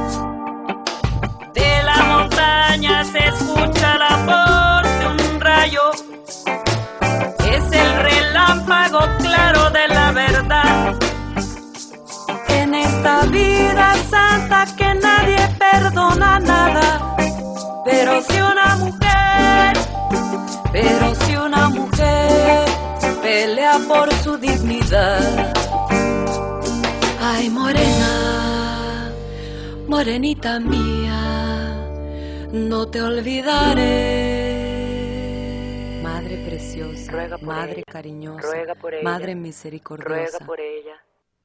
De la montaña se escucha la voz de un rayo. Es el relámpago claro de la verdad. En esta vida santa que nadie perdona nada. Pero si una mujer, pero si una mujer pelea por su dignidad. Ay, morena, morenita mía, no te olvidaré. Madre preciosa, ruega por Madre ella. Cariñosa, ruega por ella. Madre misericordiosa, ruega por ella.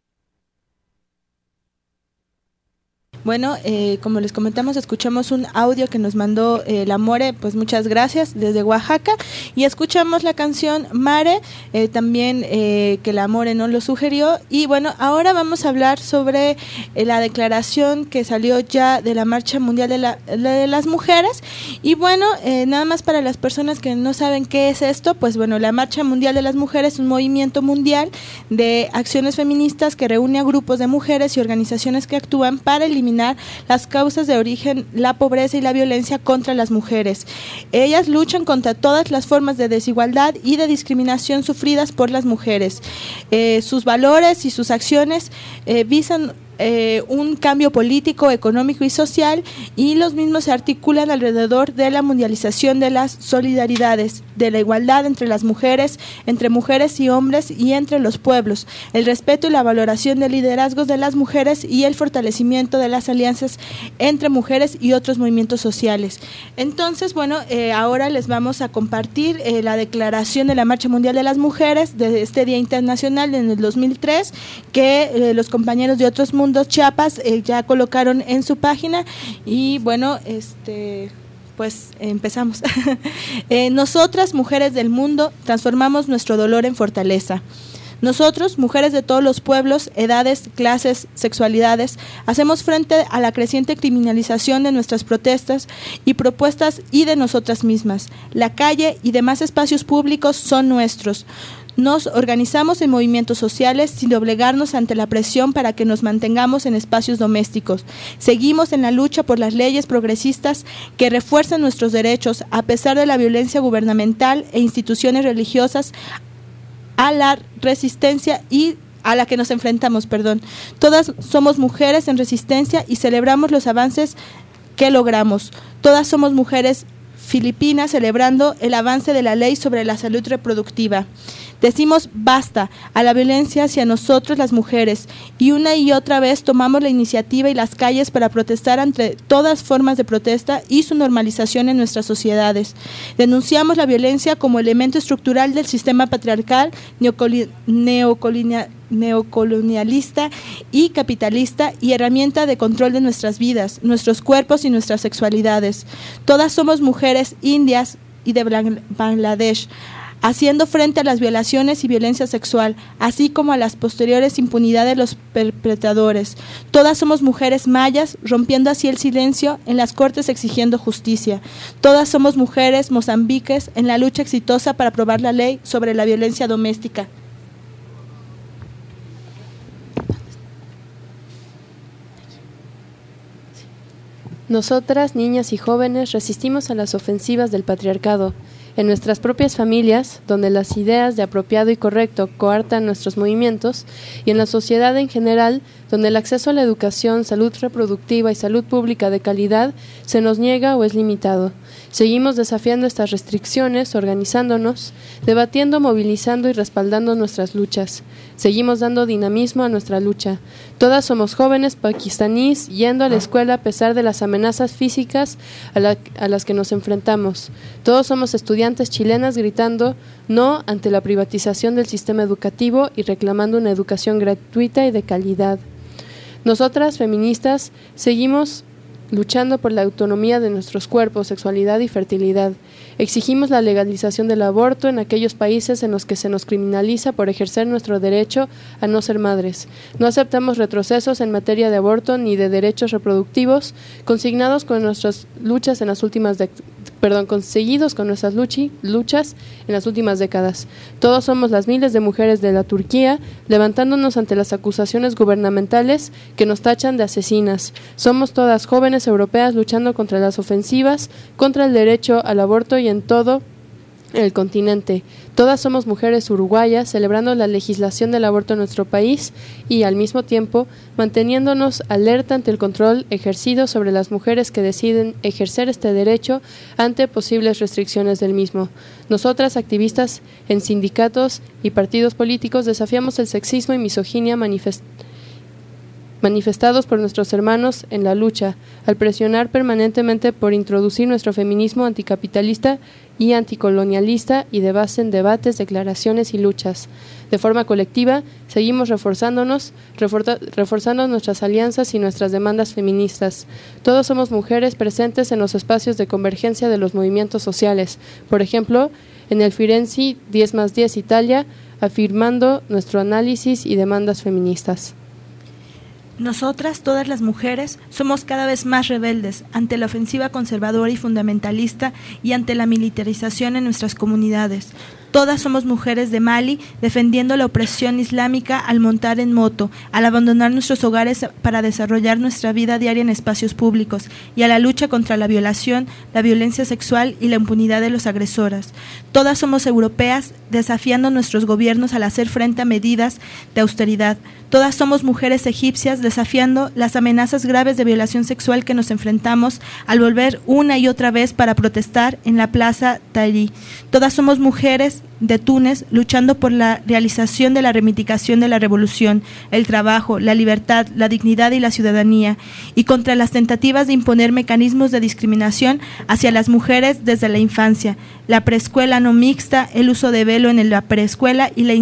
Bueno, eh, como les comentamos, escuchamos un audio que nos mandó eh, la More, pues muchas gracias, desde Oaxaca, y escuchamos la canción Mare, eh, también eh, que la More nos lo sugirió, y bueno, ahora vamos a hablar sobre eh, la declaración que salió ya de la Marcha Mundial de, la, de las Mujeres, y bueno, eh, nada más para las personas que no saben qué es esto, pues bueno, la Marcha Mundial de las Mujeres es un movimiento mundial de acciones feministas que reúne a grupos de mujeres y organizaciones que actúan para eliminar las causas de origen, la pobreza y la violencia contra las mujeres. Ellas luchan contra todas las formas de desigualdad y de discriminación sufridas por las mujeres. Eh, sus valores y sus acciones eh, visan Eh, un cambio político, económico y social, y los mismos se articulan alrededor de la mundialización de las solidaridades, de la igualdad entre las mujeres, entre mujeres y hombres y entre los pueblos, el respeto y la valoración de liderazgos de las mujeres y el fortalecimiento de las alianzas entre mujeres y otros movimientos sociales. Entonces, bueno, eh, ahora les vamos a compartir eh, la declaración de la Marcha Mundial de las Mujeres de este Día Internacional en el dos mil tres, que eh, los compañeros de otros mundos Chiapas eh, ya colocaron en su página, y bueno, este pues empezamos. eh, nosotras, mujeres del mundo, transformamos nuestro dolor en fortaleza. Nosotros, mujeres de todos los pueblos, edades, clases, sexualidades, hacemos frente a la creciente criminalización de nuestras protestas y propuestas y de nosotras mismas. La calle y demás espacios públicos son nuestros. Nos organizamos en movimientos sociales sin doblegarnos ante la presión para que nos mantengamos en espacios domésticos. Seguimos en la lucha por las leyes progresistas que refuerzan nuestros derechos a pesar de la violencia gubernamental e instituciones religiosas a la resistencia y a la que nos enfrentamos, perdón. Todas somos mujeres en resistencia y celebramos los avances que logramos. Todas somos mujeres filipinas celebrando el avance de la ley sobre la salud reproductiva. Decimos basta a la violencia hacia nosotros las mujeres y una y otra vez tomamos la iniciativa y las calles para protestar ante todas formas de protesta y su normalización en nuestras sociedades. Denunciamos la violencia como elemento estructural del sistema patriarcal, neocolonial, neocolonialista y capitalista y herramienta de control de nuestras vidas, nuestros cuerpos y nuestras sexualidades. Todas somos mujeres indias y de Bangladesh, haciendo frente a las violaciones y violencia sexual, así como a las posteriores impunidades de los perpetradores. Todas somos mujeres mayas, rompiendo así el silencio en las cortes exigiendo justicia. Todas somos mujeres mozambiques en la lucha exitosa para aprobar la ley sobre la violencia doméstica. Nosotras, niñas y jóvenes, resistimos a las ofensivas del patriarcado. En nuestras propias familias, donde las ideas de apropiado y correcto coartan nuestros movimientos, y en la sociedad en general, donde el acceso a la educación, salud reproductiva y salud pública de calidad se nos niega o es limitado. Seguimos desafiando estas restricciones, organizándonos, debatiendo, movilizando y respaldando nuestras luchas. Seguimos dando dinamismo a nuestra lucha. Todas somos jóvenes pakistaníes yendo a la escuela a pesar de las amenazas físicas a, la, a las que nos enfrentamos. Todos somos estudiantes chilenas gritando no ante la privatización del sistema educativo y reclamando una educación gratuita y de calidad. Nosotras, feministas, seguimos luchando por la autonomía de nuestros cuerpos, sexualidad y fertilidad. Exigimos la legalización del aborto en aquellos países en los que se nos criminaliza por ejercer nuestro derecho a no ser madres. No aceptamos retrocesos en materia de aborto ni de derechos reproductivos, consignados con nuestras luchas en las últimas de, perdón, conseguidos con nuestras luchi, luchas en las últimas décadas. Todos somos las miles de mujeres de la Turquía, levantándonos ante las acusaciones gubernamentales que nos tachan de asesinas. Somos todas jóvenes europeas luchando contra las ofensivas, contra el derecho al aborto y en todo el continente. Todas somos mujeres uruguayas celebrando la legislación del aborto en nuestro país y al mismo tiempo manteniéndonos alerta ante el control ejercido sobre las mujeres que deciden ejercer este derecho ante posibles restricciones del mismo. Nosotras, activistas en sindicatos y partidos políticos, desafiamos el sexismo y misoginia manifestados manifestados por nuestros hermanos en la lucha, al presionar permanentemente por introducir nuestro feminismo anticapitalista y anticolonialista y de base en debates, declaraciones y luchas. De forma colectiva, seguimos reforzándonos, refor- reforzando nuestras alianzas y nuestras demandas feministas. Todos somos mujeres presentes en los espacios de convergencia de los movimientos sociales, por ejemplo, en el Firenze diez más diez Italia, afirmando nuestro análisis y demandas feministas. Nosotras, todas las mujeres, somos cada vez más rebeldes ante la ofensiva conservadora y fundamentalista y ante la militarización en nuestras comunidades. Todas somos mujeres de Mali defendiendo la opresión islámica al montar en moto, al abandonar nuestros hogares para desarrollar nuestra vida diaria en espacios públicos y a la lucha contra la violación, la violencia sexual y la impunidad de los agresoras. Todas somos europeas desafiando nuestros gobiernos al hacer frente a medidas de austeridad. Todas somos mujeres egipcias desafiando las amenazas graves de violación sexual que nos enfrentamos al volver una y otra vez para protestar en la Plaza Tahrir. Todas somos mujeres de Túnez luchando por la realización de la reivindicación de la revolución, el trabajo, la libertad, la dignidad y la ciudadanía, y contra las tentativas de imponer mecanismos de discriminación hacia las mujeres desde la infancia, la preescuela no mixta, el uso de velo en la preescuela y la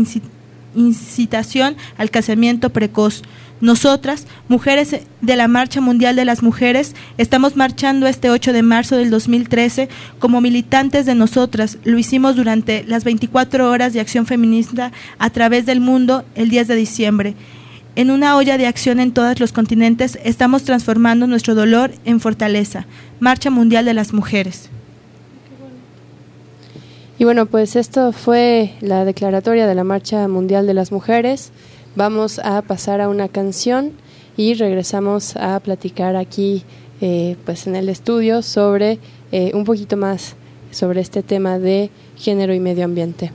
incitación al casamiento precoz. Nosotras, mujeres de la Marcha Mundial de las Mujeres, estamos marchando este ocho de marzo del dos mil trece como militantes de nosotras. Lo hicimos durante las veinticuatro horas de acción feminista a través del mundo el diez de diciembre. En una olla de acción en todos los continentes, estamos transformando nuestro dolor en fortaleza. Marcha Mundial de las Mujeres. Y bueno, pues esto fue la declaratoria de la Marcha Mundial de las Mujeres. Vamos a pasar a una canción y regresamos a platicar aquí eh, pues en el estudio sobre eh, un poquito más sobre este tema de género y medio ambiente.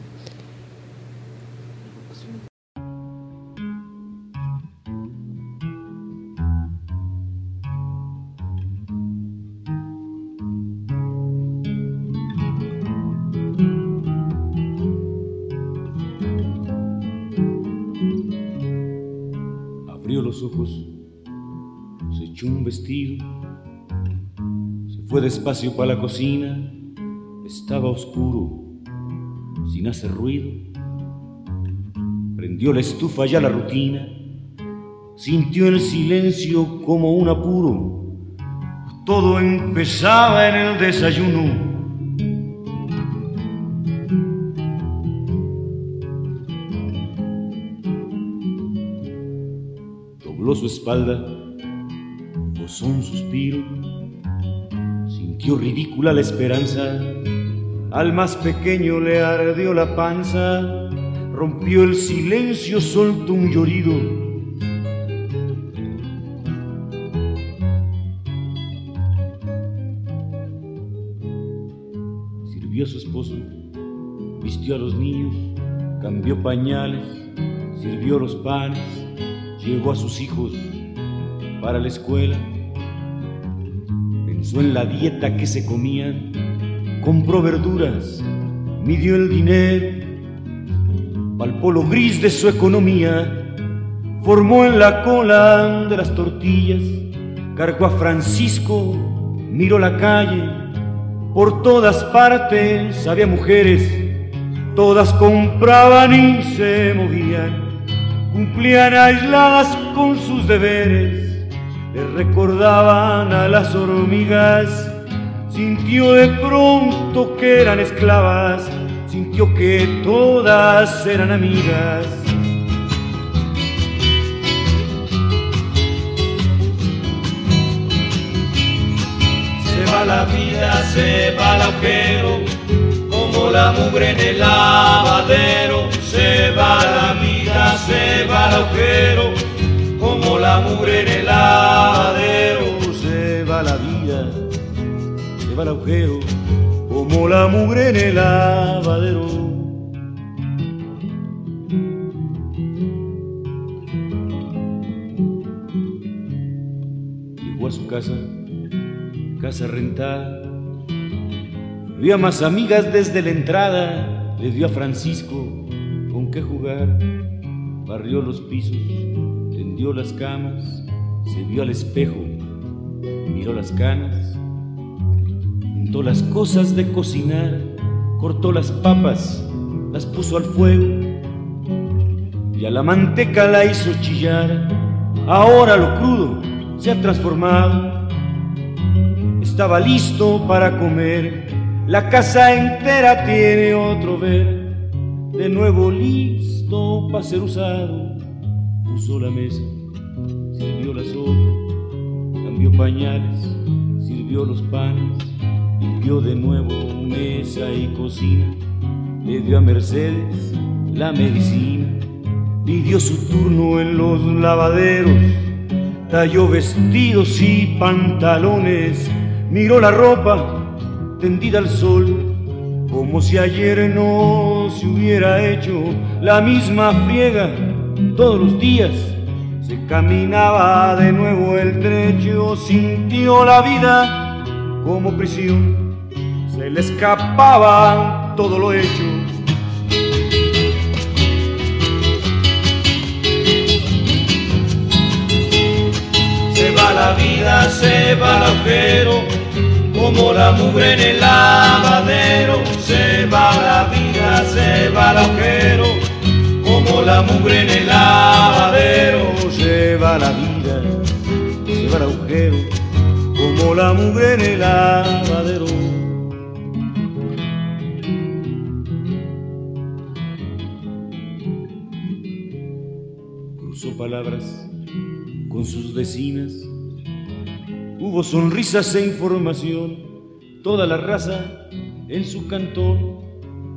Abrió los ojos, se echó un vestido, se fue despacio para la cocina. Estaba oscuro, sin hacer ruido. Prendió la estufa ya la rutina. Sintió el silencio como un apuro. Todo empezaba en el desayuno. Dobló su espalda, posó un suspiro. Sintió ridícula la esperanza. Al más pequeño le ardió la panza, rompió el silencio, soltó un llorido. Sirvió a su esposo, vistió a los niños, cambió pañales, sirvió los panes, llevó a sus hijos para la escuela. Pensó en la dieta que se comían, compró verduras, midió el dinero, palpó lo gris de su economía, formó en la cola de las tortillas, cargó a Francisco, miró la calle, por todas partes había mujeres, todas compraban y se movían, cumplían aisladas con sus deberes, le recordaban a las hormigas. Sintió de pronto que eran esclavas, sintió que todas eran amigas. Se va la vida, se va el agujero, como la mugre en el lavadero. Se va la vida, se va el agujero, como la mugre en el lavadero. Se va la vida, se va el agujero, como la mugre en el lavadero. Llegó a su casa, casa rentada, había más amigas desde la entrada. Le dio a Francisco con qué jugar, barrió los pisos, tendió las camas, se vio al espejo, miró las canas, juntó las cosas de cocinar, cortó las papas, las puso al fuego y a la manteca la hizo chillar. Ahora lo crudo se ha transformado, estaba listo para comer, la casa entera tiene otro ver, de nuevo listo para ser usado. Puso la mesa, sirvió la sopa, cambió pañales, sirvió los panes, limpió de nuevo mesa y cocina, le dio a Mercedes la medicina, pidió su turno en los lavaderos, talló vestidos y pantalones, miró la ropa tendida al sol, como si ayer no se hubiera hecho la misma friega todos los días. Se caminaba de nuevo el trecho, sintió la vida como prisión, se le escapaba todo lo hecho. Se va la vida, se va el agujero, como la mugre en el lavadero. Se va la vida, se va el agujero, como la mugre en el lavadero. Se va la vida, se va el agujero, como la mugre en el lavadero. Cruzó palabras con sus vecinas, hubo sonrisas e información, toda la raza en su cantón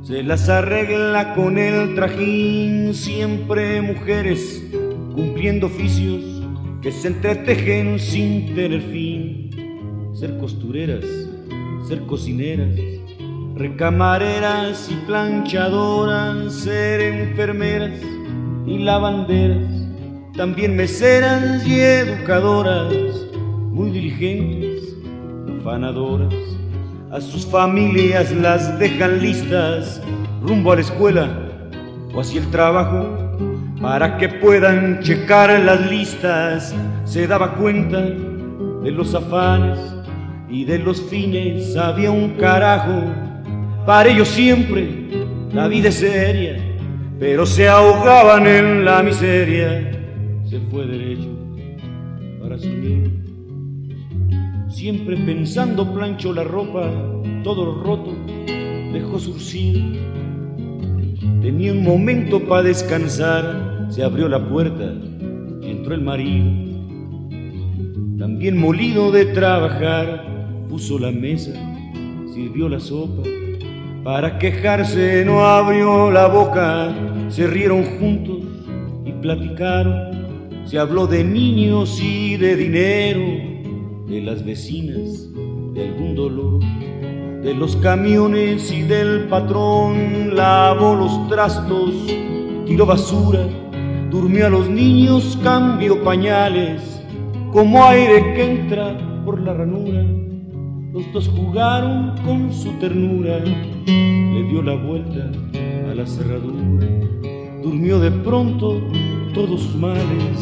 se las arregla con el trajín, siempre mujeres cumpliendo oficios que se entretejen sin tener fin. Ser costureras, ser cocineras, recamareras y planchadoras, ser enfermeras y lavanderas, también meseras y educadoras, muy diligentes, afanadoras. A sus familias las dejan listas rumbo a la escuela o hacia el trabajo para que puedan checar las listas. Se daba cuenta de los afanes y de los fines, había un carajo. Para ellos siempre la vida es seria, pero se ahogaban en la miseria. Se fue derecho para su nido, siempre pensando planchó la ropa, todo lo roto dejó surcido. Tenía un momento para descansar, se abrió la puerta y entró el marido. También molido de trabajar, puso la mesa, sirvió la sopa. Para quejarse no abrió la boca, se rieron juntos y platicaron. Se habló de niños y de dinero, de las vecinas, de algún dolor, de los camiones y del patrón. Lavó los trastos, tiró basura, durmió a los niños, cambió pañales, como aire que entra por la ranura. Los dos jugaron con su ternura, le dio la vuelta a la cerradura, durmió de pronto todos sus males.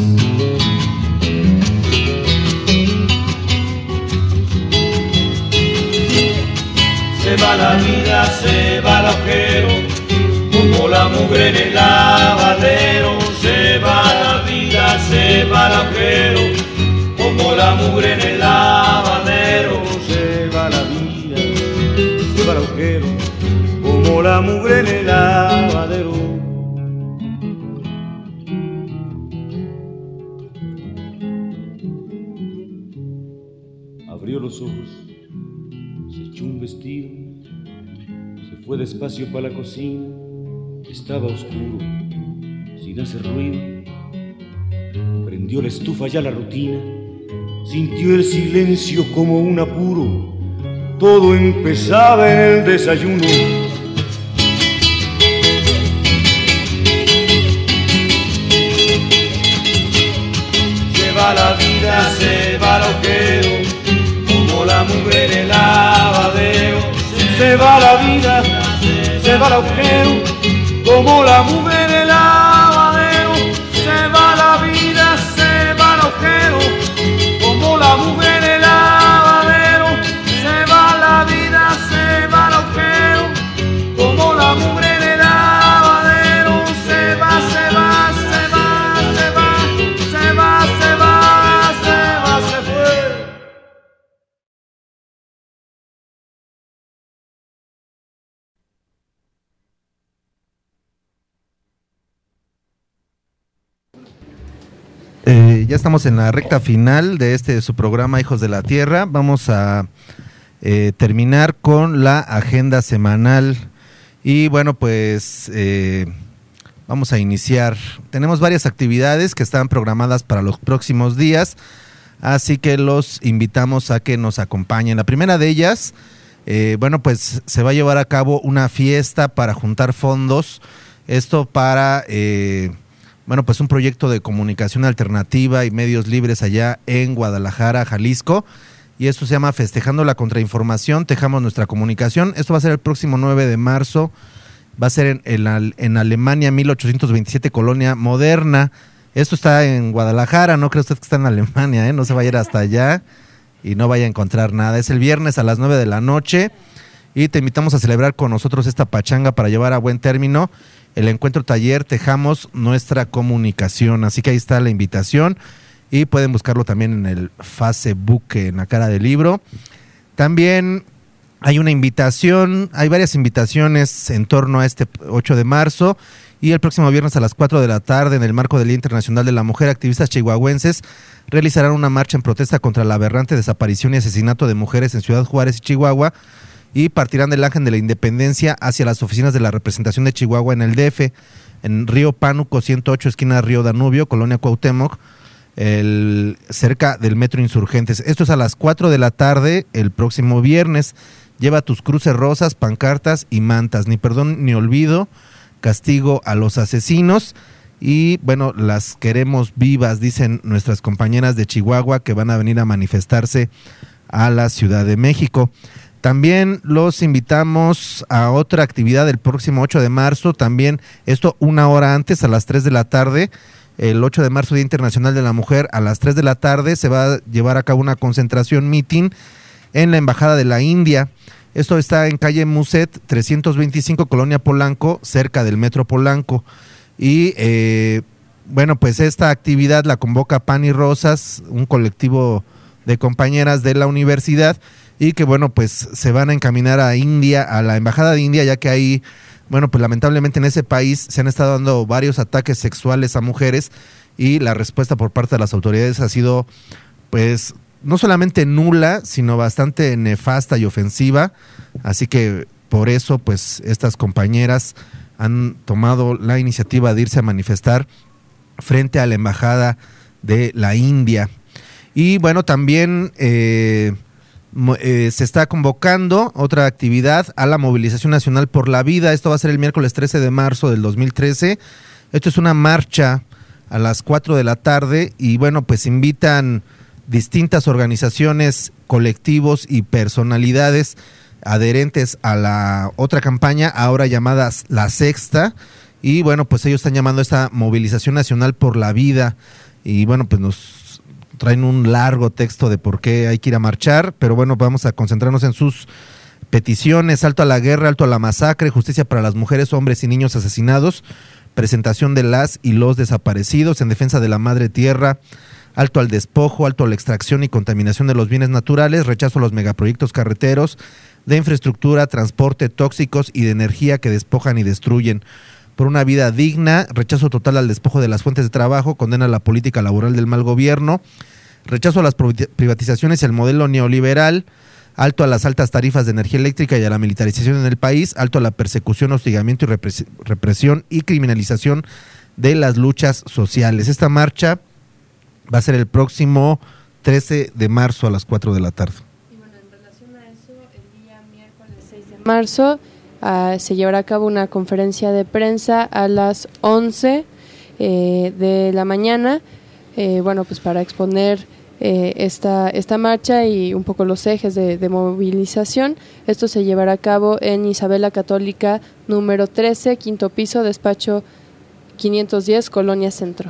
Se va la vida, se va el agujero, como la mugre en el lavadero. Se va la vida, se va el agujero, como la mugre en el lavadero. Se va la vida, se va el agujero, como la mugre en el lavadero. Abrió los ojos, se echó un vestido, se fue despacio para la cocina. Estaba oscuro, sin hacer ruido. Prendió la estufa, ya la rutina. Sintió el silencio como un apuro. Todo empezaba en el desayuno. Se va la vida, se va el agujero, como la mugre en el lavadero. Se va la vida, se va el agujero, como la mugre en el lavadero. Se va la vida, se va el agujero, como la mugre en el lavadero. Se va la vida, se va el agujero, como la mugre en el lavadero. Se va, se va, se va, se va, se va, se va, se va, se fue. Eh, ya estamos en la recta final de este su programa Hijos de la Tierra. Vamos a eh, terminar con la agenda semanal y bueno pues eh, vamos a iniciar. Tenemos varias actividades que están programadas para los próximos días, así que los invitamos a que nos acompañen. La primera de ellas, eh, bueno pues se va a llevar a cabo una fiesta para juntar fondos, esto para... Eh, Bueno, pues un proyecto de comunicación alternativa y medios libres allá en Guadalajara, Jalisco. Y esto se llama Festejando la Contrainformación, Tejamos Nuestra Comunicación. Esto va a ser el próximo nueve de marzo. Va a ser en, en, en Alemania, mil ochocientos veintisiete, Colonia Moderna. Esto está en Guadalajara, no cree usted que está en Alemania, ¿eh? No se vaya a ir hasta allá y no vaya a encontrar nada. Es el viernes a las nueve de la noche y te invitamos a celebrar con nosotros esta pachanga para llevar a buen término el encuentro taller Tejamos Nuestra Comunicación. Así que ahí está la invitación y pueden buscarlo también en el Facebook, en la cara del libro. También hay una invitación, hay varias invitaciones en torno a este ocho de marzo y el próximo viernes a las cuatro de la tarde, en el marco del Día Internacional de la Mujer, activistas chihuahuenses realizarán una marcha en protesta contra la aberrante desaparición y asesinato de mujeres en Ciudad Juárez y Chihuahua. y partirán del Ángel de la Independencia hacia las oficinas de la representación de Chihuahua en el D F, en Río Pánuco ciento ocho, esquina Río Danubio, Colonia Cuauhtémoc, el, cerca del Metro Insurgentes. Esto es a las cuatro de la tarde el próximo viernes. Lleva tus cruces rosas, pancartas y mantas. Ni perdón ni olvido, castigo a los asesinos. Y bueno, las queremos vivas, dicen nuestras compañeras de Chihuahua que van a venir a manifestarse a la Ciudad de México. También los invitamos a otra actividad el próximo ocho de marzo, también esto una hora antes, a las tres de la tarde, el ocho de marzo, Día Internacional de la Mujer, a las tres de la tarde se va a llevar a cabo una concentración meeting en la Embajada de la India. Esto está en calle Muset trescientos veinticinco, Colonia Polanco, cerca del Metro Polanco. Y eh, bueno, pues esta actividad la convoca Pan y Rosas, un colectivo de compañeras de la universidad, y que bueno, pues se van a encaminar a India, a la Embajada de India, ya que ahí, bueno, pues lamentablemente en ese país se han estado dando varios ataques sexuales a mujeres y la respuesta por parte de las autoridades ha sido, pues, no solamente nula, sino bastante nefasta y ofensiva, así que por eso, pues, estas compañeras han tomado la iniciativa de irse a manifestar frente a la Embajada de la India. Y bueno, también eh, eh, se está convocando otra actividad a la Movilización Nacional por la Vida. Esto va a ser el miércoles trece de marzo del dos mil trece. Esto es una marcha a las cuatro de la tarde y bueno, pues invitan distintas organizaciones, colectivos y personalidades adherentes a la otra campaña, ahora llamada La Sexta, y bueno, pues ellos están llamando a esta Movilización Nacional por la Vida, y bueno, pues nos traen un largo texto de por qué hay que ir a marchar, pero bueno, vamos a concentrarnos en sus peticiones: alto a la guerra, alto a la masacre, justicia para las mujeres, hombres y niños asesinados, presentación de las y los desaparecidos, en defensa de la madre tierra, alto al despojo, alto a la extracción y contaminación de los bienes naturales, rechazo a los megaproyectos carreteros, de infraestructura, transporte, tóxicos y de energía que despojan y destruyen. Por una vida digna, rechazo total al despojo de las fuentes de trabajo, condena a la política laboral del mal gobierno, rechazo a las privatizaciones y al modelo neoliberal, alto a las altas tarifas de energía eléctrica y a la militarización en el país, alto a la persecución, hostigamiento y repres- represión y criminalización de las luchas sociales. Esta marcha va a ser el próximo trece de marzo a las cuatro de la tarde. Y bueno, en relación a eso, el día miércoles seis de marzo uh, se llevará a cabo una conferencia de prensa a las once eh, de la mañana, eh, bueno, pues para exponer eh, esta, esta marcha y un poco los ejes de, de movilización. Esto se llevará a cabo en Isabela Católica número trece, quinto piso, despacho quinientos diez, Colonia Centro.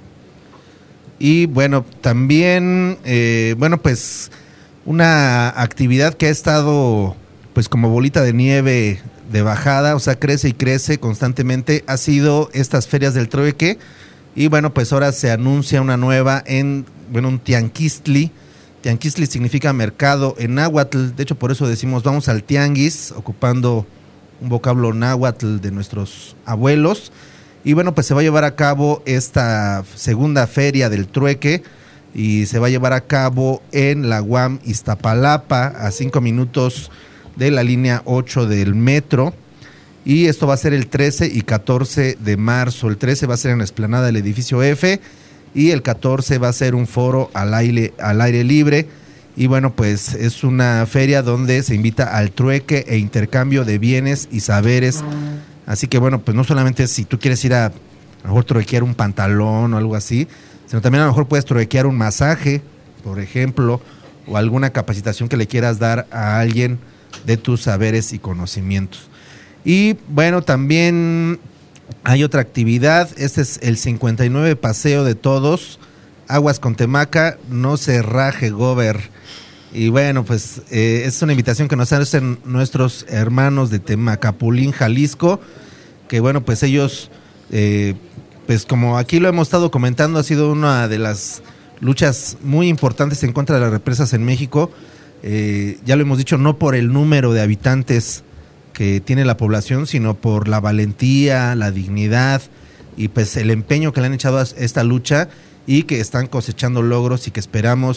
Y bueno, también, eh, bueno, pues una actividad que ha estado pues como bolita de nieve de bajada, o sea, crece y crece constantemente, ha sido estas ferias del trueque. Y bueno, pues ahora se anuncia una nueva en, bueno, un tianguistli. Tianguistli significa mercado en náhuatl, de hecho por eso decimos vamos al tianguis, ocupando un vocablo náhuatl de nuestros abuelos. Y bueno, pues se va a llevar a cabo esta segunda feria del trueque y se va a llevar a cabo en la U A M Iztapalapa, a cinco minutos de la línea ocho del metro. Y esto va a ser el trece y catorce de marzo. El trece va a ser en la explanada del edificio F y el catorce va a ser un foro al aire, al aire libre. Y bueno, pues es una feria donde se invita al trueque e intercambio de bienes y saberes. Así que bueno, pues no solamente si tú quieres ir a, a lo mejor truequear un pantalón o algo así, sino también a lo mejor puedes truequear un masaje, por ejemplo, o alguna capacitación que le quieras dar a alguien de tus saberes y conocimientos. Y bueno, también hay otra actividad, este es el cincuenta y nueve Paseo de Todos, Aguas con Temaca, no se raje gober. Y bueno, pues eh, es una invitación que nos hacen nuestros hermanos de Temacapulín, Jalisco, que bueno, pues ellos, eh, pues como aquí lo hemos estado comentando, ha sido una de las luchas muy importantes en contra de las represas en México. Eh, ya lo hemos dicho, no por el número de habitantes que tiene la población, sino por la valentía, la dignidad y pues el empeño que le han echado a esta lucha y que están cosechando logros y que esperamos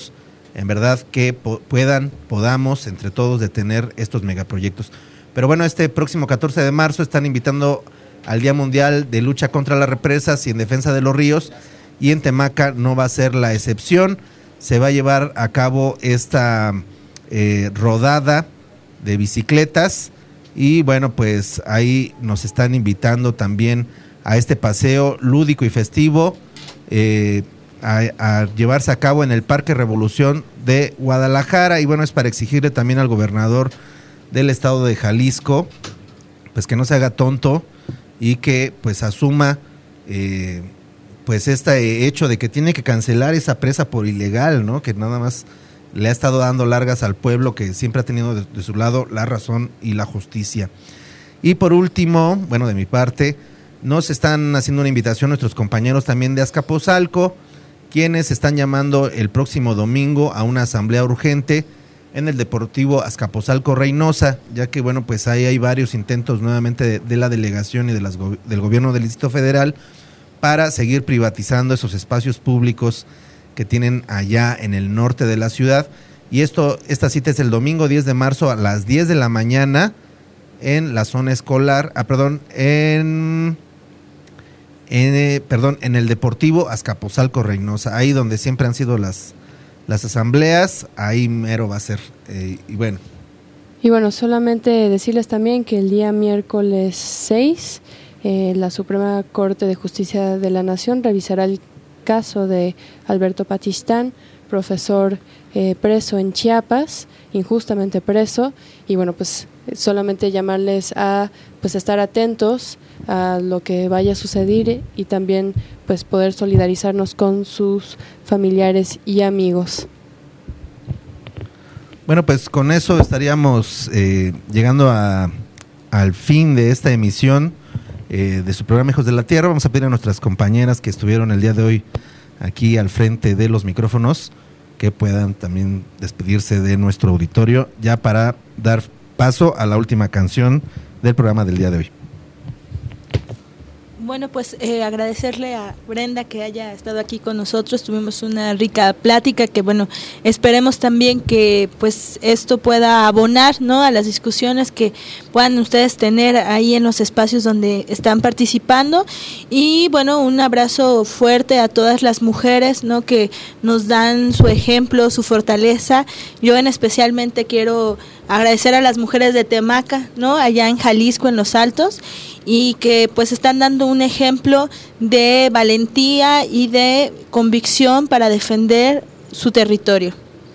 en verdad que po- puedan, podamos entre todos detener estos megaproyectos. Pero bueno, este próximo catorce de marzo están invitando al Día Mundial de Lucha contra las Represas y en Defensa de los Ríos, y en Temaca no va a ser la excepción. Se va a llevar a cabo esta eh, rodada de bicicletas y bueno, pues ahí nos están invitando también a este paseo lúdico y festivo eh, a, a llevarse a cabo en el Parque Revolución de Guadalajara, y bueno, es para exigirle también al gobernador del estado de Jalisco pues que no se haga tonto y que pues asuma eh, pues este hecho de que tiene que cancelar esa presa por ilegal, ¿no? Que nada más le ha estado dando largas al pueblo, que siempre ha tenido de, de su lado la razón y la justicia. Y por último, bueno, de mi parte, nos están haciendo una invitación nuestros compañeros también de Azcapotzalco, quienes están llamando el próximo domingo a una asamblea urgente en el Deportivo Azcapotzalco Reynosa, ya que bueno, pues ahí hay varios intentos nuevamente de, de la delegación y de las, del gobierno del Distrito Federal para seguir privatizando esos espacios públicos que tienen allá en el norte de la ciudad. Y esto, esta cita es el domingo diez de marzo a las diez de la mañana en la zona escolar, ah, perdón, en, en eh, perdón, en el Deportivo Azcapotzalco Reynosa, ahí donde siempre han sido las, las asambleas, ahí mero va a ser, eh, y bueno. Y bueno, solamente decirles también que el día miércoles seis, eh, la Suprema Corte de Justicia de la Nación revisará el caso de Alberto Patistán, profesor eh, preso en Chiapas, injustamente preso, y bueno, pues solamente llamarles a pues estar atentos a lo que vaya a suceder y también pues poder solidarizarnos con sus familiares y amigos. Bueno, pues con eso estaríamos eh, llegando a, al fin de esta emisión eh, de su programa Hijos de la Tierra. Vamos a pedir a nuestras compañeras que estuvieron el día de hoy aquí al frente de los micrófonos que puedan también despedirse de nuestro auditorio, ya para dar paso a la última canción del programa del día de hoy. Bueno, pues eh, agradecerle a Brenda que haya estado aquí con nosotros. Tuvimos una rica plática que, bueno, esperemos también que pues esto pueda abonar, ¿no?, a las discusiones que puedan ustedes tener ahí en los espacios donde están participando. Y bueno, un abrazo fuerte a todas las mujeres, ¿no?, que nos dan su ejemplo, su fortaleza. Yo en especialmente quiero agradecer a las mujeres de Temaca, ¿no?, allá en Jalisco, en Los Altos, y que pues están dando un ejemplo de valentía y de convicción para defender su territorio.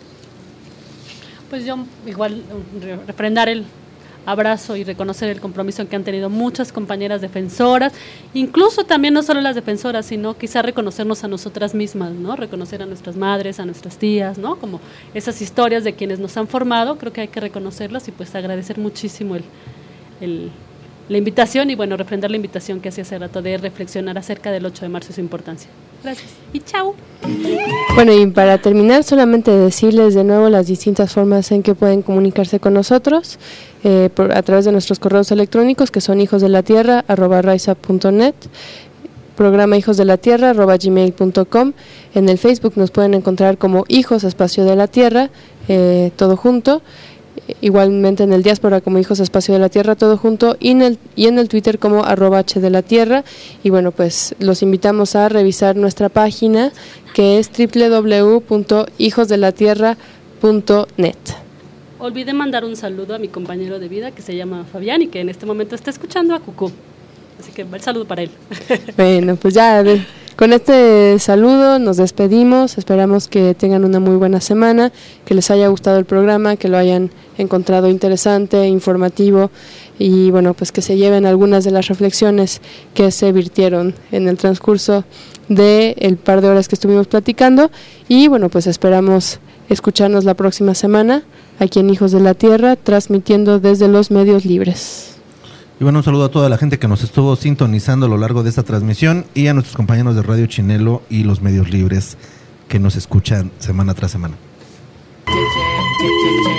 Pues yo igual refrendar el abrazo y reconocer el compromiso que han tenido muchas compañeras defensoras, incluso también no solo las defensoras, sino quizá reconocernos a nosotras mismas, ¿no? Reconocer a nuestras madres, a nuestras tías, ¿no? Como esas historias de quienes nos han formado, creo que hay que reconocerlas y pues agradecer muchísimo el, el la invitación y bueno, refrendar la invitación que hacía hace rato de reflexionar acerca del ocho de marzo y su importancia. Gracias y chao. Bueno, y para terminar, solamente decirles de nuevo las distintas formas en que pueden comunicarse con nosotros, eh, por, a través de nuestros correos electrónicos, que son hijosdelatierra arroba raiza punto net, programa hijos de la tierra arroba gmail punto com. En el Facebook nos pueden encontrar como Hijos Espacio de la Tierra, eh, todo junto. Igualmente en el Diáspora como Hijos Espacio de la Tierra, todo junto, y en el, y en el Twitter como arroba H de la Tierra. Y bueno, pues los invitamos a revisar nuestra página, que es doble u doble u doble u punto hijos de la tierra punto net. Olvidé mandar un saludo a mi compañero de vida que se llama Fabián y que en este momento está escuchando a Cucú, así que el saludo para él. Bueno, pues ya de, con este saludo nos despedimos. Esperamos que tengan una muy buena semana, que les haya gustado el programa, que lo hayan encontrado interesante, informativo, y bueno, pues que se lleven algunas de las reflexiones que se virtieron en el transcurso de el par de horas que estuvimos platicando. Y bueno, pues esperamos escucharnos la próxima semana aquí en Hijos de la Tierra, transmitiendo desde los medios libres. Y bueno, un saludo a toda la gente que nos estuvo sintonizando a lo largo de esta transmisión y a nuestros compañeros de Radio Chinelo y los medios libres que nos escuchan semana tras semana. Yeah, yeah, yeah, yeah.